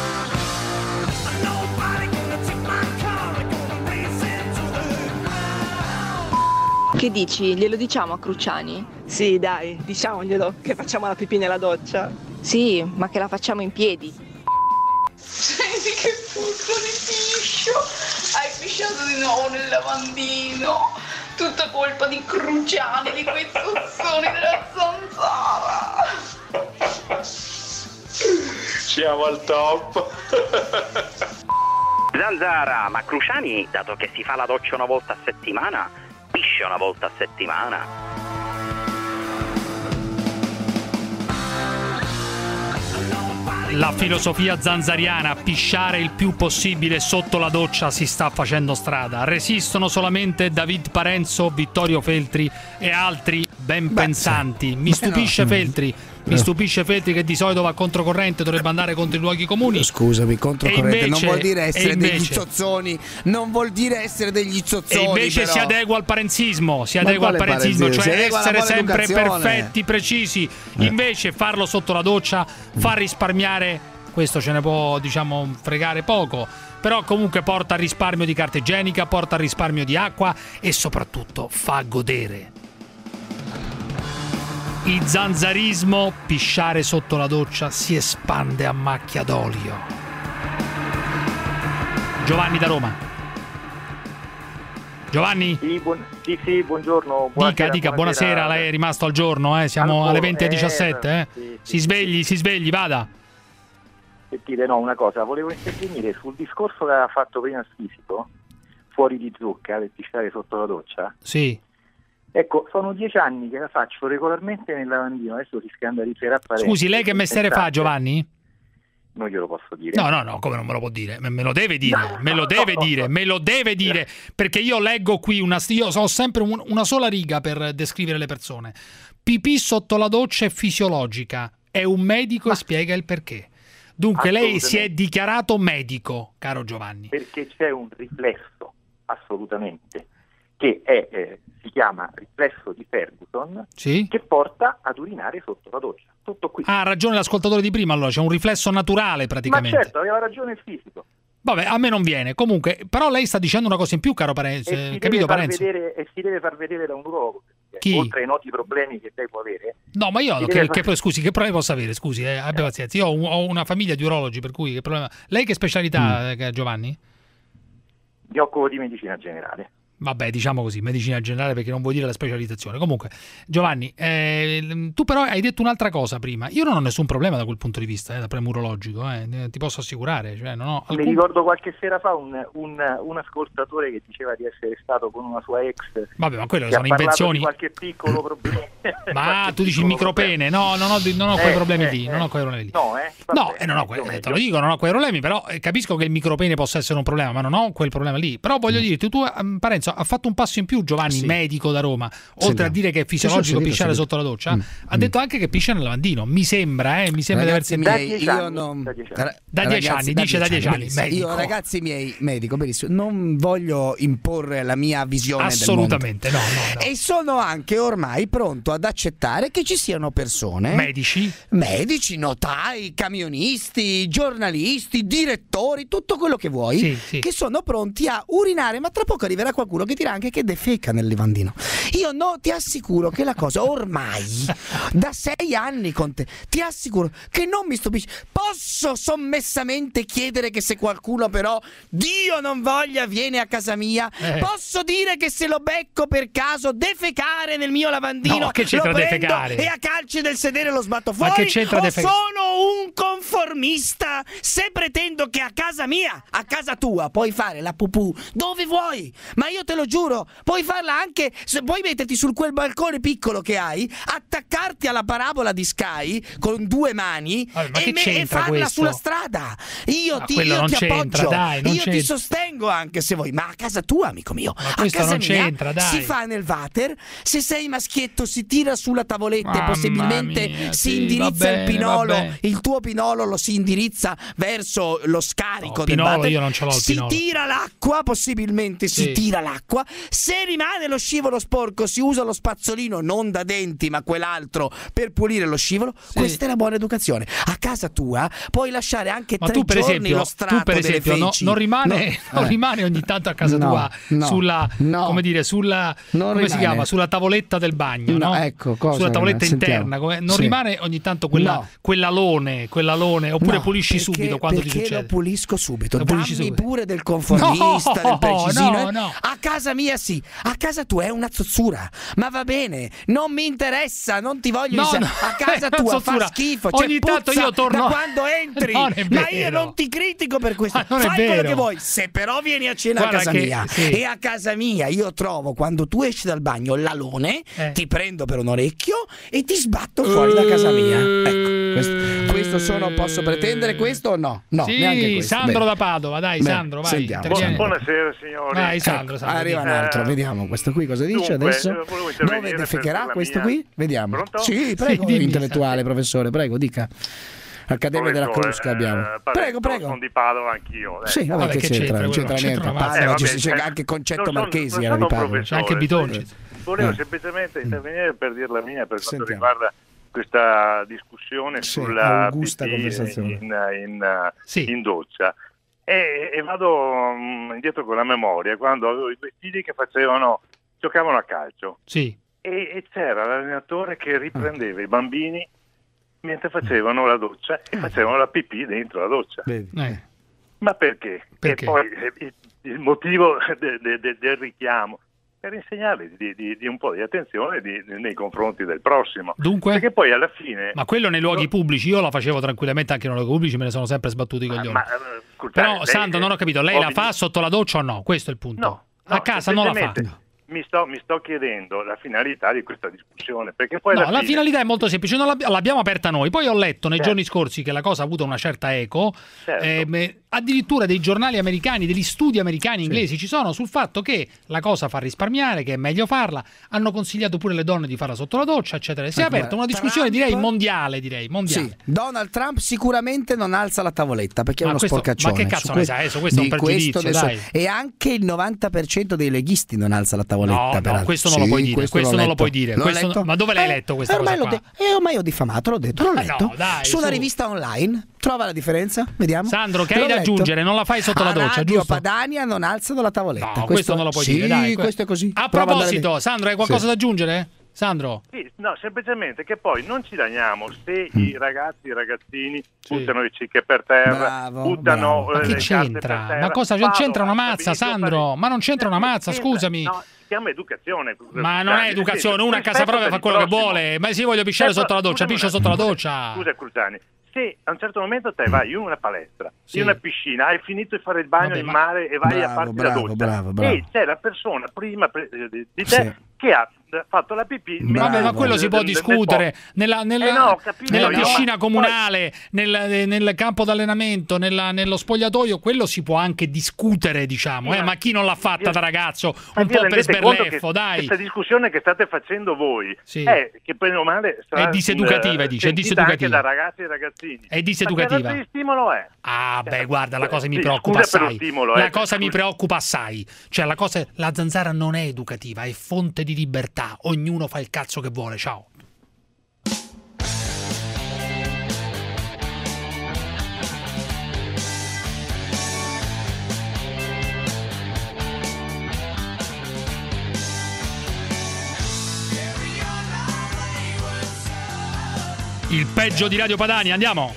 [SPEAKER 14] Che dici? Glielo diciamo a Cruciani?
[SPEAKER 15] Sì, dai, diciamoglielo, che facciamo la pipì nella doccia.
[SPEAKER 14] Sì, ma che la facciamo in piedi.
[SPEAKER 25] Senti che puzza di piscio! Hai pisciato di nuovo nel lavandino! Tutta colpa di Cruciani, di quei zozzoni della zanzara!
[SPEAKER 22] Siamo al top!
[SPEAKER 27] Zanzara, ma Cruciani, dato che si fa la doccia una volta a settimana, piscia una volta a settimana?
[SPEAKER 7] La filosofia zanzariana, pisciare il più possibile sotto la doccia, si sta facendo strada. Resistono solamente David Parenzo, Vittorio Feltri e altri ben
[SPEAKER 10] Beh,
[SPEAKER 7] pensanti.
[SPEAKER 10] sì.
[SPEAKER 7] Mi stupisce
[SPEAKER 10] No.
[SPEAKER 7] Feltri, mi stupisce Feltri che di solito va controcorrente, dovrebbe andare contro i luoghi comuni.
[SPEAKER 10] Scusami, controcorrente
[SPEAKER 7] E invece-
[SPEAKER 10] non vuol dire essere
[SPEAKER 7] e invece-
[SPEAKER 10] degli zozzoni, non vuol dire essere degli zozzoni.
[SPEAKER 7] E invece
[SPEAKER 10] però.
[SPEAKER 7] si adegua al parenzismo, si
[SPEAKER 10] Ma
[SPEAKER 7] adegua al
[SPEAKER 10] quale
[SPEAKER 7] parenzismo,
[SPEAKER 10] parenzismo? Si
[SPEAKER 7] cioè
[SPEAKER 10] adegua alla
[SPEAKER 7] essere
[SPEAKER 10] buona
[SPEAKER 7] sempre
[SPEAKER 10] educazione.
[SPEAKER 7] perfetti, precisi. Invece farlo sotto la doccia fa risparmiare, questo ce ne può, diciamo, fregare poco, però comunque porta al risparmio di carta igienica, porta al risparmio di acqua e soprattutto fa godere. il zanzarismo, pisciare sotto la doccia si espande a macchia d'olio. Giovanni da Roma. Giovanni?
[SPEAKER 16] Sì, buon, sì, sì, buongiorno.
[SPEAKER 7] Buonasera, dica, dica, buonasera. buonasera, lei è rimasto al giorno, eh? Siamo
[SPEAKER 16] Ancora,
[SPEAKER 7] alle venti e diciassette, eh?
[SPEAKER 16] eh? Sì,
[SPEAKER 7] si svegli, si svegli, vada.
[SPEAKER 16] Sentite, no, una cosa, volevo intervenire sul discorso che aveva fatto prima il fisico, fuori di zucca, per pisciare sotto la doccia.
[SPEAKER 7] Sì.
[SPEAKER 16] Ecco, sono dieci anni che la faccio regolarmente nel lavandino, adesso si scandalizzerà parecchio.
[SPEAKER 7] Scusi, lei che mestiere fa, Giovanni?
[SPEAKER 16] Non glielo posso dire.
[SPEAKER 7] No, no, no, come non me lo può dire? Me, me lo deve dire,
[SPEAKER 16] no,
[SPEAKER 7] me lo deve
[SPEAKER 16] no,
[SPEAKER 7] dire,
[SPEAKER 16] no.
[SPEAKER 7] me lo deve dire, perché io leggo qui una... Io ho sempre un, una sola riga per descrivere le persone. Pipì sotto la doccia è fisiologica, è un medico Ma... e spiega il perché. Dunque lei si è dichiarato medico, caro Giovanni.
[SPEAKER 16] Perché c'è un riflesso, assolutamente, che è, eh, si chiama riflesso di Ferguson,
[SPEAKER 7] sì?
[SPEAKER 16] Che porta ad urinare sotto la doccia. Tutto qui.
[SPEAKER 7] Ah, ha ragione l'ascoltatore di prima, allora c'è un riflesso naturale praticamente.
[SPEAKER 16] Ma certo, aveva ragione il fisico.
[SPEAKER 7] Vabbè, a me non viene. Comunque, però lei sta dicendo una cosa in più, caro Parenzo.
[SPEAKER 16] E si,
[SPEAKER 7] capito,
[SPEAKER 16] deve far
[SPEAKER 7] Parenzo?
[SPEAKER 16] vedere, e si deve far vedere da un urologo.
[SPEAKER 7] Chi?
[SPEAKER 16] Oltre ai noti problemi che lei può avere.
[SPEAKER 7] No, ma io che,
[SPEAKER 16] far...
[SPEAKER 7] che, scusi, che problemi posso avere? Scusi, eh, abbia pazienza. Io ho, un, ho una famiglia di urologi, per cui che problema. Lei che specialità, mm. Giovanni?
[SPEAKER 16] Mi occupo di medicina generale.
[SPEAKER 7] Vabbè, diciamo così, medicina generale, perché non vuol dire la specializzazione. Comunque, Giovanni, eh, tu però hai detto un'altra cosa prima. Io non ho nessun problema da quel punto di vista, eh, da premurologico, eh, ti posso assicurare. Cioè, non ho alcun...
[SPEAKER 16] Mi ricordo qualche sera fa un, un, un ascoltatore che diceva di essere stato con una sua ex.
[SPEAKER 7] Vabbè, ma quello sono invenzioni.
[SPEAKER 16] Di qualche piccolo problema.
[SPEAKER 7] Ma tu dici il micropene? No, non ho, non ho
[SPEAKER 16] eh,
[SPEAKER 7] quei problemi
[SPEAKER 16] eh,
[SPEAKER 7] lì.
[SPEAKER 16] Eh,
[SPEAKER 7] non ho quei problemi lì.
[SPEAKER 16] No, eh?
[SPEAKER 7] No, eh, non ho que- eh, te lo dico, non ho quei problemi, però eh, capisco che il micropene possa essere un problema, ma non ho quel problema lì. Però voglio mm. dirti, tu, um, Parenzo, ha fatto un passo in più Giovanni, sì. medico da Roma, oltre Sentiamo. a dire che è fisiologico sì, sì, pisciare sì, sotto la doccia, mm. ha detto anche che piscia nel lavandino. Mi sembra, eh, mi sembra
[SPEAKER 10] ragazzi
[SPEAKER 7] di
[SPEAKER 10] aver
[SPEAKER 7] miei,
[SPEAKER 10] io non...
[SPEAKER 16] da dieci
[SPEAKER 7] anni, da dieci anni
[SPEAKER 10] da
[SPEAKER 7] dice da dieci anni.
[SPEAKER 10] anni io, ragazzi miei, medico, benissimo, non voglio imporre la mia visione
[SPEAKER 7] assolutamente,
[SPEAKER 10] del mondo.
[SPEAKER 7] No, no, no.
[SPEAKER 10] E sono anche ormai pronto ad accettare che ci siano persone,
[SPEAKER 7] medici,
[SPEAKER 10] medici, notai, camionisti, giornalisti, direttori, tutto quello che vuoi,
[SPEAKER 7] sì, sì.
[SPEAKER 10] che sono pronti a urinare, ma tra poco arriverà qualcuno che dirà anche che defeca nel lavandino. Io no, ti assicuro che la cosa ormai da sei anni con te, ti assicuro che non mi stupisce. Posso sommessamente chiedere che se qualcuno però, Dio non voglia, viene a casa mia, eh. posso dire che se lo becco per caso defecare nel mio lavandino,
[SPEAKER 7] no, che c'entra
[SPEAKER 10] lo prendo
[SPEAKER 7] defecare?
[SPEAKER 10] E a calci del sedere lo sbatto fuori?
[SPEAKER 7] Ma che c'entra
[SPEAKER 10] o
[SPEAKER 7] defecare?
[SPEAKER 10] sono un conformista se pretendo che a casa mia, a casa tua, puoi fare la pupù dove vuoi, ma io te lo giuro, puoi farla anche, se puoi metterti su quel balcone piccolo che hai, attaccarti alla parabola di Sky con due mani
[SPEAKER 7] Vabbè,
[SPEAKER 10] e, me, e farla
[SPEAKER 7] questo?
[SPEAKER 10] sulla strada. Io
[SPEAKER 7] ma
[SPEAKER 10] ti, io ti appoggio,
[SPEAKER 7] dai,
[SPEAKER 10] io
[SPEAKER 7] c'entra.
[SPEAKER 10] ti sostengo anche se vuoi, ma a casa tua, amico mio,
[SPEAKER 7] ma
[SPEAKER 10] a casa
[SPEAKER 7] non
[SPEAKER 10] mia
[SPEAKER 7] c'entra, dai.
[SPEAKER 10] si fa nel water, se sei maschietto si tira sulla tavoletta
[SPEAKER 7] Mamma
[SPEAKER 10] e possibilmente
[SPEAKER 7] mia,
[SPEAKER 10] si
[SPEAKER 7] sì,
[SPEAKER 10] indirizza
[SPEAKER 7] bene,
[SPEAKER 10] il pinolo, il tuo pinolo lo si indirizza verso lo scarico
[SPEAKER 7] no,
[SPEAKER 10] del
[SPEAKER 7] pinolo,
[SPEAKER 10] water,
[SPEAKER 7] io non ce l'ho il
[SPEAKER 10] si
[SPEAKER 7] pinolo.
[SPEAKER 10] tira l'acqua, possibilmente
[SPEAKER 7] sì.
[SPEAKER 10] si tira l'acqua, se rimane lo scivolo sporco si usa lo spazzolino non da denti ma quell'altro per pulire lo scivolo, sì. questa è la buona educazione. A casa tua puoi lasciare anche
[SPEAKER 7] ma
[SPEAKER 10] tre
[SPEAKER 7] tu per
[SPEAKER 10] giorni
[SPEAKER 7] esempio,
[SPEAKER 10] lo strato
[SPEAKER 7] tu per esempio
[SPEAKER 10] delle
[SPEAKER 7] no,
[SPEAKER 10] feci.
[SPEAKER 7] non rimane,
[SPEAKER 10] no.
[SPEAKER 7] non
[SPEAKER 10] eh.
[SPEAKER 7] rimane ogni tanto a casa
[SPEAKER 10] no,
[SPEAKER 7] tua
[SPEAKER 10] no,
[SPEAKER 7] sulla
[SPEAKER 10] no.
[SPEAKER 7] come dire sulla
[SPEAKER 10] non
[SPEAKER 7] come
[SPEAKER 10] rimane.
[SPEAKER 7] si chiama sulla tavoletta del bagno, no?
[SPEAKER 10] no? Ecco, cosa
[SPEAKER 7] sulla tavoletta
[SPEAKER 10] sentiamo.
[SPEAKER 7] interna, come, non
[SPEAKER 10] sì.
[SPEAKER 7] rimane ogni tanto quella
[SPEAKER 10] no.
[SPEAKER 7] quell'alone, quell'alone oppure
[SPEAKER 10] no,
[SPEAKER 7] pulisci
[SPEAKER 10] perché,
[SPEAKER 7] subito quando ti
[SPEAKER 10] perché
[SPEAKER 7] succede?
[SPEAKER 10] lo pulisco subito.
[SPEAKER 7] Lo
[SPEAKER 10] Dammi
[SPEAKER 7] pulisci subito.
[SPEAKER 10] pure del conformista,
[SPEAKER 7] no,
[SPEAKER 10] del precisino.
[SPEAKER 7] no, no.
[SPEAKER 10] A casa mia sì, a casa tua è una zozzura, ma va bene, non mi interessa, non ti voglio
[SPEAKER 7] no,
[SPEAKER 10] inser-
[SPEAKER 7] no.
[SPEAKER 10] a casa tua fa schifo,
[SPEAKER 7] ogni
[SPEAKER 10] c'è
[SPEAKER 7] tanto io torno
[SPEAKER 10] da quando entri,
[SPEAKER 7] non è
[SPEAKER 10] ma
[SPEAKER 7] vero.
[SPEAKER 10] io non ti critico per questo,
[SPEAKER 7] non
[SPEAKER 10] fai
[SPEAKER 7] è
[SPEAKER 10] quello
[SPEAKER 7] vero.
[SPEAKER 10] che vuoi, se però vieni a cena
[SPEAKER 7] Guarda
[SPEAKER 10] a casa
[SPEAKER 7] che,
[SPEAKER 10] mia
[SPEAKER 7] sì.
[SPEAKER 10] e a casa mia io trovo quando tu esci dal bagno l'alone,
[SPEAKER 7] eh.
[SPEAKER 10] ti prendo per un orecchio e ti sbatto fuori da casa mia. Ecco, questo, questo sono, posso pretendere questo o no? No,
[SPEAKER 7] sì,
[SPEAKER 10] neanche questo.
[SPEAKER 7] Sandro
[SPEAKER 10] Bene.
[SPEAKER 7] da Padova, dai.
[SPEAKER 10] Bene,
[SPEAKER 7] Sandro, vai.
[SPEAKER 10] sentiamo.
[SPEAKER 22] Buonasera signori.
[SPEAKER 7] Vai, Sandro,
[SPEAKER 10] ecco,
[SPEAKER 7] Sandro,
[SPEAKER 10] arriva un altro,
[SPEAKER 22] eh,
[SPEAKER 10] vediamo questo qui cosa dice
[SPEAKER 22] dunque,
[SPEAKER 10] adesso.
[SPEAKER 22] Dove
[SPEAKER 10] defecherà questo
[SPEAKER 22] mia...
[SPEAKER 10] qui? Vediamo.
[SPEAKER 22] Pronto?
[SPEAKER 10] Sì, prego,
[SPEAKER 7] sì,
[SPEAKER 10] intellettuale, professore, prego, dica. Accademia della Crusca abbiamo.
[SPEAKER 22] Eh,
[SPEAKER 10] prego, prego.
[SPEAKER 22] Sono di Padova anch'io. Eh.
[SPEAKER 10] Sì, vabbè,
[SPEAKER 7] vabbè
[SPEAKER 10] che,
[SPEAKER 7] che
[SPEAKER 10] c'entra?
[SPEAKER 7] c'entra,
[SPEAKER 10] Non c'entra
[SPEAKER 7] c'entra
[SPEAKER 10] niente. A
[SPEAKER 7] una
[SPEAKER 10] Padova
[SPEAKER 22] eh,
[SPEAKER 10] c'è
[SPEAKER 22] vabbè,
[SPEAKER 10] anche Concetto
[SPEAKER 22] non sono,
[SPEAKER 10] Marchesi,
[SPEAKER 22] non
[SPEAKER 10] era di
[SPEAKER 22] sono
[SPEAKER 10] Padova.
[SPEAKER 7] C'è anche Bitonci.
[SPEAKER 22] Volevo
[SPEAKER 10] Eh.
[SPEAKER 22] semplicemente intervenire per dire la mia per quanto
[SPEAKER 10] Sentiamo.
[SPEAKER 22] riguarda questa discussione
[SPEAKER 10] Sì,
[SPEAKER 22] sulla
[SPEAKER 10] augusta
[SPEAKER 22] pipì
[SPEAKER 10] conversazione.
[SPEAKER 22] in, in,
[SPEAKER 7] Sì.
[SPEAKER 22] in doccia. E, e vado um, indietro con la memoria quando avevo i due figli che facevano giocavano a calcio.
[SPEAKER 7] Sì.
[SPEAKER 11] e, e c'era l'allenatore che riprendeva i bambini mentre facevano la doccia e facevano la pipì dentro la doccia.
[SPEAKER 7] Eh.
[SPEAKER 11] Ma perché?
[SPEAKER 7] Perché?
[SPEAKER 11] E poi il, il motivo de, de, de, del richiamo per insegnarli di, di, di un po' di attenzione di, di, nei confronti del prossimo.
[SPEAKER 7] Dunque?
[SPEAKER 11] Perché poi alla fine...
[SPEAKER 7] Ma quello nei luoghi no. pubblici, io la facevo tranquillamente anche nei luoghi pubblici, me ne sono sempre sbattuti i coglioni. Ma, ma, scusate, Però, lei, Sandro, non ho capito, lei la fa sotto la doccia o no? Questo è il punto.
[SPEAKER 11] No, no,
[SPEAKER 7] a casa non la fa.
[SPEAKER 11] No. Mi sto, mi sto chiedendo la finalità di questa discussione, perché poi
[SPEAKER 7] no,
[SPEAKER 11] alla
[SPEAKER 7] la
[SPEAKER 11] fine...
[SPEAKER 7] finalità è molto semplice, non l'abbiamo, l'abbiamo aperta noi, poi ho letto nei
[SPEAKER 11] certo.
[SPEAKER 7] giorni scorsi che la cosa ha avuto una certa eco,
[SPEAKER 11] certo.
[SPEAKER 7] eh, addirittura dei giornali americani, degli studi americani inglesi sì. ci sono sul fatto che la cosa fa risparmiare, che è meglio farla, hanno consigliato pure le donne di farla sotto la doccia, eccetera. Si è aperta una discussione
[SPEAKER 10] Trump...
[SPEAKER 7] direi mondiale, direi mondiale.
[SPEAKER 10] Sì. Donald Trump sicuramente non alza la tavoletta perché
[SPEAKER 7] ma
[SPEAKER 10] è uno
[SPEAKER 7] questo,
[SPEAKER 10] sporcaccione.
[SPEAKER 7] Ma che cazzo ne sai? Questo, questo è un pregiudizio,
[SPEAKER 10] so.
[SPEAKER 7] dai.
[SPEAKER 10] E anche il novanta per cento dei leghisti non alza la tavoletta.
[SPEAKER 7] No, no, questo non
[SPEAKER 10] sì,
[SPEAKER 7] lo puoi dire, questo, questo non lo puoi dire. Questo, ma dove l'hai
[SPEAKER 10] eh,
[SPEAKER 7] letto questa
[SPEAKER 10] ormai
[SPEAKER 7] cosa qua?
[SPEAKER 10] De- eh, ormai ho diffamato, l'ho detto, l'ho
[SPEAKER 7] ah,
[SPEAKER 10] letto.
[SPEAKER 7] No, dai,
[SPEAKER 10] su una
[SPEAKER 7] su.
[SPEAKER 10] rivista online. Trova la differenza? Vediamo.
[SPEAKER 7] Sandro, che hai da aggiungere? Non la fai sotto
[SPEAKER 10] a
[SPEAKER 7] la doccia,
[SPEAKER 10] Radio
[SPEAKER 7] giusto?
[SPEAKER 10] Padania non alzano la tavoletta.
[SPEAKER 7] No, questo,
[SPEAKER 10] questo
[SPEAKER 7] non lo puoi
[SPEAKER 10] sì,
[SPEAKER 7] dire, dai.
[SPEAKER 10] questo è così.
[SPEAKER 7] A
[SPEAKER 10] Prova
[SPEAKER 7] proposito, Sandro, hai qualcosa sì. da aggiungere? Sandro?
[SPEAKER 11] Sì, no, semplicemente che poi non ci danniamo se mm. i ragazzi e i ragazzini sì. buttano le cicche per terra,
[SPEAKER 10] bravo,
[SPEAKER 11] buttano
[SPEAKER 10] bravo.
[SPEAKER 11] Eh,
[SPEAKER 7] ma che
[SPEAKER 11] le
[SPEAKER 7] c'entra?
[SPEAKER 11] per
[SPEAKER 7] Ma cosa
[SPEAKER 11] Vado,
[SPEAKER 7] c'entra una mazza, Sandro? Ma non c'entra una mazza,
[SPEAKER 11] c'entra.
[SPEAKER 7] scusami.
[SPEAKER 11] No, si chiama educazione.
[SPEAKER 7] Ma non è educazione, uno a casa propria fa quello che vuole. Ma se io voglio pisciare sotto la doccia, piscio sotto la doccia.
[SPEAKER 11] Scusa Cruciani, se a un certo momento te vai in una palestra,
[SPEAKER 7] sì.
[SPEAKER 11] in una piscina, hai finito di fare il bagno
[SPEAKER 7] Vabbè,
[SPEAKER 11] in
[SPEAKER 7] ma...
[SPEAKER 11] mare e vai
[SPEAKER 10] bravo,
[SPEAKER 11] a farti
[SPEAKER 10] bravo,
[SPEAKER 11] la doccia
[SPEAKER 10] bravo, bravo.
[SPEAKER 11] e c'è la persona prima di te
[SPEAKER 10] sì.
[SPEAKER 11] che ha fatto la pipì.
[SPEAKER 7] Vabbè, ma quello si può discutere nella, nella,
[SPEAKER 11] eh no, capito,
[SPEAKER 7] nella
[SPEAKER 11] io,
[SPEAKER 7] piscina
[SPEAKER 11] ma...
[SPEAKER 7] comunale, nel, nel campo d'allenamento, nella, nello spogliatoio, quello si può anche discutere, diciamo,
[SPEAKER 11] sì,
[SPEAKER 7] eh, ma chi non l'ha fatta
[SPEAKER 11] io...
[SPEAKER 7] da ragazzo,
[SPEAKER 11] ma
[SPEAKER 7] un po' per sberleffo,
[SPEAKER 11] che
[SPEAKER 7] dai.
[SPEAKER 11] Questa discussione che state facendo voi
[SPEAKER 7] sì.
[SPEAKER 11] è che poi o male
[SPEAKER 7] è diseducativa,
[SPEAKER 11] in,
[SPEAKER 7] dice, è diseducativa
[SPEAKER 11] anche da ragazzi e ragazzini.
[SPEAKER 7] È diseducativa.
[SPEAKER 11] Ma che stimolo è?
[SPEAKER 7] Ah, beh, guarda, la cosa mi
[SPEAKER 11] sì,
[SPEAKER 7] preoccupa assai.
[SPEAKER 11] Stimolo,
[SPEAKER 7] la
[SPEAKER 11] eh,
[SPEAKER 7] cosa
[SPEAKER 11] scusa.
[SPEAKER 7] mi preoccupa assai. Cioè, la cosa, la zanzara non è educativa, è fonte di libertà. Ognuno fa il cazzo che vuole. Ciao. Il peggio di Radio Padania, andiamo.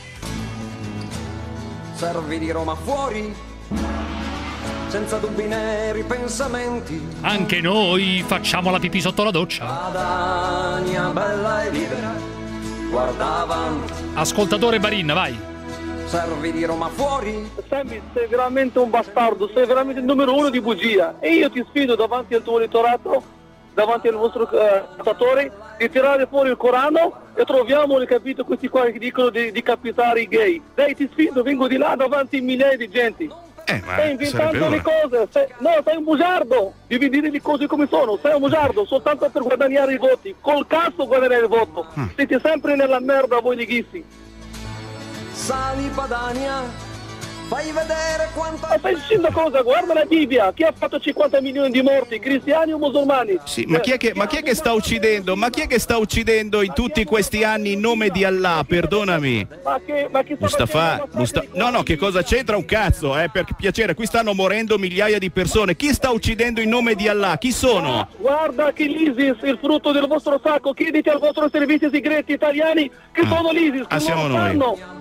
[SPEAKER 17] Servi di Roma fuori, senza dubbi né ripensamenti.
[SPEAKER 7] Anche noi facciamo la pipì sotto la doccia.
[SPEAKER 17] Padania bella e libera, guarda avanti.
[SPEAKER 7] Ascoltatore Barin, vai.
[SPEAKER 17] Servi di Roma fuori.
[SPEAKER 19] Sammy, sei veramente un bastardo, sei veramente il numero uno di bugia. E io ti sfido davanti al tuo elettorato, davanti al vostro ascoltatore, uh, di tirare fuori il Corano e troviamo, capito, questi qua che dicono di, di capitare i gay. Dai, ti sfido, vengo di là davanti a migliaia di gente.
[SPEAKER 21] Eh, ma
[SPEAKER 19] stai inventando le cose, sei, no, sei un bugiardo, devi dire le cose come sono, sei un bugiardo soltanto per guadagnare i voti, col cazzo guadagnare il voto, mm. siete sempre nella merda voi leghisti.
[SPEAKER 17] Sali Padania, fai vedere quanto...
[SPEAKER 19] Ma stai dicendo cosa? Guarda la Bibbia, chi ha fatto cinquanta milioni di morti, cristiani o musulmani?
[SPEAKER 21] Sì, ma chi è che, ma chi è che sta uccidendo? Ma chi è che sta uccidendo in tutti questi anni in nome di Allah? Perdonami.
[SPEAKER 19] Ma che, ma chi sta
[SPEAKER 21] Mustafa, Mustafa, no, no, che cosa c'entra un cazzo, eh, per piacere, qui stanno morendo migliaia di persone. Chi sta uccidendo in nome di Allah? Chi sono?
[SPEAKER 19] Guarda che l'ISIS, il frutto del vostro sacco, chiedete al vostro servizio segreti italiani che ah. sono l'ISIS, che
[SPEAKER 21] ah, siamo noi.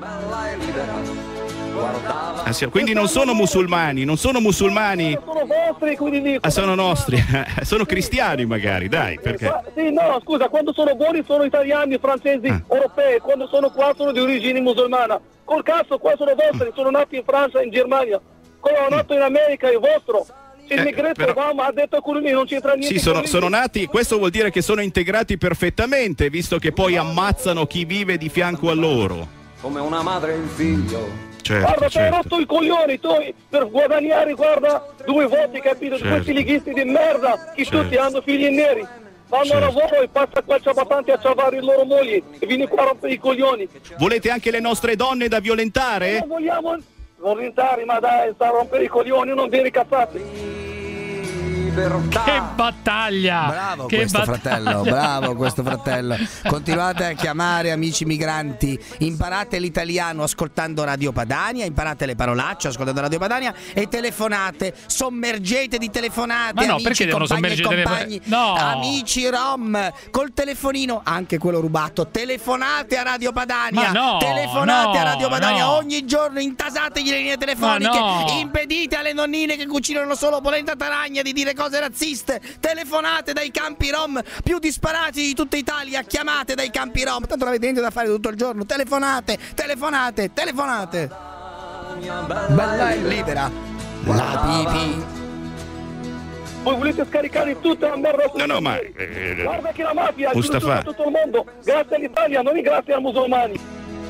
[SPEAKER 21] Ah, sì, quindi non sono musulmani, non sono musulmani.
[SPEAKER 19] Sono vostri, quindi
[SPEAKER 21] ah, sono nostri, sono cristiani magari, dai, perché?
[SPEAKER 19] Sì, no, scusa, quando sono buoni sono italiani, francesi, ah. europei, quando sono qua sono di origine musulmana. Col cazzo, qua sono vostri, sono nati in Francia, in Germania. Quello nato in America è vostro. Il negretto eh, Obama ha detto con lui non c'entra niente.
[SPEAKER 21] Sì, sono, sono nati, questo vuol dire che sono integrati perfettamente, visto che poi ammazzano chi vive di fianco a loro.
[SPEAKER 17] Come una madre e un figlio.
[SPEAKER 21] Certo,
[SPEAKER 19] guarda,
[SPEAKER 21] certo.
[SPEAKER 19] hai rotto i coglioni, tu per guadagnare, guarda, due voti, capito? Certo. Questi leghisti di merda, che certo. tutti hanno figli neri. Vanno certo. a lavoro e passa qua ciabatanti a ciavare i loro mogli e vieni qua a rompere i coglioni.
[SPEAKER 21] Volete anche le nostre donne da violentare?
[SPEAKER 19] Non vogliamo violentare, ma dai, sta a rompere i coglioni, non dire cazzate.
[SPEAKER 17] libertà.
[SPEAKER 7] Che battaglia!
[SPEAKER 3] Bravo
[SPEAKER 7] che
[SPEAKER 3] questo
[SPEAKER 7] battaglia.
[SPEAKER 3] fratello, bravo questo fratello. Continuate a chiamare, amici migranti. Imparate l'italiano ascoltando Radio Padania, imparate le parolacce ascoltando Radio Padania e telefonate, sommergete di telefonate.
[SPEAKER 7] Ma no,
[SPEAKER 3] amici,
[SPEAKER 7] perché devono
[SPEAKER 3] compagni e
[SPEAKER 7] sommergere
[SPEAKER 3] compagni,
[SPEAKER 7] telefon- no.
[SPEAKER 3] amici rom, col telefonino, anche quello rubato. Telefonate a Radio Padania.
[SPEAKER 7] Ma no,
[SPEAKER 3] telefonate
[SPEAKER 7] no,
[SPEAKER 3] a Radio Padania
[SPEAKER 7] no.
[SPEAKER 3] ogni giorno, intasategli le linee telefoniche.
[SPEAKER 7] Ma no.
[SPEAKER 3] Impedite alle nonnine che cucinano solo polenta taragna di dire cose razziste. Telefonate dai campi rom più disparati di tutta Italia. Chiamate dai campi rom. Tanto non avete niente da fare tutto il giorno. Telefonate, telefonate, telefonate. Bella e libera. La pipì.
[SPEAKER 19] Voi volete scaricare tutta la merda?
[SPEAKER 21] No, no, ma eh,
[SPEAKER 19] guarda che la mafia ha
[SPEAKER 21] Mustafa.
[SPEAKER 19] chiuso tutto il mondo. Grazie all'Italia, non grazie ai musulmani.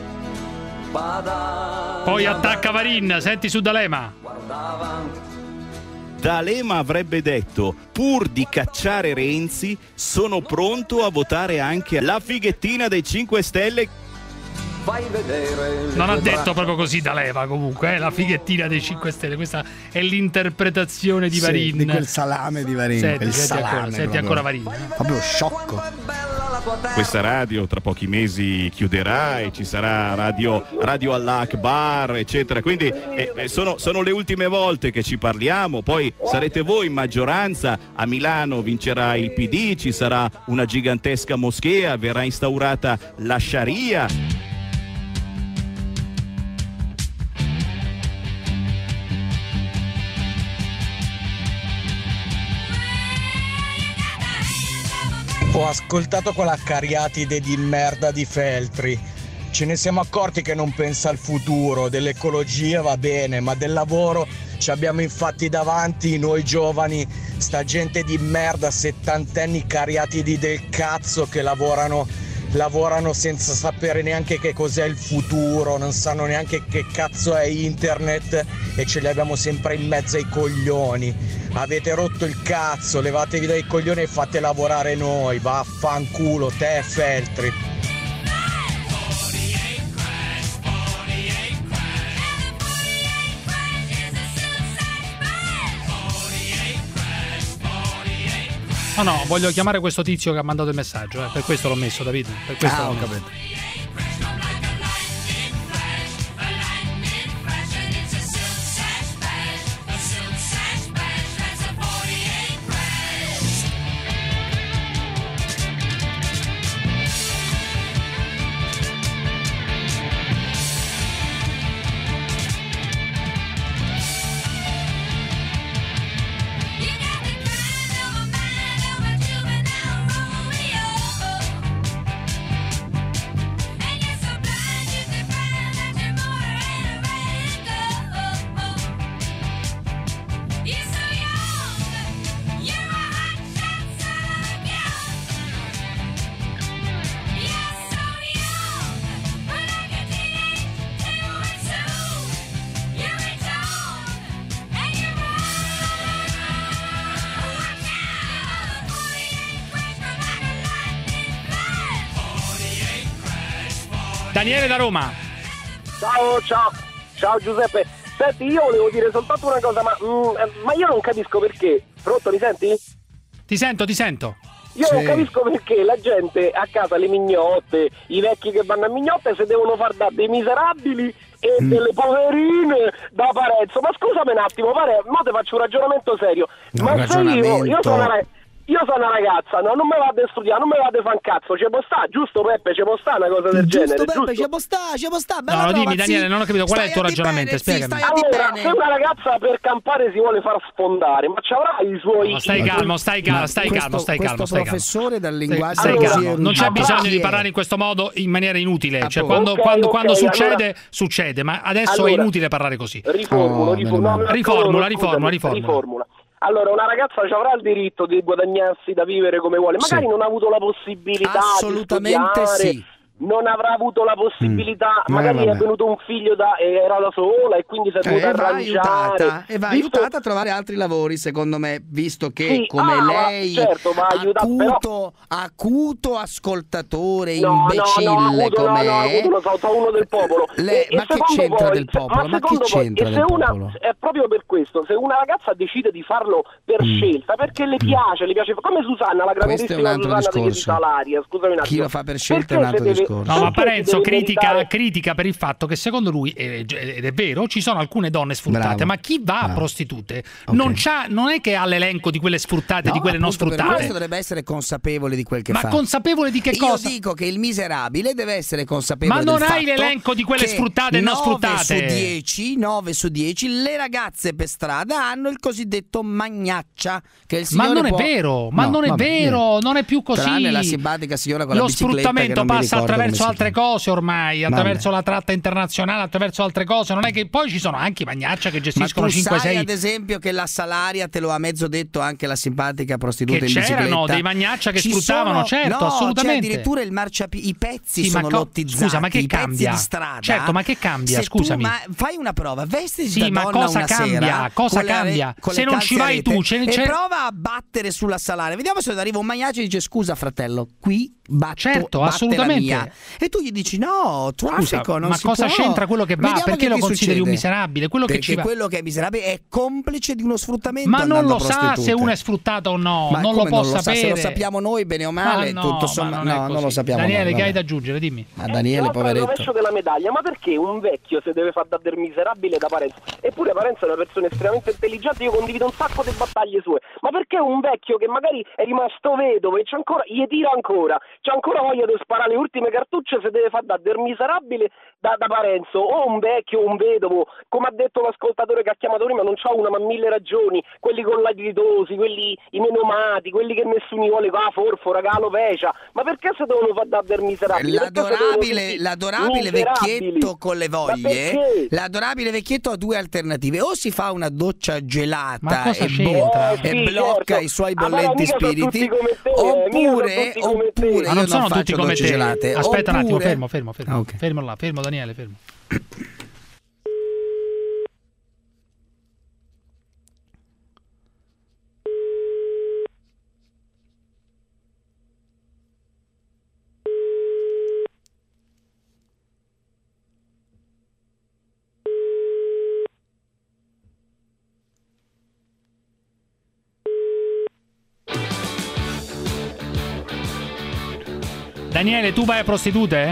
[SPEAKER 7] Poi attacca Varin, senti su D'Alema.
[SPEAKER 21] D'Alema avrebbe detto: pur di cacciare Renzi sono pronto a votare anche la fighettina dei cinque Stelle.
[SPEAKER 17] Fai vedere le
[SPEAKER 7] Non ha
[SPEAKER 17] tue
[SPEAKER 7] detto
[SPEAKER 17] braccia.
[SPEAKER 7] proprio così D'Alema comunque, eh, la fighettina dei cinque Stelle. Questa è l'interpretazione di
[SPEAKER 10] Sì,
[SPEAKER 7] Varin.
[SPEAKER 10] di quel salame di Varin.
[SPEAKER 7] Senti,
[SPEAKER 10] quel
[SPEAKER 7] senti
[SPEAKER 10] salame
[SPEAKER 7] ancora, senti
[SPEAKER 10] proprio.
[SPEAKER 7] ancora Varin.
[SPEAKER 10] Proprio sciocco.
[SPEAKER 21] Questa radio tra pochi mesi chiuderà e ci sarà radio, radio all'Akbar, eccetera. Quindi eh, eh, sono, sono le ultime volte che ci parliamo. Poi sarete voi in maggioranza. A Milano vincerà il P D, ci sarà una gigantesca moschea, verrà instaurata la Sharia.
[SPEAKER 1] Ho ascoltato quella cariatide di merda di Feltri. Ce ne siamo accorti che non pensa al futuro, dell'ecologia va bene, ma del lavoro ci abbiamo infatti davanti noi giovani, sta gente di merda, settantenni cariatidi del cazzo che lavorano, lavorano senza sapere neanche che cos'è il futuro, non sanno neanche che cazzo è internet e ce li abbiamo sempre in mezzo ai coglioni. Avete rotto il cazzo, levatevi dai coglioni e fate lavorare noi, vaffanculo te Feltri.
[SPEAKER 7] No, no, voglio chiamare questo tizio che ha mandato il messaggio, eh, per questo l'ho messo, David. Per questo
[SPEAKER 10] Ah,
[SPEAKER 7] l'ho
[SPEAKER 10] ho
[SPEAKER 7] messo.
[SPEAKER 10] capito.
[SPEAKER 7] Daniele da Roma.
[SPEAKER 19] Ciao, ciao, ciao Giuseppe. Senti, io volevo dire soltanto una cosa, ma, mm, ma io non capisco perché. Pronto, mi senti?
[SPEAKER 7] Ti sento, ti sento.
[SPEAKER 19] Io non capisco perché la gente a casa, le mignotte, i vecchi che vanno a mignotte, se devono far da dei miserabili e
[SPEAKER 10] Mm.
[SPEAKER 19] delle poverine da Parezzo. Ma scusami un attimo, pare, mo te faccio un ragionamento serio.
[SPEAKER 10] Un
[SPEAKER 19] ma se io, io
[SPEAKER 10] ragionamento.
[SPEAKER 19] sono una, io sono una ragazza, no, non me vado a studiare, non me vado a fare un cazzo, ci può sta, giusto Peppe, ci può sta una cosa del
[SPEAKER 10] Giusto,
[SPEAKER 19] genere,
[SPEAKER 10] Peppe,
[SPEAKER 19] giusto?
[SPEAKER 10] ci può sta, ci può sta.
[SPEAKER 7] No,
[SPEAKER 10] Bella
[SPEAKER 7] no, dimmi
[SPEAKER 10] prova,
[SPEAKER 7] Daniele,
[SPEAKER 10] sì.
[SPEAKER 7] non ho capito qual è il tuo
[SPEAKER 10] Stai a di
[SPEAKER 7] ragionamento,
[SPEAKER 10] bene, sì,
[SPEAKER 7] spiegami.
[SPEAKER 10] stai a di
[SPEAKER 19] Allora,
[SPEAKER 10] bene.
[SPEAKER 19] se una ragazza per campare si vuole far sfondare, ma ci avrà i suoi...
[SPEAKER 7] No, stai calmo, stai calmo, stai
[SPEAKER 10] questo-
[SPEAKER 7] calmo, stai calmo,
[SPEAKER 10] questo
[SPEAKER 7] stai calmo.
[SPEAKER 10] professore dal
[SPEAKER 7] Stai-
[SPEAKER 10] linguaggio
[SPEAKER 7] stai
[SPEAKER 10] così
[SPEAKER 7] calmo. Non c'è
[SPEAKER 10] erudito.
[SPEAKER 7] bisogno di
[SPEAKER 10] Chi è?
[SPEAKER 7] parlare in questo modo in maniera inutile. Cioè,
[SPEAKER 10] Appunto.
[SPEAKER 7] quando,
[SPEAKER 19] Ok,
[SPEAKER 7] quando,
[SPEAKER 19] ok,
[SPEAKER 7] quando succede,
[SPEAKER 19] allora-
[SPEAKER 7] succede, ma adesso
[SPEAKER 19] Allora-
[SPEAKER 7] è inutile parlare così.
[SPEAKER 19] Riformulo,
[SPEAKER 10] Oh,
[SPEAKER 19] riformulo.
[SPEAKER 10] meno
[SPEAKER 19] No,
[SPEAKER 7] Riformula,
[SPEAKER 19] scusami,
[SPEAKER 7] riformula, riformula.
[SPEAKER 19] riformula. Allora, una ragazza ci avrà il diritto di guadagnarsi da vivere come vuole, magari
[SPEAKER 10] Sì.
[SPEAKER 19] non ha avuto la possibilità
[SPEAKER 3] Assolutamente
[SPEAKER 19] di studiare.
[SPEAKER 3] sì.
[SPEAKER 2] non avrà avuto la possibilità,
[SPEAKER 10] Mm.
[SPEAKER 2] magari
[SPEAKER 10] Eh, vabbè.
[SPEAKER 2] è venuto un figlio da, e era da sola e quindi si è
[SPEAKER 10] Eh,
[SPEAKER 2] dovuta
[SPEAKER 10] e va
[SPEAKER 2] arrangiare.
[SPEAKER 10] aiutata, e va
[SPEAKER 2] Visto-
[SPEAKER 10] aiutata a trovare altri lavori, secondo me, visto che
[SPEAKER 2] Sì,
[SPEAKER 10] come
[SPEAKER 2] ah, ma
[SPEAKER 10] lei,
[SPEAKER 2] certo, va aiutata,
[SPEAKER 10] acuto, acuto ascoltatore,
[SPEAKER 2] No,
[SPEAKER 10] imbecille
[SPEAKER 2] no, no, avuto,
[SPEAKER 10] come
[SPEAKER 2] no, no,
[SPEAKER 10] è,
[SPEAKER 2] avuto, lo so, so uno del popolo.
[SPEAKER 10] Le-
[SPEAKER 2] E-
[SPEAKER 10] ma
[SPEAKER 2] e
[SPEAKER 10] che
[SPEAKER 2] secondo
[SPEAKER 10] c'entra
[SPEAKER 2] poi-
[SPEAKER 10] del popolo? Ma che
[SPEAKER 2] secondo poi-
[SPEAKER 10] c'entra
[SPEAKER 2] e
[SPEAKER 10] del
[SPEAKER 2] se una-
[SPEAKER 10] popolo?
[SPEAKER 2] È proprio per questo, se una ragazza decide di farlo per scelta, perché le piace, le piace, come Susanna, la
[SPEAKER 10] Mm. Questo è un
[SPEAKER 2] grandissima
[SPEAKER 10] altro
[SPEAKER 2] Susanna di
[SPEAKER 10] discorso.
[SPEAKER 2] Salaria, scusami un attimo.
[SPEAKER 10] Chi lo fa per scelta è
[SPEAKER 2] Perché
[SPEAKER 10] un altro
[SPEAKER 2] se deve-
[SPEAKER 10] discorso.
[SPEAKER 7] No, ma
[SPEAKER 2] perché
[SPEAKER 7] Parenzo
[SPEAKER 2] si deve
[SPEAKER 7] critica,
[SPEAKER 2] meritare-
[SPEAKER 7] critica per il fatto che secondo lui, eh, ed è vero, ci sono alcune donne sfruttate,
[SPEAKER 10] Bravo.
[SPEAKER 7] ma chi va a
[SPEAKER 10] Bravo.
[SPEAKER 7] prostitute non, c'ha, non è che ha l'elenco di quelle sfruttate e di
[SPEAKER 10] No,
[SPEAKER 7] quelle non
[SPEAKER 10] appunto, per
[SPEAKER 7] sfruttate.
[SPEAKER 10] questo dovrebbe essere consapevole di quel che
[SPEAKER 7] Ma
[SPEAKER 10] fa.
[SPEAKER 7] consapevole di che
[SPEAKER 10] Io
[SPEAKER 7] cosa?
[SPEAKER 10] dico che il miserabile deve essere consapevole
[SPEAKER 7] Ma non
[SPEAKER 10] del
[SPEAKER 7] hai
[SPEAKER 10] fatto
[SPEAKER 7] l'elenco di quelle
[SPEAKER 10] che
[SPEAKER 7] sfruttate e non
[SPEAKER 10] nove
[SPEAKER 7] sfruttate.
[SPEAKER 10] su dieci, nove su dieci le ragazze per strada hanno il cosiddetto magnaccia che il
[SPEAKER 7] Ma
[SPEAKER 10] signore
[SPEAKER 7] non è
[SPEAKER 10] può-
[SPEAKER 7] vero, ma
[SPEAKER 10] No,
[SPEAKER 7] non è
[SPEAKER 10] vabbè,
[SPEAKER 7] vero,
[SPEAKER 10] niente.
[SPEAKER 7] non è più così.
[SPEAKER 10] Tranne la simpatica signora con la
[SPEAKER 7] Lo
[SPEAKER 10] bicicletta che
[SPEAKER 7] sfruttamento
[SPEAKER 10] non mi
[SPEAKER 7] passa
[SPEAKER 10] ricordo
[SPEAKER 7] attraverso
[SPEAKER 10] come si
[SPEAKER 7] altre cose ormai,
[SPEAKER 10] Vabbè.
[SPEAKER 7] attraverso la tratta internazionale, attraverso altre cose. Non è che poi ci sono anche i magnaccia che
[SPEAKER 10] Ma
[SPEAKER 7] gestiscono
[SPEAKER 10] tu
[SPEAKER 7] cinque
[SPEAKER 10] sai
[SPEAKER 7] sei.
[SPEAKER 10] ad esempio che la Salaria te lo ha mezzo detto anche la simpatica prostituta
[SPEAKER 7] Che
[SPEAKER 10] in bicicletta.
[SPEAKER 7] c'erano dei magnaccia che
[SPEAKER 10] Ci
[SPEAKER 7] sfruttavano,
[SPEAKER 10] sono-
[SPEAKER 7] certo,
[SPEAKER 10] no,
[SPEAKER 7] assolutamente.
[SPEAKER 10] C'è addirittura il marciapi- i pezzi
[SPEAKER 7] Sì, ma
[SPEAKER 10] sono
[SPEAKER 7] co-
[SPEAKER 10] lottizzati.
[SPEAKER 7] scusa, ma che
[SPEAKER 10] i pezzi
[SPEAKER 7] cambia?
[SPEAKER 10] di strada.
[SPEAKER 7] Certo, ma che cambia?
[SPEAKER 10] Se tu-
[SPEAKER 7] Scusami.
[SPEAKER 10] ma fai una prova, vestiti
[SPEAKER 7] Sì,
[SPEAKER 10] da
[SPEAKER 7] ma
[SPEAKER 10] donna
[SPEAKER 7] cosa
[SPEAKER 10] una
[SPEAKER 7] cambia?
[SPEAKER 10] sera,
[SPEAKER 7] Cosa
[SPEAKER 10] con le-
[SPEAKER 7] cambia?
[SPEAKER 10] con
[SPEAKER 7] Se
[SPEAKER 10] le
[SPEAKER 7] non ci
[SPEAKER 10] calze a
[SPEAKER 7] vai
[SPEAKER 10] rete,
[SPEAKER 7] tu, ce-
[SPEAKER 10] e
[SPEAKER 7] c'è-
[SPEAKER 10] prova a battere sulla Salaria. Vediamo se arriva un magnaccio e dice scusa fratello, qui batto,
[SPEAKER 7] Certo,
[SPEAKER 10] batte
[SPEAKER 7] assolutamente.
[SPEAKER 10] la mia. E tu gli dici no, traffico,
[SPEAKER 7] Scusa,
[SPEAKER 10] non
[SPEAKER 7] ma
[SPEAKER 10] si
[SPEAKER 7] cosa
[SPEAKER 10] può.
[SPEAKER 7] c'entra quello che va?
[SPEAKER 10] Vediamo
[SPEAKER 7] Perché
[SPEAKER 10] che
[SPEAKER 7] lo
[SPEAKER 10] ti
[SPEAKER 7] consideri un
[SPEAKER 10] succede.
[SPEAKER 7] miserabile? Quello che
[SPEAKER 10] Perché
[SPEAKER 7] ci va-
[SPEAKER 10] quello che è miserabile è complice di uno sfruttamento.
[SPEAKER 7] Ma non
[SPEAKER 10] andando
[SPEAKER 7] lo
[SPEAKER 10] a
[SPEAKER 7] sa se
[SPEAKER 10] prostitute.
[SPEAKER 7] uno è sfruttato o no,
[SPEAKER 10] Ma
[SPEAKER 7] non lo
[SPEAKER 10] come
[SPEAKER 7] può
[SPEAKER 10] non lo sa?
[SPEAKER 7] sapere.
[SPEAKER 10] Se lo sappiamo noi bene o male,
[SPEAKER 7] Ma no,
[SPEAKER 10] tutto
[SPEAKER 7] ma
[SPEAKER 10] somma-
[SPEAKER 7] non è
[SPEAKER 10] no, non lo
[SPEAKER 7] così.
[SPEAKER 10] sappiamo
[SPEAKER 7] Daniele,
[SPEAKER 10] noi,
[SPEAKER 7] che hai
[SPEAKER 10] vabbè.
[SPEAKER 7] da aggiungere? Dimmi.
[SPEAKER 10] Ma Daniele,
[SPEAKER 2] L'altro è il
[SPEAKER 10] poveretto.
[SPEAKER 2] rovescio della medaglia, ma perché un vecchio si deve far da del miserabile da Parenzo? Eppure Parenzo è una persona estremamente intelligente, io condivido un sacco di battaglie sue, ma perché un vecchio che magari è rimasto vedovo e c'è ancora, gli tira ancora, c'è ancora voglia di sparare le ultime cartucce, si deve far da del miserabile da, da Parenzo, o un vecchio, un vedovo, come ha detto l'ascoltatore che ha chiamato prima, non c'ha una ma mille ragioni, quelli con la glitosi, quelli i menomati, quelli che nessuno vuole, ah, forfora, alopecia, ma perché si devono far da del miserabile? Perché si devono
[SPEAKER 10] L'adorabile,
[SPEAKER 2] sentire
[SPEAKER 10] l'adorabile
[SPEAKER 2] miserabili?
[SPEAKER 10] vecchietto con le
[SPEAKER 2] Ma
[SPEAKER 10] voglie,
[SPEAKER 2] perché?
[SPEAKER 10] l'adorabile vecchietto ha due alternative: o si fa una doccia
[SPEAKER 7] Ma
[SPEAKER 10] gelata
[SPEAKER 7] cosa
[SPEAKER 10] e,
[SPEAKER 7] c'entra?
[SPEAKER 10] e
[SPEAKER 2] Sì,
[SPEAKER 10] blocca
[SPEAKER 2] certo.
[SPEAKER 10] i suoi
[SPEAKER 2] Ah,
[SPEAKER 10] bollenti
[SPEAKER 2] ma mica sono
[SPEAKER 10] spiriti,
[SPEAKER 2] tutti come te, eh, mica sono
[SPEAKER 10] oppure,
[SPEAKER 2] tutti come te.
[SPEAKER 10] oppure
[SPEAKER 7] Ma
[SPEAKER 10] io
[SPEAKER 7] non sono
[SPEAKER 10] faccio
[SPEAKER 7] tutti come
[SPEAKER 10] docce
[SPEAKER 7] te.
[SPEAKER 10] gelate.
[SPEAKER 7] Aspetta un attimo,
[SPEAKER 10] oppure-
[SPEAKER 7] fermo, fermo, fermo.
[SPEAKER 10] Ah, ok.
[SPEAKER 7] Fermo là, fermo Daniele, fermo. Daniele, tu vai a prostitute?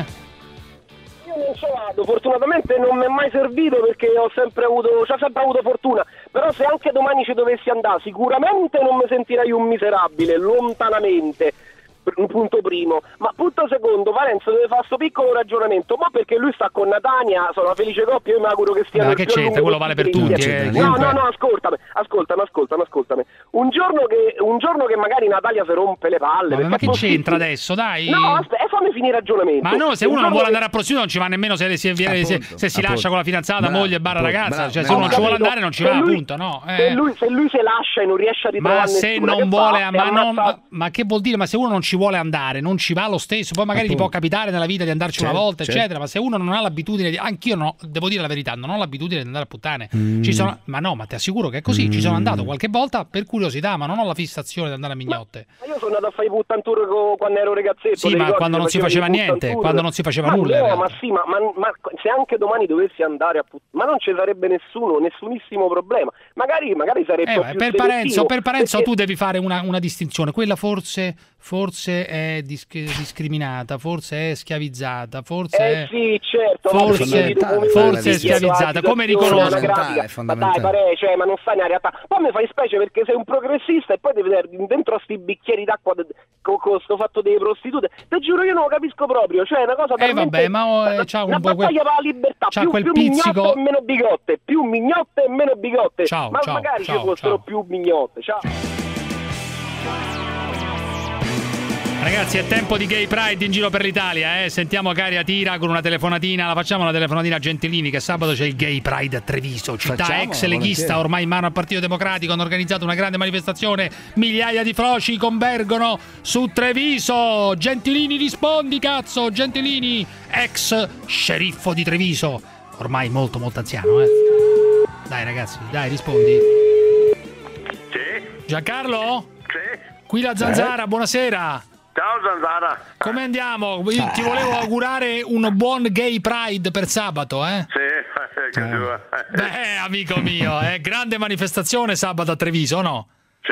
[SPEAKER 2] Io non ce vado, fortunatamente non mi è mai servito perché ho sempre avuto, c'ho sempre avuto fortuna, però se anche domani ci dovessi andare sicuramente non mi sentirei un miserabile, lontanamente. Un punto primo, ma punto secondo, Parenzo deve fare questo piccolo ragionamento, ma perché lui sta con Natania, sono una felice coppia, io mi auguro che stia
[SPEAKER 7] Ma
[SPEAKER 2] nel
[SPEAKER 7] che
[SPEAKER 2] più a
[SPEAKER 7] c'entra?
[SPEAKER 2] lungo
[SPEAKER 7] Quello vale per
[SPEAKER 2] possibile.
[SPEAKER 7] tutti, eh,
[SPEAKER 2] No,
[SPEAKER 7] chiunque.
[SPEAKER 2] no, no, ascoltami, ascoltami, ascoltami, ascoltami. Un giorno che, un giorno che magari Natalia si rompe le palle.
[SPEAKER 7] Ma,
[SPEAKER 2] perché
[SPEAKER 7] ma
[SPEAKER 2] è
[SPEAKER 7] che
[SPEAKER 2] possibile.
[SPEAKER 7] c'entra adesso? Dai.
[SPEAKER 2] No, aspetta, eh, fammi finire il ragionamento.
[SPEAKER 7] Ma no, se
[SPEAKER 2] Un
[SPEAKER 7] uno non
[SPEAKER 2] giorno
[SPEAKER 7] vuole
[SPEAKER 2] che-
[SPEAKER 7] andare a prostituta non ci va nemmeno se, se, viene- se-
[SPEAKER 10] Appunto,
[SPEAKER 7] se si
[SPEAKER 10] appunto.
[SPEAKER 7] lascia con la fidanzata,
[SPEAKER 10] Bravo,
[SPEAKER 7] moglie, barra
[SPEAKER 10] appunto,
[SPEAKER 7] ragazza.
[SPEAKER 10] bravo,
[SPEAKER 7] Cioè, se
[SPEAKER 10] bravo.
[SPEAKER 7] uno non ci vuole
[SPEAKER 2] capito.
[SPEAKER 7] andare non ci
[SPEAKER 2] Se
[SPEAKER 7] va,
[SPEAKER 2] lui-
[SPEAKER 7] appunto, no.
[SPEAKER 2] Se
[SPEAKER 7] Eh.
[SPEAKER 2] lui, se lui si lascia e non riesce a ritrovare
[SPEAKER 7] Ma se
[SPEAKER 2] nessuna,
[SPEAKER 7] non
[SPEAKER 2] che
[SPEAKER 7] vuole,
[SPEAKER 2] fa?
[SPEAKER 7] ma,
[SPEAKER 2] È
[SPEAKER 7] non,
[SPEAKER 2] ammazzato.
[SPEAKER 7] ma, ma che vuol dire? Ma se uno non ci vuole andare, non ci va lo stesso. Poi magari
[SPEAKER 10] Appunto.
[SPEAKER 7] ti può capitare nella vita di andarci una
[SPEAKER 10] Certo,
[SPEAKER 7] volta,
[SPEAKER 10] certo.
[SPEAKER 7] eccetera. Ma se uno non ha l'abitudine di. Anch'io no, devo dire la verità, non ho l'abitudine di andare a puttane.
[SPEAKER 10] Mm.
[SPEAKER 7] Ci sono, ma no, ma ti assicuro che è così. Ci sono andato qualche volta per curiosità, ma non ho la fissazione di andare a mignotte.
[SPEAKER 2] Ma io sono andato a fare i puttantur co- quando ero ragazzetto.
[SPEAKER 7] Sì,
[SPEAKER 2] ti
[SPEAKER 7] ma
[SPEAKER 2] ricordi?
[SPEAKER 7] quando non si
[SPEAKER 2] Facevo
[SPEAKER 7] faceva
[SPEAKER 2] i
[SPEAKER 7] niente,
[SPEAKER 2] puttantur.
[SPEAKER 7] quando non si faceva
[SPEAKER 2] Ma
[SPEAKER 7] nulla, in
[SPEAKER 2] No,
[SPEAKER 7] realtà.
[SPEAKER 2] ma sì, ma, ma- ma se anche domani dovessi andare a put- ma non ci sarebbe nessuno, nessunissimo problema. Magari, magari sarebbe
[SPEAKER 7] Eh,
[SPEAKER 2] più
[SPEAKER 7] vabbè, per
[SPEAKER 2] selettivo,
[SPEAKER 7] Parenzo, per Parenzo
[SPEAKER 2] perché-
[SPEAKER 7] tu devi fare una, una distinzione. Quella forse, forse è dis- discriminata, forse è schiavizzata, forse
[SPEAKER 2] Eh
[SPEAKER 7] è.
[SPEAKER 2] sì, certo, ma
[SPEAKER 7] Forse-
[SPEAKER 2] perché devi documentare
[SPEAKER 7] forse è
[SPEAKER 2] dietro la
[SPEAKER 7] schiavizzata, come
[SPEAKER 2] situazione
[SPEAKER 7] riconosce-
[SPEAKER 2] anagrafica?
[SPEAKER 10] È
[SPEAKER 2] Ma dai,
[SPEAKER 10] fondamentale.
[SPEAKER 2] pare, cioè, ma non stai nella realtà. Poi mi fai specie perché sei un progressista e poi devi vedere dentro a sti bicchieri d'acqua de- con questo fatto delle prostitute. Te giuro, io non lo capisco proprio. Cioè, è una cosa
[SPEAKER 7] Eh
[SPEAKER 2] talmente-
[SPEAKER 7] vabbè, ma oh, eh, c'ha un
[SPEAKER 2] una
[SPEAKER 7] po' quel-
[SPEAKER 2] battaglia per la libertà.
[SPEAKER 7] c'ha
[SPEAKER 2] Più,
[SPEAKER 7] quel
[SPEAKER 2] più
[SPEAKER 7] pizzico-
[SPEAKER 2] mignotte e meno bigotte. Più mignotte e meno bigotte.
[SPEAKER 7] Ciao,
[SPEAKER 2] ma
[SPEAKER 7] ciao,
[SPEAKER 2] magari
[SPEAKER 7] ciao,
[SPEAKER 2] ci fossero
[SPEAKER 7] ciao.
[SPEAKER 2] più mignotte. Ciao.
[SPEAKER 7] Ragazzi, è tempo di Gay Pride in giro per l'Italia, eh? Sentiamo Caria Tira con una telefonatina, la facciamo una telefonatina a Gentilini, che sabato c'è il Gay Pride a Treviso, città
[SPEAKER 10] Facciamo,
[SPEAKER 7] ex leghista,
[SPEAKER 10] volentieri.
[SPEAKER 7] ormai in mano al Partito Democratico, hanno organizzato una grande manifestazione, migliaia di froci convergono su Treviso. Gentilini, rispondi, cazzo, Gentilini, ex sceriffo di Treviso, ormai molto molto anziano, eh? Dai ragazzi, dai, rispondi.
[SPEAKER 5] Sì?
[SPEAKER 7] Giancarlo?
[SPEAKER 5] Sì?
[SPEAKER 7] Qui la Zanzara,
[SPEAKER 5] Eh?
[SPEAKER 7] buonasera.
[SPEAKER 5] Ciao Zanzara.
[SPEAKER 7] Come andiamo? Io ti volevo augurare un buon Gay Pride per sabato, eh?
[SPEAKER 5] Sì, che tua.
[SPEAKER 7] Beh, amico mio, eh? Grande manifestazione sabato a Treviso, o no?
[SPEAKER 5] Sì,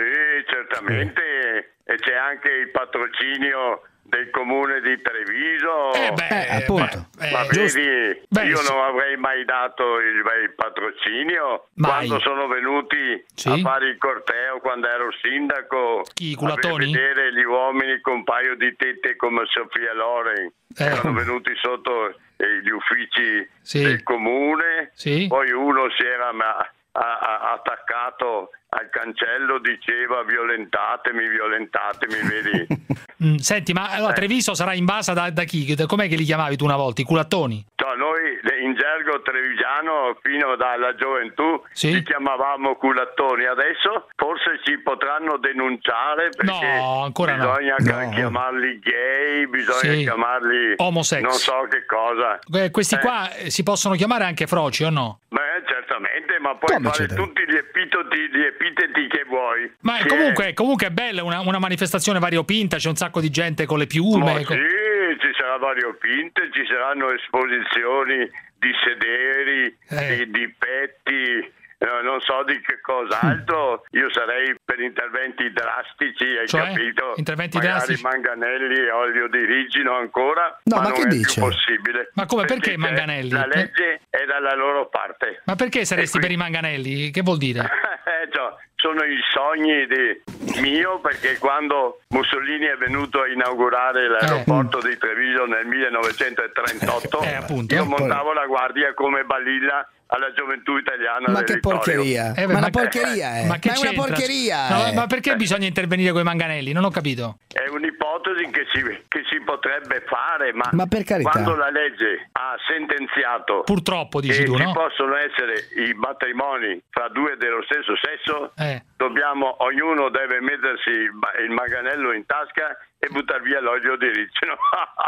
[SPEAKER 5] certamente. E c'è anche il patrocinio del comune di Treviso.
[SPEAKER 7] Eh beh,
[SPEAKER 10] Eh, appunto.
[SPEAKER 7] beh,
[SPEAKER 5] Ma
[SPEAKER 7] eh,
[SPEAKER 5] vedi,
[SPEAKER 7] Beh,
[SPEAKER 5] io
[SPEAKER 7] sì.
[SPEAKER 5] non avrei mai dato il, il patrocinio
[SPEAKER 7] Mai.
[SPEAKER 5] quando sono venuti
[SPEAKER 7] Sì?
[SPEAKER 5] a fare il corteo quando ero sindaco.
[SPEAKER 7] Chi, i
[SPEAKER 5] a
[SPEAKER 7] culattoni?
[SPEAKER 5] vedere gli uomini con un paio di tette come Sofia Loren.
[SPEAKER 7] Eh.
[SPEAKER 5] Erano venuti sotto eh, gli uffici
[SPEAKER 7] Sì.
[SPEAKER 5] del comune.
[SPEAKER 7] Sì?
[SPEAKER 5] Poi uno si era ma, ha, ha attaccato al cancello, diceva violentatemi, violentatemi, vedi?
[SPEAKER 7] Mm, senti, ma allora
[SPEAKER 5] Eh.
[SPEAKER 7] Treviso sarà invasa da, da chi? Com'è che li chiamavi tu una volta? I culattoni?
[SPEAKER 5] Cioè, noi in gergo trevigiano fino dalla gioventù
[SPEAKER 7] Sì?
[SPEAKER 5] ci chiamavamo culattoni, adesso forse ci potranno denunciare perché
[SPEAKER 7] No, ancora no.
[SPEAKER 5] bisogna
[SPEAKER 10] No.
[SPEAKER 5] chiamarli gay, bisogna
[SPEAKER 7] Sì.
[SPEAKER 5] chiamarli
[SPEAKER 7] Homosex.
[SPEAKER 5] non so che cosa.
[SPEAKER 7] Eh, questi
[SPEAKER 5] Eh.
[SPEAKER 7] qua eh, si possono chiamare anche froci, o no?
[SPEAKER 5] Beh, certamente, ma puoi
[SPEAKER 10] Come
[SPEAKER 5] fare
[SPEAKER 10] c'è da-
[SPEAKER 5] tutti gli epiteti, gli epiteti che vuoi.
[SPEAKER 7] Ma
[SPEAKER 5] Sì,
[SPEAKER 7] comunque, comunque è bella, una, una manifestazione variopinta, c'è un sacco di gente con le piume.
[SPEAKER 5] Ma
[SPEAKER 7] con-
[SPEAKER 5] sì, ci sarà variopinte, ci saranno esposizioni di sederi,
[SPEAKER 7] Eh.
[SPEAKER 5] di, di petti, eh, non so di che cos'altro. Io sarei per interventi drastici, hai
[SPEAKER 7] Cioè?
[SPEAKER 5] capito?
[SPEAKER 7] Interventi
[SPEAKER 5] Magari
[SPEAKER 7] drastici?
[SPEAKER 5] manganelli e olio di rigino ancora,
[SPEAKER 10] No,
[SPEAKER 5] ma,
[SPEAKER 10] ma
[SPEAKER 5] non
[SPEAKER 10] che
[SPEAKER 5] è
[SPEAKER 10] dice?
[SPEAKER 5] più possibile.
[SPEAKER 7] Ma come, perché
[SPEAKER 5] c'è-
[SPEAKER 7] manganelli?
[SPEAKER 5] La legge è dalla loro parte.
[SPEAKER 7] Ma perché saresti
[SPEAKER 5] E qui-
[SPEAKER 7] per i manganelli? Che vuol dire?
[SPEAKER 5] Eh, cioè, sono i sogni di mio, perché quando Mussolini è venuto a inaugurare l'aeroporto di Treviso nel millenovecentotrentotto,
[SPEAKER 7] Eh, appunto.
[SPEAKER 5] io montavo la guardia come balilla alla gioventù italiana
[SPEAKER 10] Ma
[SPEAKER 5] del
[SPEAKER 10] che
[SPEAKER 5] Littorio.
[SPEAKER 10] porcheria!
[SPEAKER 7] Eh, beh,
[SPEAKER 10] ma
[SPEAKER 7] ma-
[SPEAKER 10] una porcheria, eh!
[SPEAKER 7] Ma che
[SPEAKER 10] è una
[SPEAKER 7] c'entra?
[SPEAKER 10] porcheria!
[SPEAKER 7] No,
[SPEAKER 10] eh.
[SPEAKER 7] ma perché bisogna intervenire con i manganelli? Non ho capito.
[SPEAKER 5] È un'ipotesi che si, che si potrebbe fare, ma,
[SPEAKER 10] Ma per carità.
[SPEAKER 5] quando la legge ha sentenziato
[SPEAKER 7] Purtroppo, dici
[SPEAKER 5] che
[SPEAKER 7] tu,
[SPEAKER 5] ci
[SPEAKER 7] no?
[SPEAKER 5] possono essere i matrimoni fra due dello stesso sesso,
[SPEAKER 7] Eh.
[SPEAKER 5] dobbiamo, ognuno deve mettersi il, ma- il manganello in tasca e buttare via l'olio di ricino.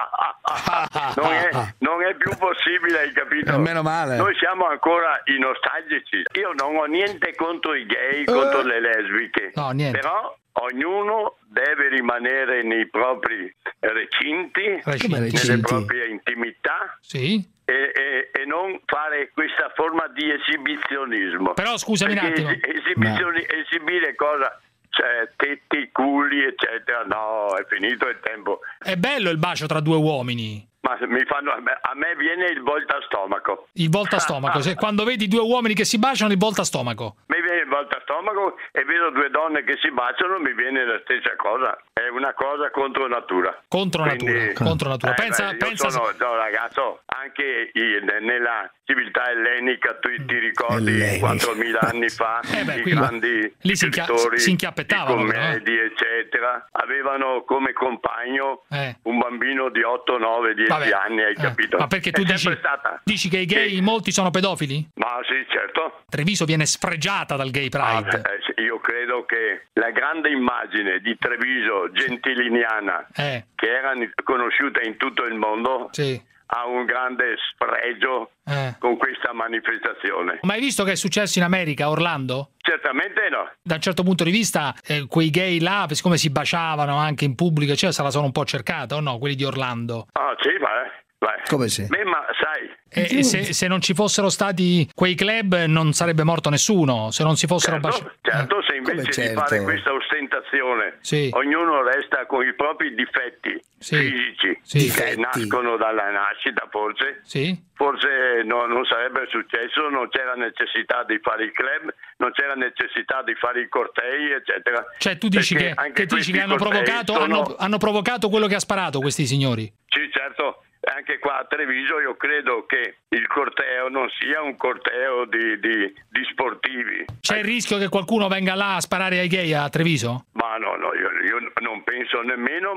[SPEAKER 5] non, è, non è più possibile, hai capito?
[SPEAKER 10] Eh, meno male.
[SPEAKER 5] Noi siamo ancora i nostalgici. Io non ho niente contro i gay, contro le lesbiche,
[SPEAKER 7] No, niente.
[SPEAKER 5] però ognuno deve rimanere nei propri recinti,
[SPEAKER 7] Recinti.
[SPEAKER 10] Come
[SPEAKER 5] nelle
[SPEAKER 10] recinti?
[SPEAKER 5] proprie intimità
[SPEAKER 7] Sì?
[SPEAKER 5] e, e- e non fare questa forma di esibizionismo.
[SPEAKER 7] Però scusami un
[SPEAKER 5] Perché
[SPEAKER 7] attimo.
[SPEAKER 5] esi- esibizioni- esibire cosa? Cioè, tetti, culi, eccetera. No, è finito il tempo.
[SPEAKER 7] È bello il bacio tra due uomini.
[SPEAKER 5] Ma mi fanno, a me- a me viene il volta stomaco.
[SPEAKER 7] Il volta stomaco. Se quando vedi due uomini che si baciano, il volta stomaco.
[SPEAKER 5] Mi viene il volta stomaco e vedo due donne che si baciano, mi viene la stessa cosa. È una cosa contro natura.
[SPEAKER 7] Contro
[SPEAKER 5] Quindi-
[SPEAKER 7] natura. Contro natura.
[SPEAKER 5] Eh,
[SPEAKER 7] Pensa,
[SPEAKER 5] beh, io
[SPEAKER 7] pensa
[SPEAKER 5] sono, no, ragazzo, anche i- nella civiltà ellenica, tu ti ricordi
[SPEAKER 10] Ellenica.
[SPEAKER 5] quattromila anni fa,
[SPEAKER 7] Eh beh,
[SPEAKER 5] i
[SPEAKER 7] qui-
[SPEAKER 5] grandi
[SPEAKER 7] lì si inchia-
[SPEAKER 5] scrittori,
[SPEAKER 7] si inchiappettavano,
[SPEAKER 5] i
[SPEAKER 7] però, eh.
[SPEAKER 5] commedi, eccetera, avevano come compagno
[SPEAKER 7] Eh.
[SPEAKER 5] un bambino di otto, nove, dieci
[SPEAKER 7] Vabbè.
[SPEAKER 5] anni, hai
[SPEAKER 7] Eh,
[SPEAKER 5] capito?
[SPEAKER 7] Ma perché tu
[SPEAKER 5] È
[SPEAKER 7] dici,
[SPEAKER 5] sempre stata.
[SPEAKER 7] dici che i gay
[SPEAKER 5] Sì.
[SPEAKER 7] molti sono pedofili?
[SPEAKER 5] Ma sì, certo.
[SPEAKER 7] Treviso viene sfregiata dal Gay Pride.
[SPEAKER 5] Eh, sì, io credo che la grande immagine di Treviso gentiliniana,
[SPEAKER 7] Eh,
[SPEAKER 5] che era conosciuta in tutto il mondo,
[SPEAKER 7] sì.
[SPEAKER 5] ha un grande spregio
[SPEAKER 7] Eh.
[SPEAKER 5] con questa manifestazione.
[SPEAKER 7] Ma hai visto che è successo in America, a Orlando?
[SPEAKER 5] Certamente no.
[SPEAKER 7] Da un certo punto di vista, eh, quei gay là, siccome si baciavano anche in pubblico, cioè, se la sono un po' cercata, o no? Quelli di Orlando.
[SPEAKER 5] Ah, sì, ma, ma-
[SPEAKER 10] Come sì?
[SPEAKER 5] Beh, ma sai,
[SPEAKER 7] E, e se, se non ci fossero stati quei club, non sarebbe morto nessuno. Se non si fossero
[SPEAKER 5] certo,
[SPEAKER 7] baciati.
[SPEAKER 5] certo, se invece
[SPEAKER 10] Come
[SPEAKER 5] di
[SPEAKER 10] certo?
[SPEAKER 5] fare questa ostentazione
[SPEAKER 7] Sì.
[SPEAKER 5] ognuno resta con i propri difetti
[SPEAKER 7] Sì.
[SPEAKER 5] fisici
[SPEAKER 7] Sì.
[SPEAKER 5] che
[SPEAKER 10] Difetti.
[SPEAKER 5] nascono dalla nascita, forse,
[SPEAKER 7] Sì?
[SPEAKER 5] forse no- non sarebbe successo, non c'era necessità di fare i club, non c'era necessità di fare i cortei, eccetera.
[SPEAKER 7] Cioè tu dici
[SPEAKER 5] Perché
[SPEAKER 7] che,
[SPEAKER 5] anche
[SPEAKER 7] che, dici
[SPEAKER 5] questi
[SPEAKER 7] che hanno,
[SPEAKER 5] cortei
[SPEAKER 7] provocato,
[SPEAKER 5] sono-
[SPEAKER 7] hanno, hanno provocato quello che ha sparato questi signori?
[SPEAKER 5] Sì, certo. Anche qua a Treviso io credo che il corteo non sia un corteo di, di- di sportivi.
[SPEAKER 7] C'è il rischio che qualcuno venga là a sparare ai gay a Treviso?
[SPEAKER 5] Ma no, no, io, io non penso nemmeno, ma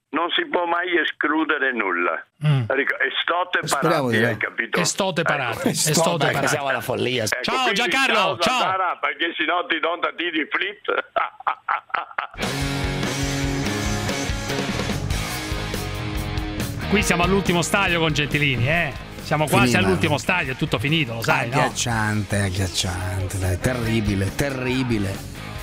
[SPEAKER 5] non si può mai escludere nulla. Mm. E stote parati, hai capito?
[SPEAKER 3] E stote parate.
[SPEAKER 5] Ecco.
[SPEAKER 3] E stote parate.
[SPEAKER 10] Siamo alla follia.
[SPEAKER 5] Ecco,
[SPEAKER 3] ciao Giancarlo, ciao.
[SPEAKER 5] Zara, perché sennò ti do da di flit.
[SPEAKER 7] Qui siamo all'ultimo stadio con Gentilini, eh? Siamo quasi
[SPEAKER 10] Finita.
[SPEAKER 7] all'ultimo stadio, è tutto finito, lo sai,
[SPEAKER 10] agghiacciante,
[SPEAKER 7] no?
[SPEAKER 10] agghiacciante, dai, terribile, terribile.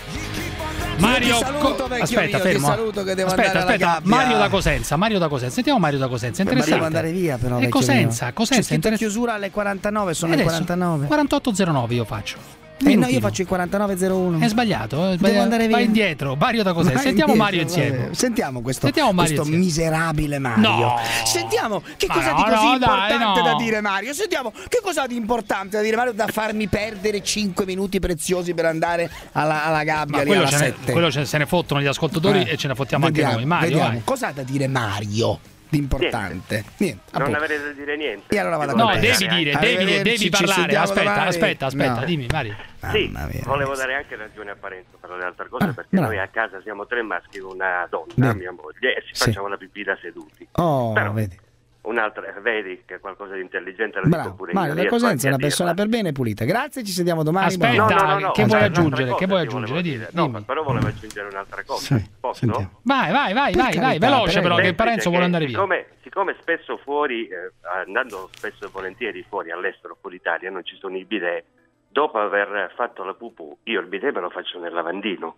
[SPEAKER 7] Mario,
[SPEAKER 10] Io ti saluto,
[SPEAKER 7] co-
[SPEAKER 10] vecchio
[SPEAKER 7] aspetta,
[SPEAKER 10] mio,
[SPEAKER 7] fermo.
[SPEAKER 10] ti saluto che devo
[SPEAKER 7] aspetta,
[SPEAKER 10] andare alla
[SPEAKER 7] aspetta,
[SPEAKER 10] gabbia.
[SPEAKER 7] Mario da Cosenza, Mario da Cosenza. Sentiamo Mario da Cosenza, interessante.
[SPEAKER 10] Ma devo andare via però,
[SPEAKER 7] E
[SPEAKER 10] vecchio
[SPEAKER 7] Cosenza,
[SPEAKER 10] mio.
[SPEAKER 7] Cosenza,
[SPEAKER 10] C'è scritto
[SPEAKER 7] interess-
[SPEAKER 10] chiusura alle quarantanove, sono
[SPEAKER 7] E
[SPEAKER 10] le
[SPEAKER 7] adesso?
[SPEAKER 10] quarantanove.
[SPEAKER 7] quarantotto zero nove io faccio.
[SPEAKER 10] Eh no, io faccio i quarantanove zero uno.
[SPEAKER 7] È sbagliato, è
[SPEAKER 10] Devo
[SPEAKER 7] sbagliato.
[SPEAKER 10] andare via.
[SPEAKER 7] Vai indietro, Mario da Cosenza.
[SPEAKER 10] Vai
[SPEAKER 7] Sentiamo
[SPEAKER 10] indietro,
[SPEAKER 7] Mario insieme.
[SPEAKER 10] vabbè. Sentiamo questo,
[SPEAKER 7] Sentiamo Mario
[SPEAKER 10] questo
[SPEAKER 7] insieme.
[SPEAKER 10] miserabile Mario.
[SPEAKER 7] No.
[SPEAKER 10] Sentiamo che
[SPEAKER 7] Ma
[SPEAKER 10] cosa
[SPEAKER 7] no,
[SPEAKER 10] di così
[SPEAKER 7] no,
[SPEAKER 10] importante
[SPEAKER 7] dai, no.
[SPEAKER 10] da dire Mario. Sentiamo che cosa ha di importante da dire Mario da farmi perdere cinque minuti preziosi per andare alla, alla gabbia
[SPEAKER 7] Ma
[SPEAKER 10] lì
[SPEAKER 7] quello,
[SPEAKER 10] alla
[SPEAKER 7] ce ne,
[SPEAKER 10] sette.
[SPEAKER 7] quello ce- se ne fottono gli ascoltatori
[SPEAKER 10] Eh.
[SPEAKER 7] e ce ne fottiamo
[SPEAKER 10] Vediamo,
[SPEAKER 7] anche noi. Mario,
[SPEAKER 10] vediamo.
[SPEAKER 7] vai.
[SPEAKER 10] Cosa ha da dire Mario di importante? Niente.
[SPEAKER 5] Non
[SPEAKER 10] appunto.
[SPEAKER 5] avrete da dire niente.
[SPEAKER 10] E allora vado a
[SPEAKER 7] No,
[SPEAKER 10] comprare.
[SPEAKER 7] devi dire, devi,
[SPEAKER 10] Arrivederci,
[SPEAKER 7] devi
[SPEAKER 10] ci
[SPEAKER 7] parlare.
[SPEAKER 10] sentiamo
[SPEAKER 7] Aspetta,
[SPEAKER 10] domani.
[SPEAKER 7] aspetta, aspetta,
[SPEAKER 10] No.
[SPEAKER 7] dimmi Mario.
[SPEAKER 5] Sì,
[SPEAKER 10] Mamma mia.
[SPEAKER 5] volevo dare anche ragione a Parenzo per l'altra cosa,
[SPEAKER 10] Ah,
[SPEAKER 5] perché
[SPEAKER 10] bravo.
[SPEAKER 5] noi a casa siamo tre maschi e una donna,
[SPEAKER 10] Bene.
[SPEAKER 5] mia moglie, e ci
[SPEAKER 10] Sì.
[SPEAKER 5] facciamo la pipì da seduti.
[SPEAKER 10] Oh,
[SPEAKER 5] Però
[SPEAKER 10] vedi.
[SPEAKER 5] un'altra, vedi che qualcosa di intelligente lo dico
[SPEAKER 10] Bravo,
[SPEAKER 5] pure
[SPEAKER 10] Mario
[SPEAKER 5] io.
[SPEAKER 10] da
[SPEAKER 5] riesco
[SPEAKER 10] Cosenza
[SPEAKER 5] anche
[SPEAKER 10] è
[SPEAKER 5] a
[SPEAKER 10] una persona
[SPEAKER 5] dirla.
[SPEAKER 10] per bene e pulita. Grazie, ci sentiamo domani.
[SPEAKER 7] Aspetta,
[SPEAKER 10] buonanotte.
[SPEAKER 5] No, no, no,
[SPEAKER 7] che
[SPEAKER 5] no,
[SPEAKER 7] vuoi
[SPEAKER 5] un'altra
[SPEAKER 7] aggiungere?
[SPEAKER 5] cosa
[SPEAKER 7] Che vuoi
[SPEAKER 5] ti volevo
[SPEAKER 7] aggiungere?
[SPEAKER 5] dire.
[SPEAKER 7] Dimmi,
[SPEAKER 5] No,
[SPEAKER 7] dimmi.
[SPEAKER 5] però volevo aggiungere un'altra cosa.
[SPEAKER 10] Sì,
[SPEAKER 5] Posso?
[SPEAKER 10] sentiamo.
[SPEAKER 7] Vai, vai, vai,
[SPEAKER 10] Per
[SPEAKER 7] vai, vai,
[SPEAKER 10] carità,
[SPEAKER 7] veloce
[SPEAKER 10] prego.
[SPEAKER 7] però che
[SPEAKER 5] Semplice
[SPEAKER 7] Parenzo
[SPEAKER 5] che
[SPEAKER 7] vuole andare via.
[SPEAKER 5] Siccome, siccome spesso fuori, eh, andando spesso e volentieri fuori all'estero, fuori Italia, non ci sono i bidet, dopo aver fatto la pupù, io il bidet me lo faccio nel lavandino.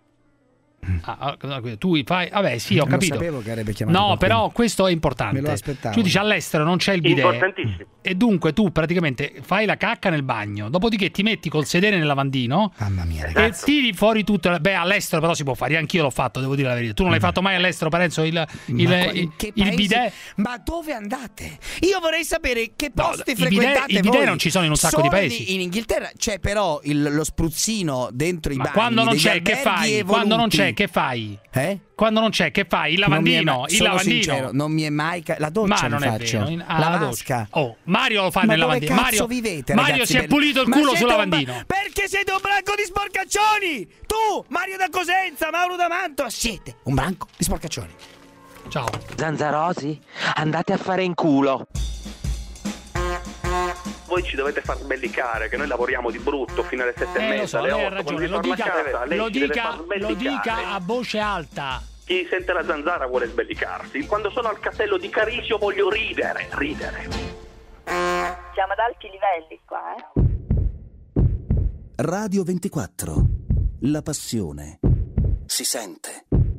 [SPEAKER 7] Ah, ah, tu fai, vabbè, sì, ho
[SPEAKER 10] Non
[SPEAKER 7] capito.
[SPEAKER 10] sapevo che avrebbe chiamato
[SPEAKER 7] No,
[SPEAKER 10] qualcuno.
[SPEAKER 7] però questo è
[SPEAKER 10] Me
[SPEAKER 7] importante.
[SPEAKER 10] lo aspettavo.
[SPEAKER 7] Tu dici all'estero non c'è il bidet.
[SPEAKER 5] Importantissimo.
[SPEAKER 7] E dunque tu praticamente fai la cacca nel bagno, dopodiché ti metti col sedere nel lavandino
[SPEAKER 10] Mamma mia,
[SPEAKER 7] e
[SPEAKER 10] ragazzi.
[SPEAKER 7] tiri fuori tutto. Beh, all'estero però si può fare, anch'io l'ho fatto, devo dire la verità. Tu non l'hai fatto mai all'estero, Parenzo, il, il,
[SPEAKER 10] Ma
[SPEAKER 7] il,
[SPEAKER 10] in che
[SPEAKER 7] il
[SPEAKER 10] paesi-
[SPEAKER 7] bidet?
[SPEAKER 10] Ma dove andate? Io vorrei sapere che
[SPEAKER 7] No,
[SPEAKER 10] posti
[SPEAKER 7] i bidet-
[SPEAKER 10] frequentate
[SPEAKER 7] i bidet
[SPEAKER 10] voi.
[SPEAKER 7] non ci sono in un sacco
[SPEAKER 10] Solo
[SPEAKER 7] di paesi.
[SPEAKER 10] In, in Inghilterra c'è però il- lo spruzzino dentro i
[SPEAKER 7] Ma
[SPEAKER 10] bagni.
[SPEAKER 7] quando non
[SPEAKER 10] degli
[SPEAKER 7] c'è, che
[SPEAKER 10] alberghi
[SPEAKER 7] fai?
[SPEAKER 10] evoluti.
[SPEAKER 7] Quando non c'è, che fai?
[SPEAKER 10] Eh?
[SPEAKER 7] Quando non c'è, che fai? Il
[SPEAKER 10] Non mi è
[SPEAKER 7] lavandino,
[SPEAKER 10] mai-
[SPEAKER 7] il
[SPEAKER 10] sono
[SPEAKER 7] lavandino.
[SPEAKER 10] sincero, non mi è mai ca- la doccia
[SPEAKER 7] Ma
[SPEAKER 10] mi
[SPEAKER 7] non è
[SPEAKER 10] faccio.
[SPEAKER 7] vero. in- ah,
[SPEAKER 10] la
[SPEAKER 7] la
[SPEAKER 10] vasca.
[SPEAKER 7] doccia. Oh, Mario lo fa
[SPEAKER 10] Ma
[SPEAKER 7] nel
[SPEAKER 10] dove
[SPEAKER 7] lavandino.
[SPEAKER 10] cazzo
[SPEAKER 7] Mario,
[SPEAKER 10] vivete,
[SPEAKER 7] Mario
[SPEAKER 10] ragazzi
[SPEAKER 7] si è
[SPEAKER 10] belli?
[SPEAKER 7] pulito il
[SPEAKER 10] Ma
[SPEAKER 7] culo
[SPEAKER 10] siete
[SPEAKER 7] sul
[SPEAKER 10] un
[SPEAKER 7] lavandino.
[SPEAKER 10] bra- Perché siete un branco di sporcaccioni? Tu, Mario da Cosenza, Mauro da Mantova, siete un branco di sporcaccioni.
[SPEAKER 7] Ciao.
[SPEAKER 6] Zanzarosi, andate a fare in culo.
[SPEAKER 8] Voi ci dovete far sbellicare, che noi lavoriamo di brutto fino alle sette e
[SPEAKER 7] Eh, lo
[SPEAKER 8] mezza,
[SPEAKER 7] so,
[SPEAKER 8] alle
[SPEAKER 7] lei ha
[SPEAKER 8] otto, quando
[SPEAKER 7] ragione,
[SPEAKER 8] si
[SPEAKER 7] lo
[SPEAKER 8] torna a
[SPEAKER 7] dica,
[SPEAKER 8] casa, lei
[SPEAKER 7] lo
[SPEAKER 8] ci deve
[SPEAKER 7] dica,
[SPEAKER 8] far
[SPEAKER 7] lo
[SPEAKER 8] sbellicare.
[SPEAKER 7] dica a voce alta.
[SPEAKER 8] Chi sente la zanzara vuole sbellicarsi. Quando sono al castello di Carisio voglio ridere, ridere.
[SPEAKER 9] Siamo ad alti livelli qua, eh?
[SPEAKER 18] Radio ventiquattro. La passione si sente.